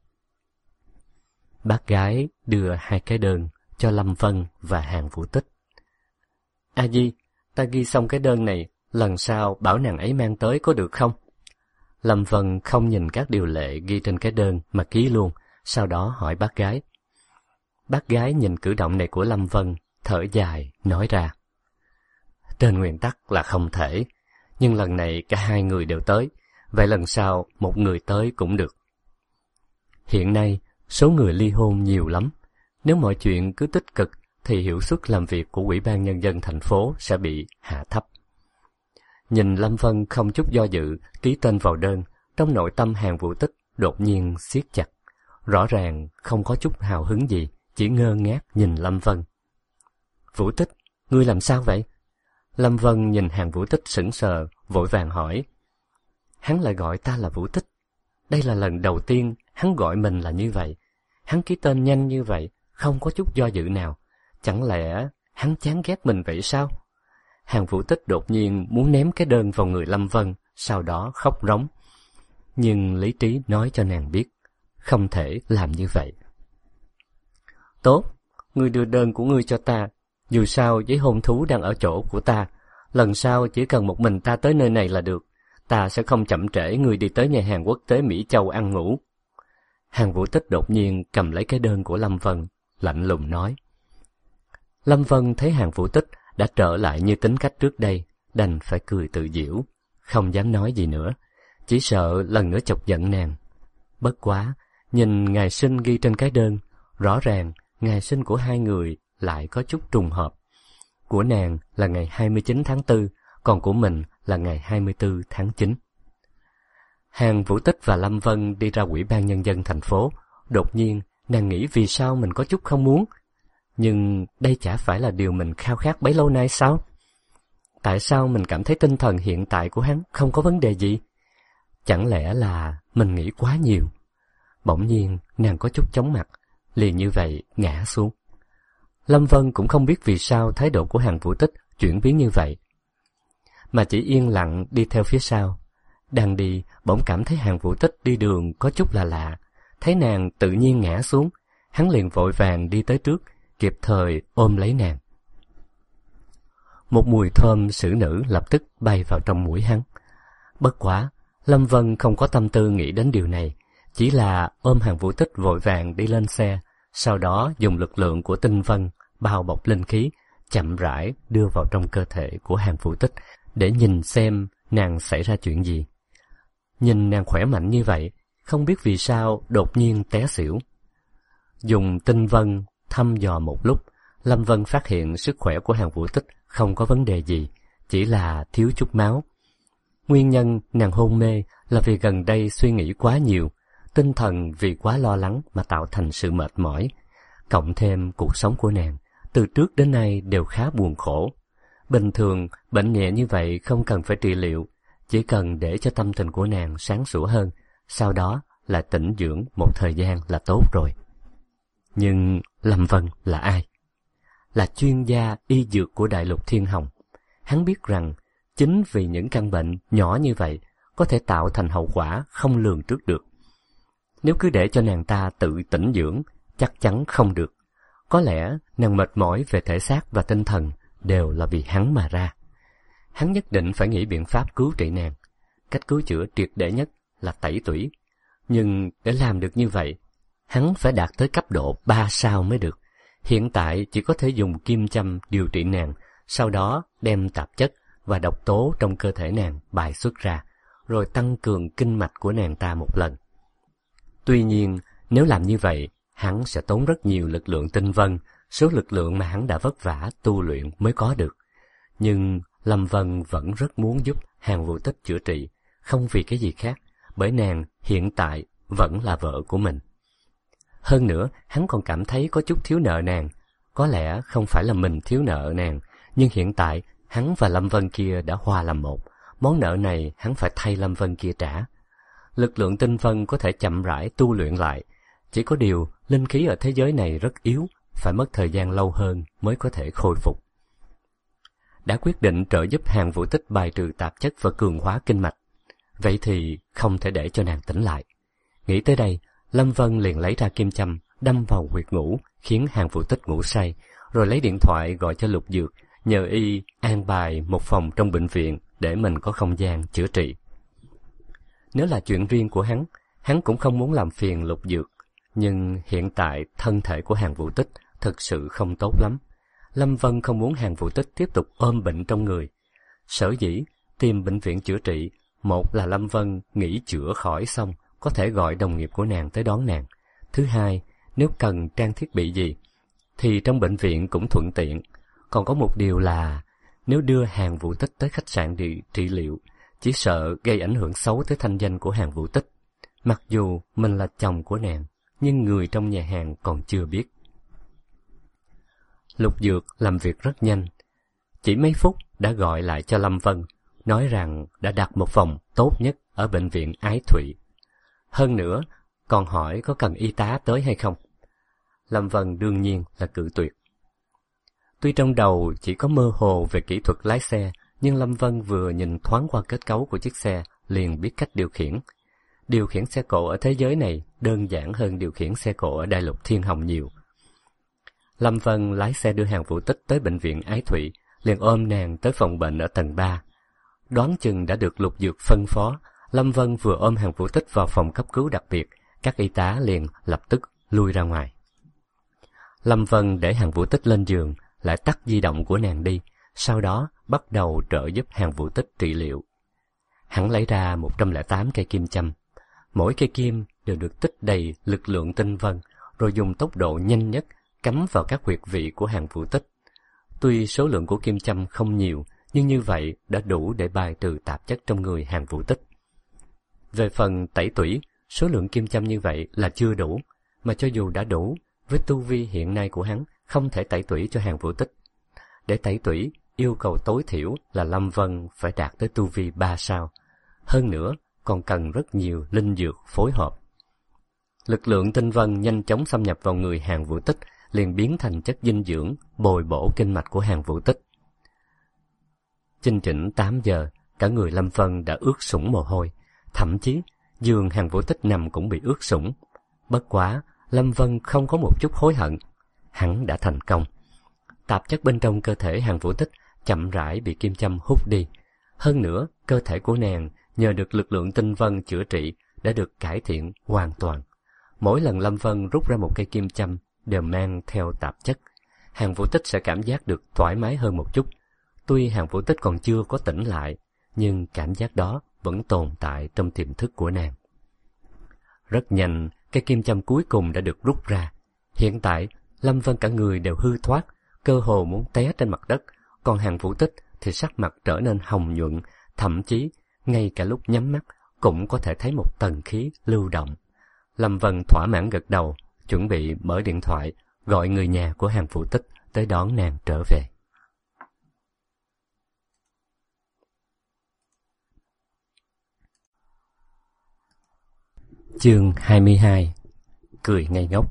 Bác gái đưa hai cái đơn cho Lâm Vân và Hàng Vũ Tích. A Di, ta ghi xong cái đơn này, lần sau bảo nàng ấy mang tới có được không? Lâm Vân không nhìn các điều lệ ghi trên cái đơn mà ký luôn, sau đó hỏi bác gái. Bác gái nhìn cử động này của Lâm Vân, thở dài, nói ra. Trên nguyên tắc là không thể, nhưng lần này cả hai người đều tới, vậy lần sau một người tới cũng được. Hiện nay, số người ly hôn nhiều lắm, nếu mọi chuyện cứ tích cực thì hiệu suất làm việc của Ủy ban Nhân dân thành phố sẽ bị hạ thấp. Nhìn Lâm Vân không chút do dự ký tên vào đơn, trong nội tâm Hàng Vũ Tích đột nhiên siết chặt, rõ ràng không có chút hào hứng gì, chỉ ngơ ngác nhìn Lâm Vân. Vũ Tích, ngươi làm sao vậy? Lâm Vân nhìn Hàng Vũ Tích sững sờ, vội vàng hỏi. Hắn lại gọi ta là Vũ Tích. Đây là lần đầu tiên hắn gọi mình là như vậy. Hắn ký tên nhanh như vậy, không có chút do dự nào. Chẳng lẽ hắn chán ghét mình vậy sao? Hàng Vũ Tích đột nhiên muốn ném cái đơn vào người Lâm Vân, sau đó khóc rống. Nhưng lý trí nói cho nàng biết, không thể làm như vậy. Tốt, ngươi đưa đơn của ngươi cho ta. Dù sao giấy hôn thú đang ở chỗ của ta, lần sau chỉ cần một mình ta tới nơi này là được. Ta sẽ không chậm trễ ngươi đi tới nhà hàng quốc tế Mỹ Châu ăn ngủ. Hàng Vũ Tích đột nhiên cầm lấy cái đơn của Lâm Vân, lạnh lùng nói. Lâm Vân thấy Hàng Vũ Tích đã trở lại như tính cách trước đây, đành phải cười tự giễu, không dám nói gì nữa, chỉ sợ lần nữa chọc giận nàng. Bất quá, nhìn ngày sinh ghi trên cái đơn, rõ ràng ngày sinh của hai người lại có chút trùng hợp. của nàng là ngày 29 tháng 4, còn của mình là ngày 24 tháng 9. Hàn Vũ Tích và Lâm Vân đi ra Ủy ban Nhân dân thành phố. Đột nhiên, nàng nghĩ vì sao mình có chút không muốn. Nhưng đây chả phải là điều mình khao khát bấy lâu nay sao? Tại sao mình cảm thấy tinh thần hiện tại của hắn không có vấn đề gì? Chẳng lẽ là mình nghĩ quá nhiều? Bỗng nhiên, nàng có chút chóng mặt, liền như vậy ngã xuống. Lâm Vân cũng không biết vì sao thái độ của Hàn Vũ Tích chuyển biến như vậy, mà chỉ yên lặng đi theo phía sau. Đang đi, bỗng cảm thấy Hàn Vũ Tích đi đường có chút là lạ. Thấy nàng tự nhiên ngã xuống, hắn liền vội vàng đi tới trước, kịp thời ôm lấy nàng. Một mùi thơm xử nữ lập tức bay vào trong mũi hắn. Bất quá, Lâm Vân không có tâm tư nghĩ đến điều này, chỉ là ôm Hàn Vũ Tích vội vàng đi lên xe, sau đó dùng lực lượng của tinh vân bao bọc linh khí, chậm rãi đưa vào trong cơ thể của Hàn Vũ Tích để nhìn xem nàng xảy ra chuyện gì. Nhìn nàng khỏe mạnh như vậy, không biết vì sao đột nhiên té xỉu. Dùng tinh vân thăm dò một lúc, Lâm Vân phát hiện sức khỏe của Hàn Vũ Tích không có vấn đề gì, chỉ là thiếu chút máu. Nguyên nhân nàng hôn mê là vì gần đây suy nghĩ quá nhiều, tinh thần vì quá lo lắng mà tạo thành sự mệt mỏi. Cộng thêm cuộc sống của nàng, từ trước đến nay đều khá buồn khổ. Bình thường, bệnh nhẹ như vậy không cần phải trị liệu, chỉ cần để cho tâm tình của nàng sáng sủa hơn, sau đó lại tĩnh dưỡng một thời gian là tốt rồi. Nhưng Lâm Vân là ai? Là chuyên gia y dược của Đại Lục Thiên Hồng. Hắn biết rằng chính vì những căn bệnh nhỏ như vậy có thể tạo thành hậu quả không lường trước được. Nếu cứ để cho nàng ta tự tĩnh dưỡng, chắc chắn không được. Có lẽ nàng mệt mỏi về thể xác và tinh thần đều là vì hắn mà ra. Hắn nhất định phải nghĩ biện pháp cứu trị nàng. Cách cứu chữa triệt để nhất là tẩy tủy. Nhưng để làm được như vậy, hắn phải đạt tới cấp độ 3 sao mới được. Hiện tại chỉ có thể dùng kim châm điều trị nàng, sau đó đem tạp chất và độc tố trong cơ thể nàng bài xuất ra, rồi tăng cường kinh mạch của nàng ta một lần. Tuy nhiên, nếu làm như vậy, hắn sẽ tốn rất nhiều lực lượng tinh vân, số lực lượng mà hắn đã vất vả tu luyện mới có được. Nhưng Lâm Vân vẫn rất muốn giúp Hàn Vũ Tích chữa trị, không vì cái gì khác, bởi nàng hiện tại vẫn là vợ của mình. Hơn nữa, hắn còn cảm thấy có chút thiếu nợ nàng. Có lẽ không phải là mình thiếu nợ nàng, nhưng hiện tại hắn và Lâm Vân kia đã hòa làm một. Món nợ này hắn phải thay Lâm Vân kia trả. Lực lượng tinh vân có thể chậm rãi tu luyện lại. Chỉ có điều, linh khí ở thế giới này rất yếu, phải mất thời gian lâu hơn mới có thể khôi phục. Đã quyết định trợ giúp Hàn Vũ Tích bài trừ tạp chất và cường hóa kinh mạch. Vậy thì không thể để cho nàng tỉnh lại. Nghĩ tới đây, Lâm Vân liền lấy ra kim châm, đâm vào huyệt ngủ, khiến Hàn Vũ Tích ngủ say, rồi lấy điện thoại gọi cho Lục Dược, nhờ y an bài một phòng trong bệnh viện để mình có không gian chữa trị. Nếu là chuyện riêng của hắn cũng không muốn làm phiền Lục Dược, nhưng hiện tại thân thể của Hàn Vũ Tích thực sự không tốt lắm. Lâm Vân không muốn Hàn Vũ Tích tiếp tục ôm bệnh trong người. Sở dĩ tìm bệnh viện chữa trị, một là Lâm Vân nghĩ chữa khỏi xong có thể gọi đồng nghiệp của nàng tới đón nàng. Thứ hai, nếu cần trang thiết bị gì thì trong bệnh viện cũng thuận tiện. Còn có một điều là nếu đưa Hàn Vũ Tích tới khách sạn để trị liệu, chỉ sợ gây ảnh hưởng xấu tới thanh danh của Hàn Vũ Tích. Mặc dù mình là chồng của nàng, nhưng người trong nhà hàng còn chưa biết. Lục Dược làm việc rất nhanh, chỉ mấy phút đã gọi lại cho Lâm Vân, nói rằng đã đặt một phòng tốt nhất ở bệnh viện Ái Thụy. Hơn nữa, còn hỏi có cần y tá tới hay không. Lâm Vân đương nhiên là cự tuyệt. Tuy trong đầu chỉ có mơ hồ về kỹ thuật lái xe, nhưng Lâm Vân vừa nhìn thoáng qua kết cấu của chiếc xe liền biết cách điều khiển. Điều khiển xe cộ ở thế giới này đơn giản hơn điều khiển xe cộ ở Đại Lục Thiên Hồng nhiều. Lâm Vân lái xe đưa Hàn Vũ Tích tới bệnh viện Ái Thụy, liền ôm nàng tới phòng bệnh ở tầng 3. Đoán chừng đã được Lục Dược phân phó, Lâm Vân vừa ôm Hàn Vũ Tích vào phòng cấp cứu đặc biệt, các y tá liền lập tức lui ra ngoài. Lâm Vân để Hàn Vũ Tích lên giường, lại tắt di động của nàng đi, sau đó bắt đầu trợ giúp Hàn Vũ Tích trị liệu. Hắn lấy ra 108 cây kim châm, mỗi cây kim đều được tích đầy lực lượng tinh vân, rồi dùng tốc độ nhanh nhất cắm vào các huyệt vị của Hàn Vũ Tích. Tuy số lượng của kim châm không nhiều, nhưng như vậy đã đủ để bài trừ tạp chất trong người Hàn Vũ Tích. Về phần tẩy tủy, số lượng kim châm như vậy là chưa đủ, mà cho dù đã đủ, với tu vi hiện nay của hắn, không thể tẩy tủy cho Hàn Vũ Tích. Để tẩy tủy, yêu cầu tối thiểu là Lâm Vân phải đạt tới tu vi 3 sao. Hơn nữa, còn cần rất nhiều linh dược phối hợp. Lực lượng tinh vân nhanh chóng xâm nhập vào người Hàn Vũ Tích, liền biến thành chất dinh dưỡng, bồi bổ kinh mạch của Hàn Vũ Tích. Chinh chỉnh 8 giờ, cả người Lâm Vân đã ướt sũng mồ hôi, thậm chí giường Hàn Vũ Tích nằm cũng bị ướt sũng. Bất quá, Lâm Vân không có một chút hối hận, hắn đã thành công. Tạp chất bên trong cơ thể Hàn Vũ Tích chậm rãi bị kim châm hút đi. Hơn nữa, cơ thể của nàng nhờ được lực lượng tinh vân chữa trị đã được cải thiện hoàn toàn. Mỗi lần Lâm Vân rút ra một cây kim châm đều mang theo tạp chất, Hàn Vũ Tích sẽ cảm giác được thoải mái hơn một chút. Tuy Hàn Vũ Tích còn chưa có tỉnh lại, nhưng cảm giác đó vẫn tồn tại trong tiềm thức của nàng. Rất nhanh, cây kim châm cuối cùng đã được rút ra. Hiện tại, Lâm Vân cả người đều hư thoát, cơ hồ muốn té trên mặt đất, còn Hàn Vũ Tích thì sắc mặt trở nên hồng nhuận, thậm chí ngay cả lúc nhắm mắt cũng có thể thấy một tầng khí lưu động. Lâm Vân thỏa mãn gật đầu, chuẩn bị mở điện thoại gọi người nhà của Hàn Vũ Tích tới đón nàng trở về. Chương 22. Cười ngây ngốc.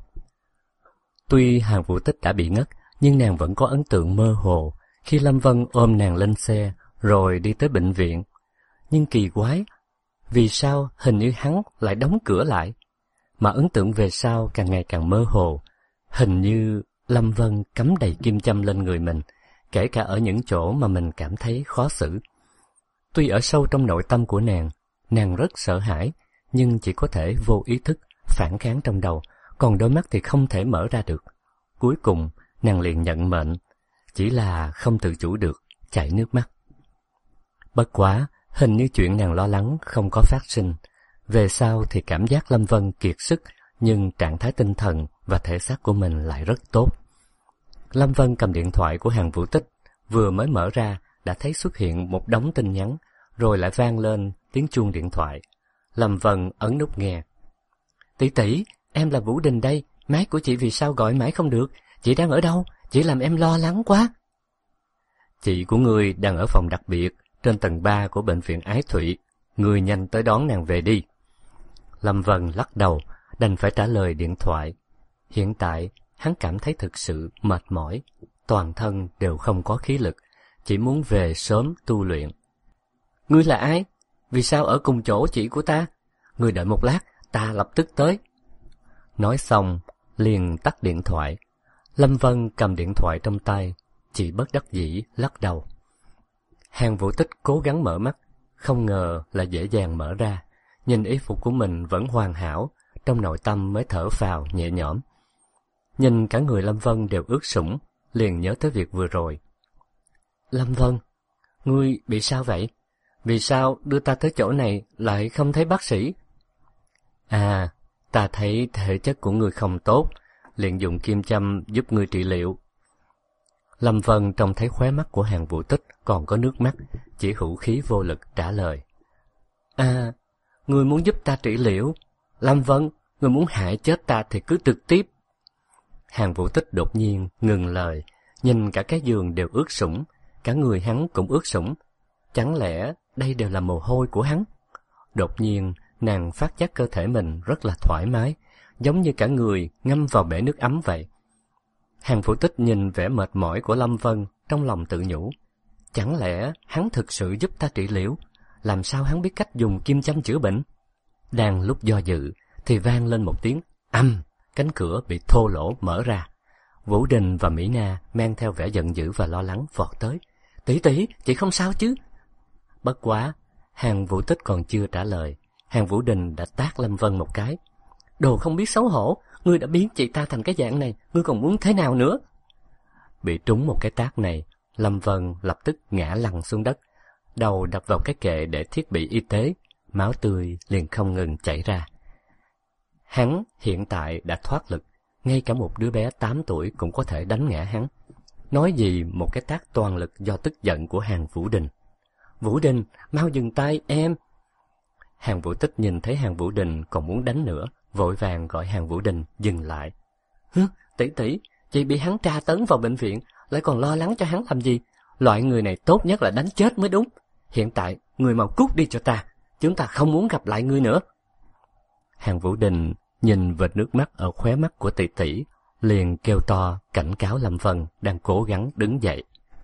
Tuy Hàn Vũ Tích đã bị ngất, nhưng nàng vẫn có ấn tượng mơ hồ khi Lâm Vân ôm nàng lên xe rồi đi tới bệnh viện. Nhưng kỳ quái, vì sao hình như hắn lại đóng cửa lại? Mà ấn tượng về sau càng ngày càng mơ hồ, hình như Lâm Vân cắm đầy kim châm lên người mình, kể cả ở những chỗ mà mình cảm thấy khó xử. Tuy ở sâu trong nội tâm của nàng rất sợ hãi, nhưng chỉ có thể vô ý thức phản kháng trong đầu, còn đôi mắt thì không thể mở ra được. Cuối cùng, nàng liền nhận mệnh, chỉ là không tự chủ được, chảy nước mắt. Bất quá, hình như chuyện nàng lo lắng không có phát sinh. Về sau thì cảm giác Lâm Vân kiệt sức, nhưng trạng thái tinh thần và thể xác của mình lại rất tốt. Lâm Vân cầm điện thoại của Hàn Vũ Tích, vừa mới mở ra đã thấy xuất hiện một đống tin nhắn, rồi lại vang lên tiếng chuông điện thoại. Lâm Vân ấn nút nghe. Tỷ tỷ, em là Vũ Đình đây, máy của chị vì sao gọi mãi không được? Chị đang ở đâu? Chị làm em lo lắng quá. Chị của ngươi đang ở phòng đặc biệt, trên tầng 3 của bệnh viện Ái Thụy. Ngươi nhanh tới đón nàng về đi. Lâm Vân lắc đầu, đành phải trả lời điện thoại. Hiện tại, hắn cảm thấy thực sự mệt mỏi, toàn thân đều không có khí lực, chỉ muốn về sớm tu luyện. Ngươi là ai? Vì sao ở cùng chỗ chị của ta? Ngươi đợi một lát, ta lập tức tới. Nói xong, liền tắt điện thoại. Lâm Vân cầm điện thoại trong tay, chỉ bất đắc dĩ lắc đầu. Hàn Vũ Tích cố gắng mở mắt, không ngờ là dễ dàng mở ra. Nhìn y phục của mình vẫn hoàn hảo, trong nội tâm mới thở phào nhẹ nhõm. Nhìn cả người Lâm Vân đều ướt sũng, liền nhớ tới việc vừa rồi. Lâm Vân, ngươi bị sao vậy? Vì sao đưa ta tới chỗ này lại không thấy bác sĩ? À, ta thấy thể chất của ngươi không tốt, liền dùng kim châm giúp ngươi trị liệu. Lâm Vân trông thấy khóe mắt của Hàn Vũ Tích còn có nước mắt, chỉ hữu khí vô lực trả lời. À, ngươi muốn giúp ta trị liệu? Lâm Vân, ngươi muốn hại chết ta thì cứ trực tiếp. Hàn Vũ Tích đột nhiên ngừng lời, nhìn cả cái giường đều ướt sũng, cả người hắn cũng ướt sũng. Chẳng lẽ đây đều là mồ hôi của hắn? Đột nhiên, nàng phát giác cơ thể mình rất là thoải mái, giống như cả người ngâm vào bể nước ấm vậy. Hàn Vũ Tích nhìn vẻ mệt mỏi của Lâm Vân, trong lòng tự nhủ. Chẳng lẽ hắn thực sự giúp ta trị liệu? Làm sao hắn biết cách dùng kim châm chữa bệnh? Đang lúc do dự, thì vang lên một tiếng ầm, cánh cửa bị thô lỗ mở ra. Vũ Đình và Mỹ Na mang theo vẻ giận dữ và lo lắng vọt tới. Tỷ tỷ, chị không sao chứ? Bất quá, Hàn Vũ Tích còn chưa trả lời, Hàn Vũ Đình đã tát Lâm Vân một cái. Đồ không biết xấu hổ, ngươi đã biến chị ta thành cái dạng này, ngươi còn muốn thế nào nữa? Bị trúng một cái tát này, Lâm Vân lập tức ngã lăn xuống đất, đầu đập vào cái kệ để thiết bị y tế, máu tươi liền không ngừng chảy ra. Hắn hiện tại đã thoát lực, ngay cả một đứa bé 8 tuổi cũng có thể đánh ngã hắn. nói gì một cái tát toàn lực do tức giận của Hàn Vũ Đình. Vũ Đình, mau dừng tay em! Hàn Vũ Tích nhìn thấy Hàn Vũ Đình còn muốn đánh nữa, vội vàng gọi Hàn Vũ Đình dừng lại. Tỷ tỷ, chị bị hắn tra tấn vào bệnh viện, lại còn lo lắng cho hắn làm gì? Loại người này tốt nhất là đánh chết mới đúng. Hiện tại, người mau cút đi cho ta, chúng ta không muốn gặp lại ngươi nữa. Hàn Vũ Đình nhìn vệt nước mắt ở khóe mắt của tỷ tỷ, liền kêu to cảnh cáo Lâm Vân đang cố gắng đứng dậy.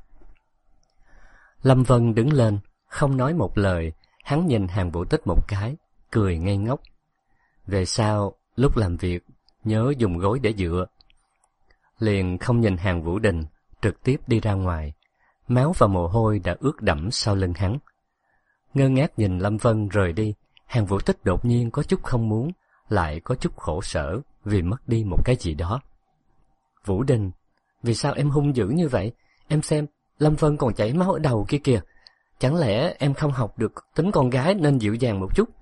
Lâm Vân đứng lên, không nói một lời, hắn nhìn Hàn Vũ Tích một cái, cười ngây ngốc. Về sau, lúc làm việc, nhớ dùng gối để dựa. Liền không nhìn Hàn Vũ Đình, trực tiếp đi ra ngoài. Máu và mồ hôi đã ướt đẫm sau lưng hắn. Ngơ ngác nhìn Lâm Vân rời đi, Hàn Vũ Tích đột nhiên có chút không muốn, lại có chút khổ sở vì mất đi một cái gì đó. Vũ Đình, vì sao em hung dữ như vậy? Em xem, Lâm Vân còn chảy máu ở đầu kia kìa. Chẳng lẽ em không học được tính con gái nên dịu dàng một chút?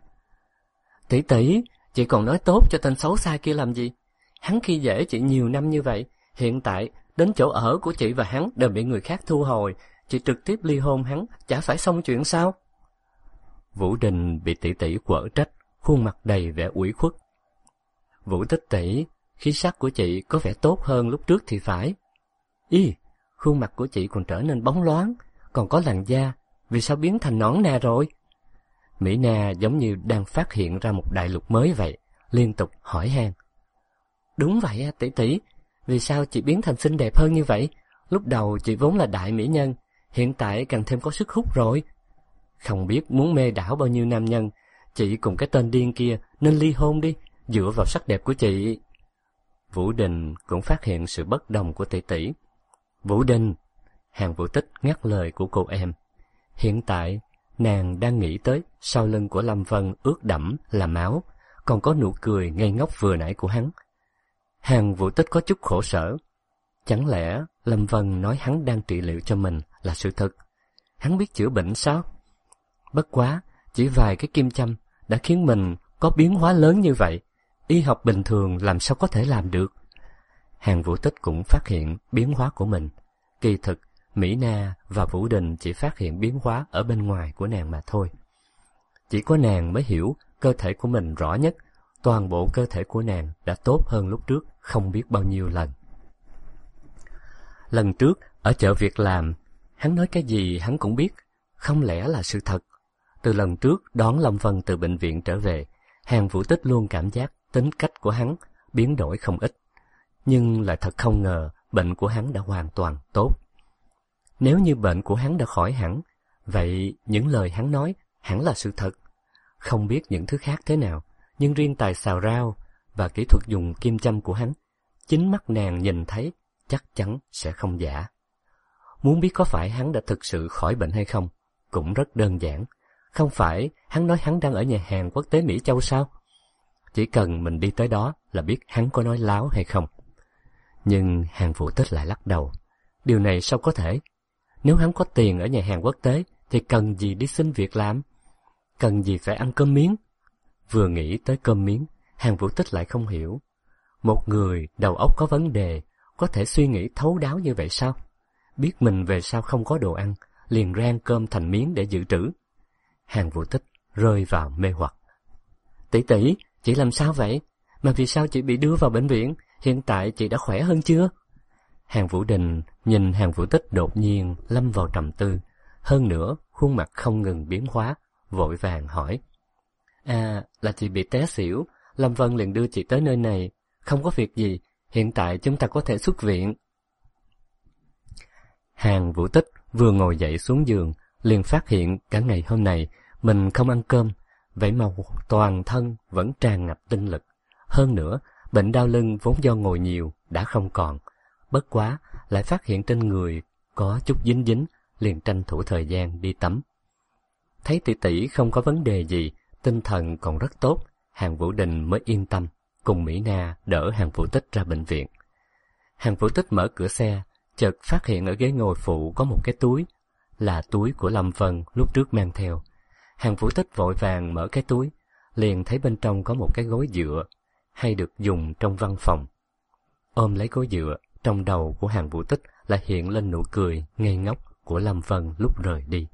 Tỷ tỷ, chị còn nói tốt cho tên xấu xa kia làm gì? Hắn khi dễ chị nhiều năm như vậy, hiện tại đến chỗ ở của chị và hắn đều bị người khác thu hồi, chị trực tiếp ly hôn hắn, chả phải xong chuyện sao? Vũ Đình bị tỷ tỷ quở trách, khuôn mặt đầy vẻ ủy khuất. Vũ Tích tỷ, khí sắc của chị có vẻ tốt hơn lúc trước thì phải. Khuôn mặt của chị còn trở nên bóng loáng, còn có làn da, vì sao biến thành nõn nà rồi? Mỹ Na giống như đang phát hiện ra một đại lục mới vậy, liên tục hỏi han. Đúng vậy tỷ tỷ, vì sao chị biến thành xinh đẹp hơn như vậy? Lúc đầu chị vốn là đại mỹ nhân, hiện tại càng thêm có sức hút rồi. Không biết muốn mê đảo bao nhiêu nam nhân, chị cùng cái tên điên kia nên ly hôn đi, dựa vào sắc đẹp của chị. Vũ Đình cũng phát hiện sự bất đồng của tỷ tỷ. Vũ Đình, Hàn Vũ Tích ngắt lời của cô em. Hiện tại, nàng đang nghĩ tới sau lưng của Lâm Vân ướt đẫm là máu, còn có nụ cười ngây ngốc vừa nãy của hắn. Hàn Vũ Tích có chút khổ sở. Chẳng lẽ Lâm Vân nói hắn đang trị liệu cho mình là sự thật? Hắn biết chữa bệnh sao? Bất quá, chỉ vài cái kim châm đã khiến mình có biến hóa lớn như vậy. Y học bình thường làm sao có thể làm được? Hàn Vũ Tích cũng phát hiện biến hóa của mình. Kỳ thực, Mỹ Na và Vũ Đình chỉ phát hiện biến hóa ở bên ngoài của nàng mà thôi. Chỉ có nàng mới hiểu cơ thể của mình rõ nhất. Toàn bộ cơ thể của nàng đã tốt hơn lúc trước không biết bao nhiêu lần. Lần trước, ở chợ việc làm, hắn nói cái gì hắn cũng biết, không lẽ là sự thật. Từ lần trước đón Lâm Vân từ bệnh viện trở về, Hàn Vũ Tích luôn cảm giác tính cách của hắn biến đổi không ít. Nhưng lại thật không ngờ bệnh của hắn đã hoàn toàn tốt. Nếu như bệnh của hắn đã khỏi hẳn, vậy những lời hắn nói hẳn là sự thật. Không biết những thứ khác thế nào, nhưng riêng tài xào rau và kỹ thuật dùng kim châm của hắn, chính mắt nàng nhìn thấy chắc chắn sẽ không giả. Muốn biết có phải hắn đã thực sự khỏi bệnh hay không, cũng rất đơn giản. Không phải hắn nói hắn đang ở nhà hàng quốc tế Mỹ Châu sao? Chỉ cần mình đi tới đó là biết hắn có nói láo hay không. Nhưng Hàn Vũ Tích lại lắc đầu. Điều này sao có thể? Nếu hắn có tiền ở nhà hàng quốc tế thì cần gì đi xin việc làm? Cần gì phải ăn cơm miếng? Vừa nghĩ tới cơm miếng, Hàn Vũ Tích lại không hiểu. Một người đầu óc có vấn đề có thể suy nghĩ thấu đáo như vậy sao? Biết mình về sau không có đồ ăn, liền rang cơm thành miếng để dự trữ. Hàn Vũ Tích rơi vào mê hoặc. Tỷ tỷ, chị làm sao vậy? Mà vì sao chị bị đưa vào bệnh viện? Hiện tại chị đã khỏe hơn chưa? Hàn Vũ Đình nhìn Hàn Vũ Tích đột nhiên lâm vào trầm tư. Hơn nữa, khuôn mặt không ngừng biến hóa, vội vàng hỏi. Là chị bị té xỉu, Lâm Vân liền đưa chị tới nơi này. Không có việc gì, hiện tại chúng ta có thể xuất viện. Hàn Vũ Tích vừa ngồi dậy xuống giường, liền phát hiện cả ngày hôm nay mình không ăn cơm, vậy mà toàn thân vẫn tràn ngập tinh lực. Hơn nữa, bệnh đau lưng vốn do ngồi nhiều đã không còn. Bất quá, lại phát hiện trên người có chút dính dính, liền tranh thủ thời gian đi tắm. Thấy tỷ tỷ không có vấn đề gì, tinh thần còn rất tốt, Hàn Vũ Đình mới yên tâm, cùng Mỹ Na đỡ Hàn Vũ Tích ra bệnh viện. Hàn Vũ Tích mở cửa xe, chợt phát hiện ở ghế ngồi phụ có một cái túi, là túi của Lâm Vân lúc trước mang theo. Hàn Vũ Tích vội vàng mở cái túi, liền thấy bên trong có một cái gối dựa, hay được dùng trong văn phòng. Ôm lấy gối dựa, trong đầu của Hàn Vũ Tích lại hiện lên nụ cười ngây ngốc của Lâm Vân lúc rời đi.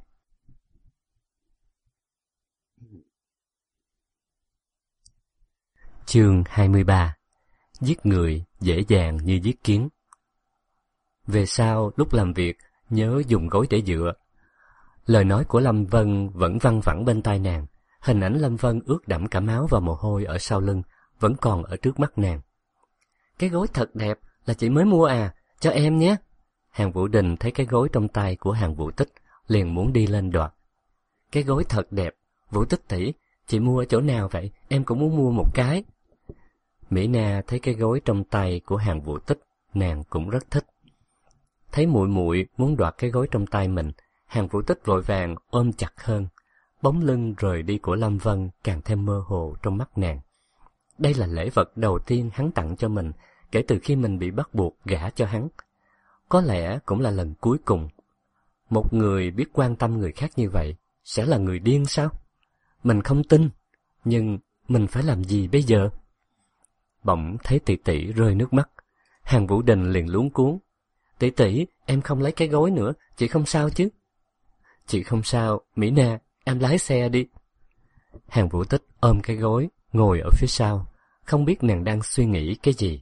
Chương 23. Giết người dễ dàng như giết kiến. Về sau, lúc làm việc, nhớ dùng gối để dựa. Lời nói của Lâm Vân vẫn văng vẳng bên tai nàng. Hình ảnh Lâm Vân ướt đẫm cả máu và mồ hôi ở sau lưng vẫn còn ở trước mắt nàng. Cái gối thật đẹp, là chị mới mua à, cho em nhé. Hàn Vũ Đình thấy cái gối trong tay của Hàn Vũ Tích, liền muốn đi lên đoạt. Cái gối thật đẹp, Vũ Tích tỷ, chị mua ở chỗ nào vậy? Em cũng muốn mua một cái. Mỹ Na thấy cái gối trong tay của Hàn Vũ Tích, nàng cũng rất thích. Thấy muội muội muốn đoạt cái gối trong tay mình, Hàn Vũ Tích vội vàng ôm chặt hơn. Bóng lưng rời đi của Lâm Vân càng thêm mơ hồ trong mắt nàng. Đây là lễ vật đầu tiên hắn tặng cho mình kể từ khi mình bị bắt buộc gả cho hắn. Có lẽ cũng là lần cuối cùng. Một người biết quan tâm người khác như vậy sẽ là người điên sao? Mình không tin, nhưng mình phải làm gì bây giờ? Bỗng thấy tỷ tỷ rơi nước mắt, Hàn Vũ Đình liền luống cuống. Tỷ tỷ, em không lấy cái gối nữa, chị không sao chứ? Chị không sao, Mỹ Na, em lái xe đi. Hàn Vũ Tích ôm cái gối, ngồi ở phía sau, không biết nàng đang suy nghĩ cái gì.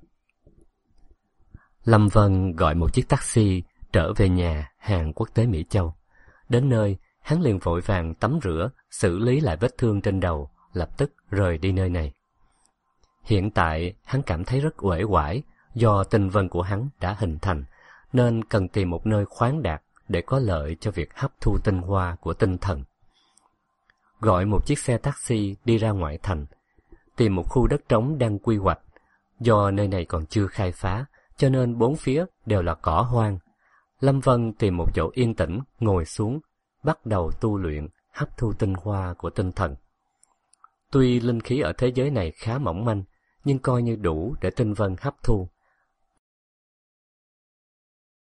Lâm Vân gọi một chiếc taxi trở về nhà hàng quốc tế Mỹ Châu. Đến nơi, hắn liền vội vàng tắm rửa, xử lý lại vết thương trên đầu, lập tức rời đi nơi này. Hiện tại, hắn cảm thấy rất uể oải do tinh vân của hắn đã hình thành, nên cần tìm một nơi khoáng đạt để có lợi cho việc hấp thu tinh hoa của tinh thần. Gọi một chiếc xe taxi đi ra ngoại thành, tìm một khu đất trống đang quy hoạch. Do nơi này còn chưa khai phá, cho nên bốn phía đều là cỏ hoang. Lâm Vân tìm một chỗ yên tĩnh, ngồi xuống, bắt đầu tu luyện, hấp thu tinh hoa của tinh thần. Tuy linh khí ở thế giới này khá mỏng manh, nhưng coi như đủ để tinh vân hấp thu.